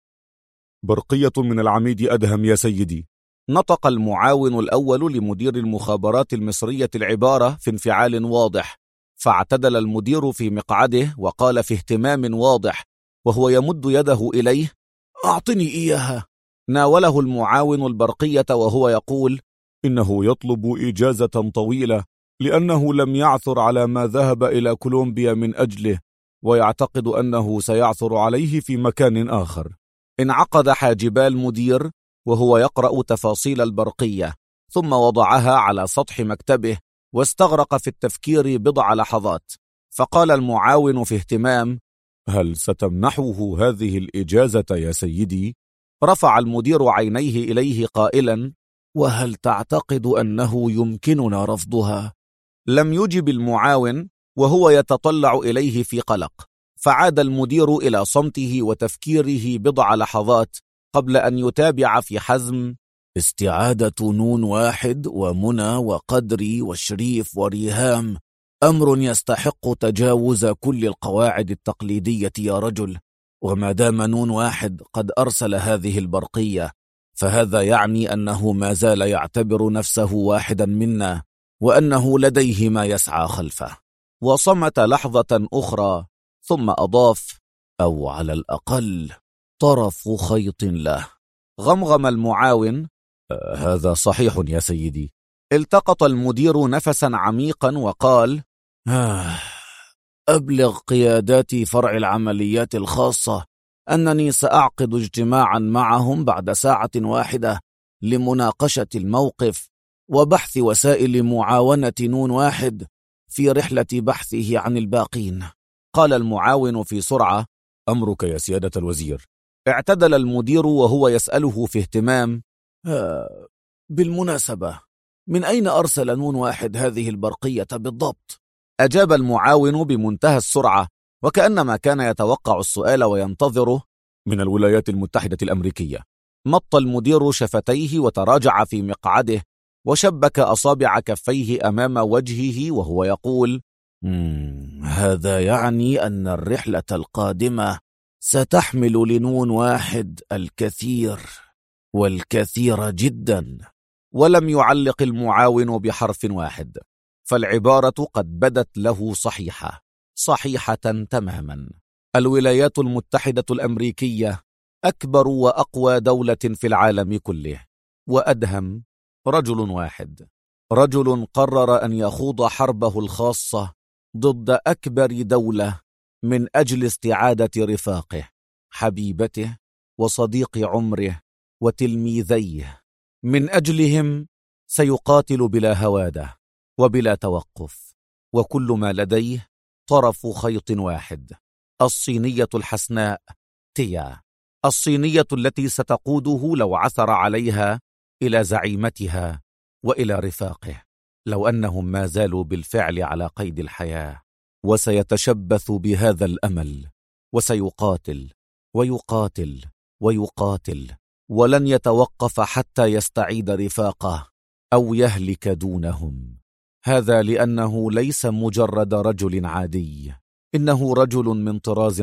برقية من العميد أدهم يا سيدي. نطق المعاون الأول لمدير المخابرات المصرية العبارة في انفعال واضح، فاعتدل المدير في مقعده وقال في اهتمام واضح وهو يمد يده إليه: أعطني إياها. ناوله المعاون البرقية وهو يقول: إنه يطلب إجازة طويلة لأنه لم يعثر على ما ذهب إلى كولومبيا من أجله، ويعتقد أنه سيعثر عليه في مكان آخر. انعقد حاجبا المدير وهو يقرأ تفاصيل البرقية، ثم وضعها على سطح مكتبه واستغرق في التفكير بضع لحظات، فقال المعاون في اهتمام: هل ستمنحه هذه الإجازة يا سيدي؟ رفع المدير عينيه إليه قائلا: وهل تعتقد أنه يمكننا رفضها؟ لم يجب المعاون وهو يتطلع إليه في قلق، فعاد المدير إلى صمته وتفكيره بضع لحظات قبل أن يتابع في حزم: استعادة نون واحد ومنى وقدري وشريف وريهام أمر يستحق تجاوز كل القواعد التقليدية يا رجل، وما دام نون واحد قد أرسل هذه البرقية فهذا يعني أنه ما زال يعتبر نفسه واحدا منا، وأنه لديه ما يسعى خلفه. وصمت لحظة أخرى ثم أضاف: أو على الأقل طرف خيط له. غمغم المعاون: هذا صحيح يا سيدي. التقط المدير نفسا عميقا وقال: أبلغ قيادات فرع العمليات الخاصة أنني سأعقد اجتماعا معهم بعد ساعة واحدة لمناقشة الموقف وبحث وسائل معاونة نون واحد في رحلة بحثه عن الباقين. قال المعاون في سرعة: أمرك يا سيادة الوزير. اعتدل المدير وهو يسأله في اهتمام: بالمناسبة من أين أرسل نون واحد هذه البرقية بالضبط؟ أجاب المعاون بمنتهى السرعة وكأنما كان يتوقع السؤال وينتظره: من الولايات المتحدة الأمريكية. مط المدير شفتيه وتراجع في مقعده وشبك أصابع كفيه أمام وجهه وهو يقول: هذا يعني أن الرحلة القادمة ستحمل لنون واحد الكثير والكثير جدا. ولم يعلق المعاون بحرف واحد، فالعبارة قد بدت له صحيحة تماما. الولايات المتحدة الأمريكية أكبر وأقوى دولة في العالم كله، وأدهم رجل واحد، رجل قرر أن يخوض حربه الخاصة ضد أكبر دولة من أجل استعادة رفاقه، حبيبته وصديق عمره وتلميذيه. من أجلهم سيقاتل بلا هوادة وبلا توقف، وكل ما لديه طرف خيط واحد: الصينية الحسناء تيا، الصينية التي ستقوده لو عثر عليها إلى زعيمتها وإلى رفاقه، لو أنهم ما زالوا بالفعل على قيد الحياة. وسيتشبث بهذا الأمل، وسيقاتل ويقاتل ويقاتل، ولن يتوقف حتى يستعيد رفاقه أو يهلك دونهم. هذا لأنه ليس مجرد رجل عادي، إنه رجل من طراز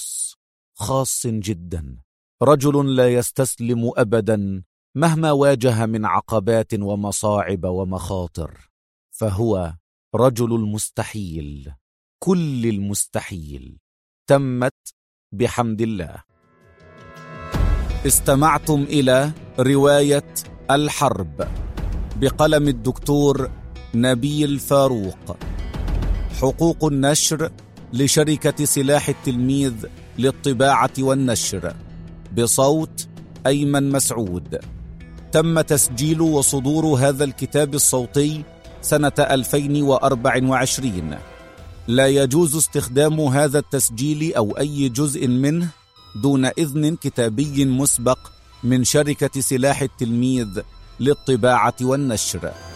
خاص جدا، رجل لا يستسلم أبدا مهما واجه من عقبات ومصاعب ومخاطر، فهو رجل المستحيل، كل المستحيل تمت بحمد الله. استمعتم إلى رواية الحرب بقلم الدكتور نبيل فاروق. حقوق النشر لشركة سلاح التلميذ للطباعة والنشر، بصوت أيمن مسعود. تم تسجيل وصدور هذا الكتاب الصوتي سنة 2024. لا يجوز استخدام هذا التسجيل أو أي جزء منه دون إذن كتابي مسبق من شركة سلاح التلميذ للطباعة والنشر.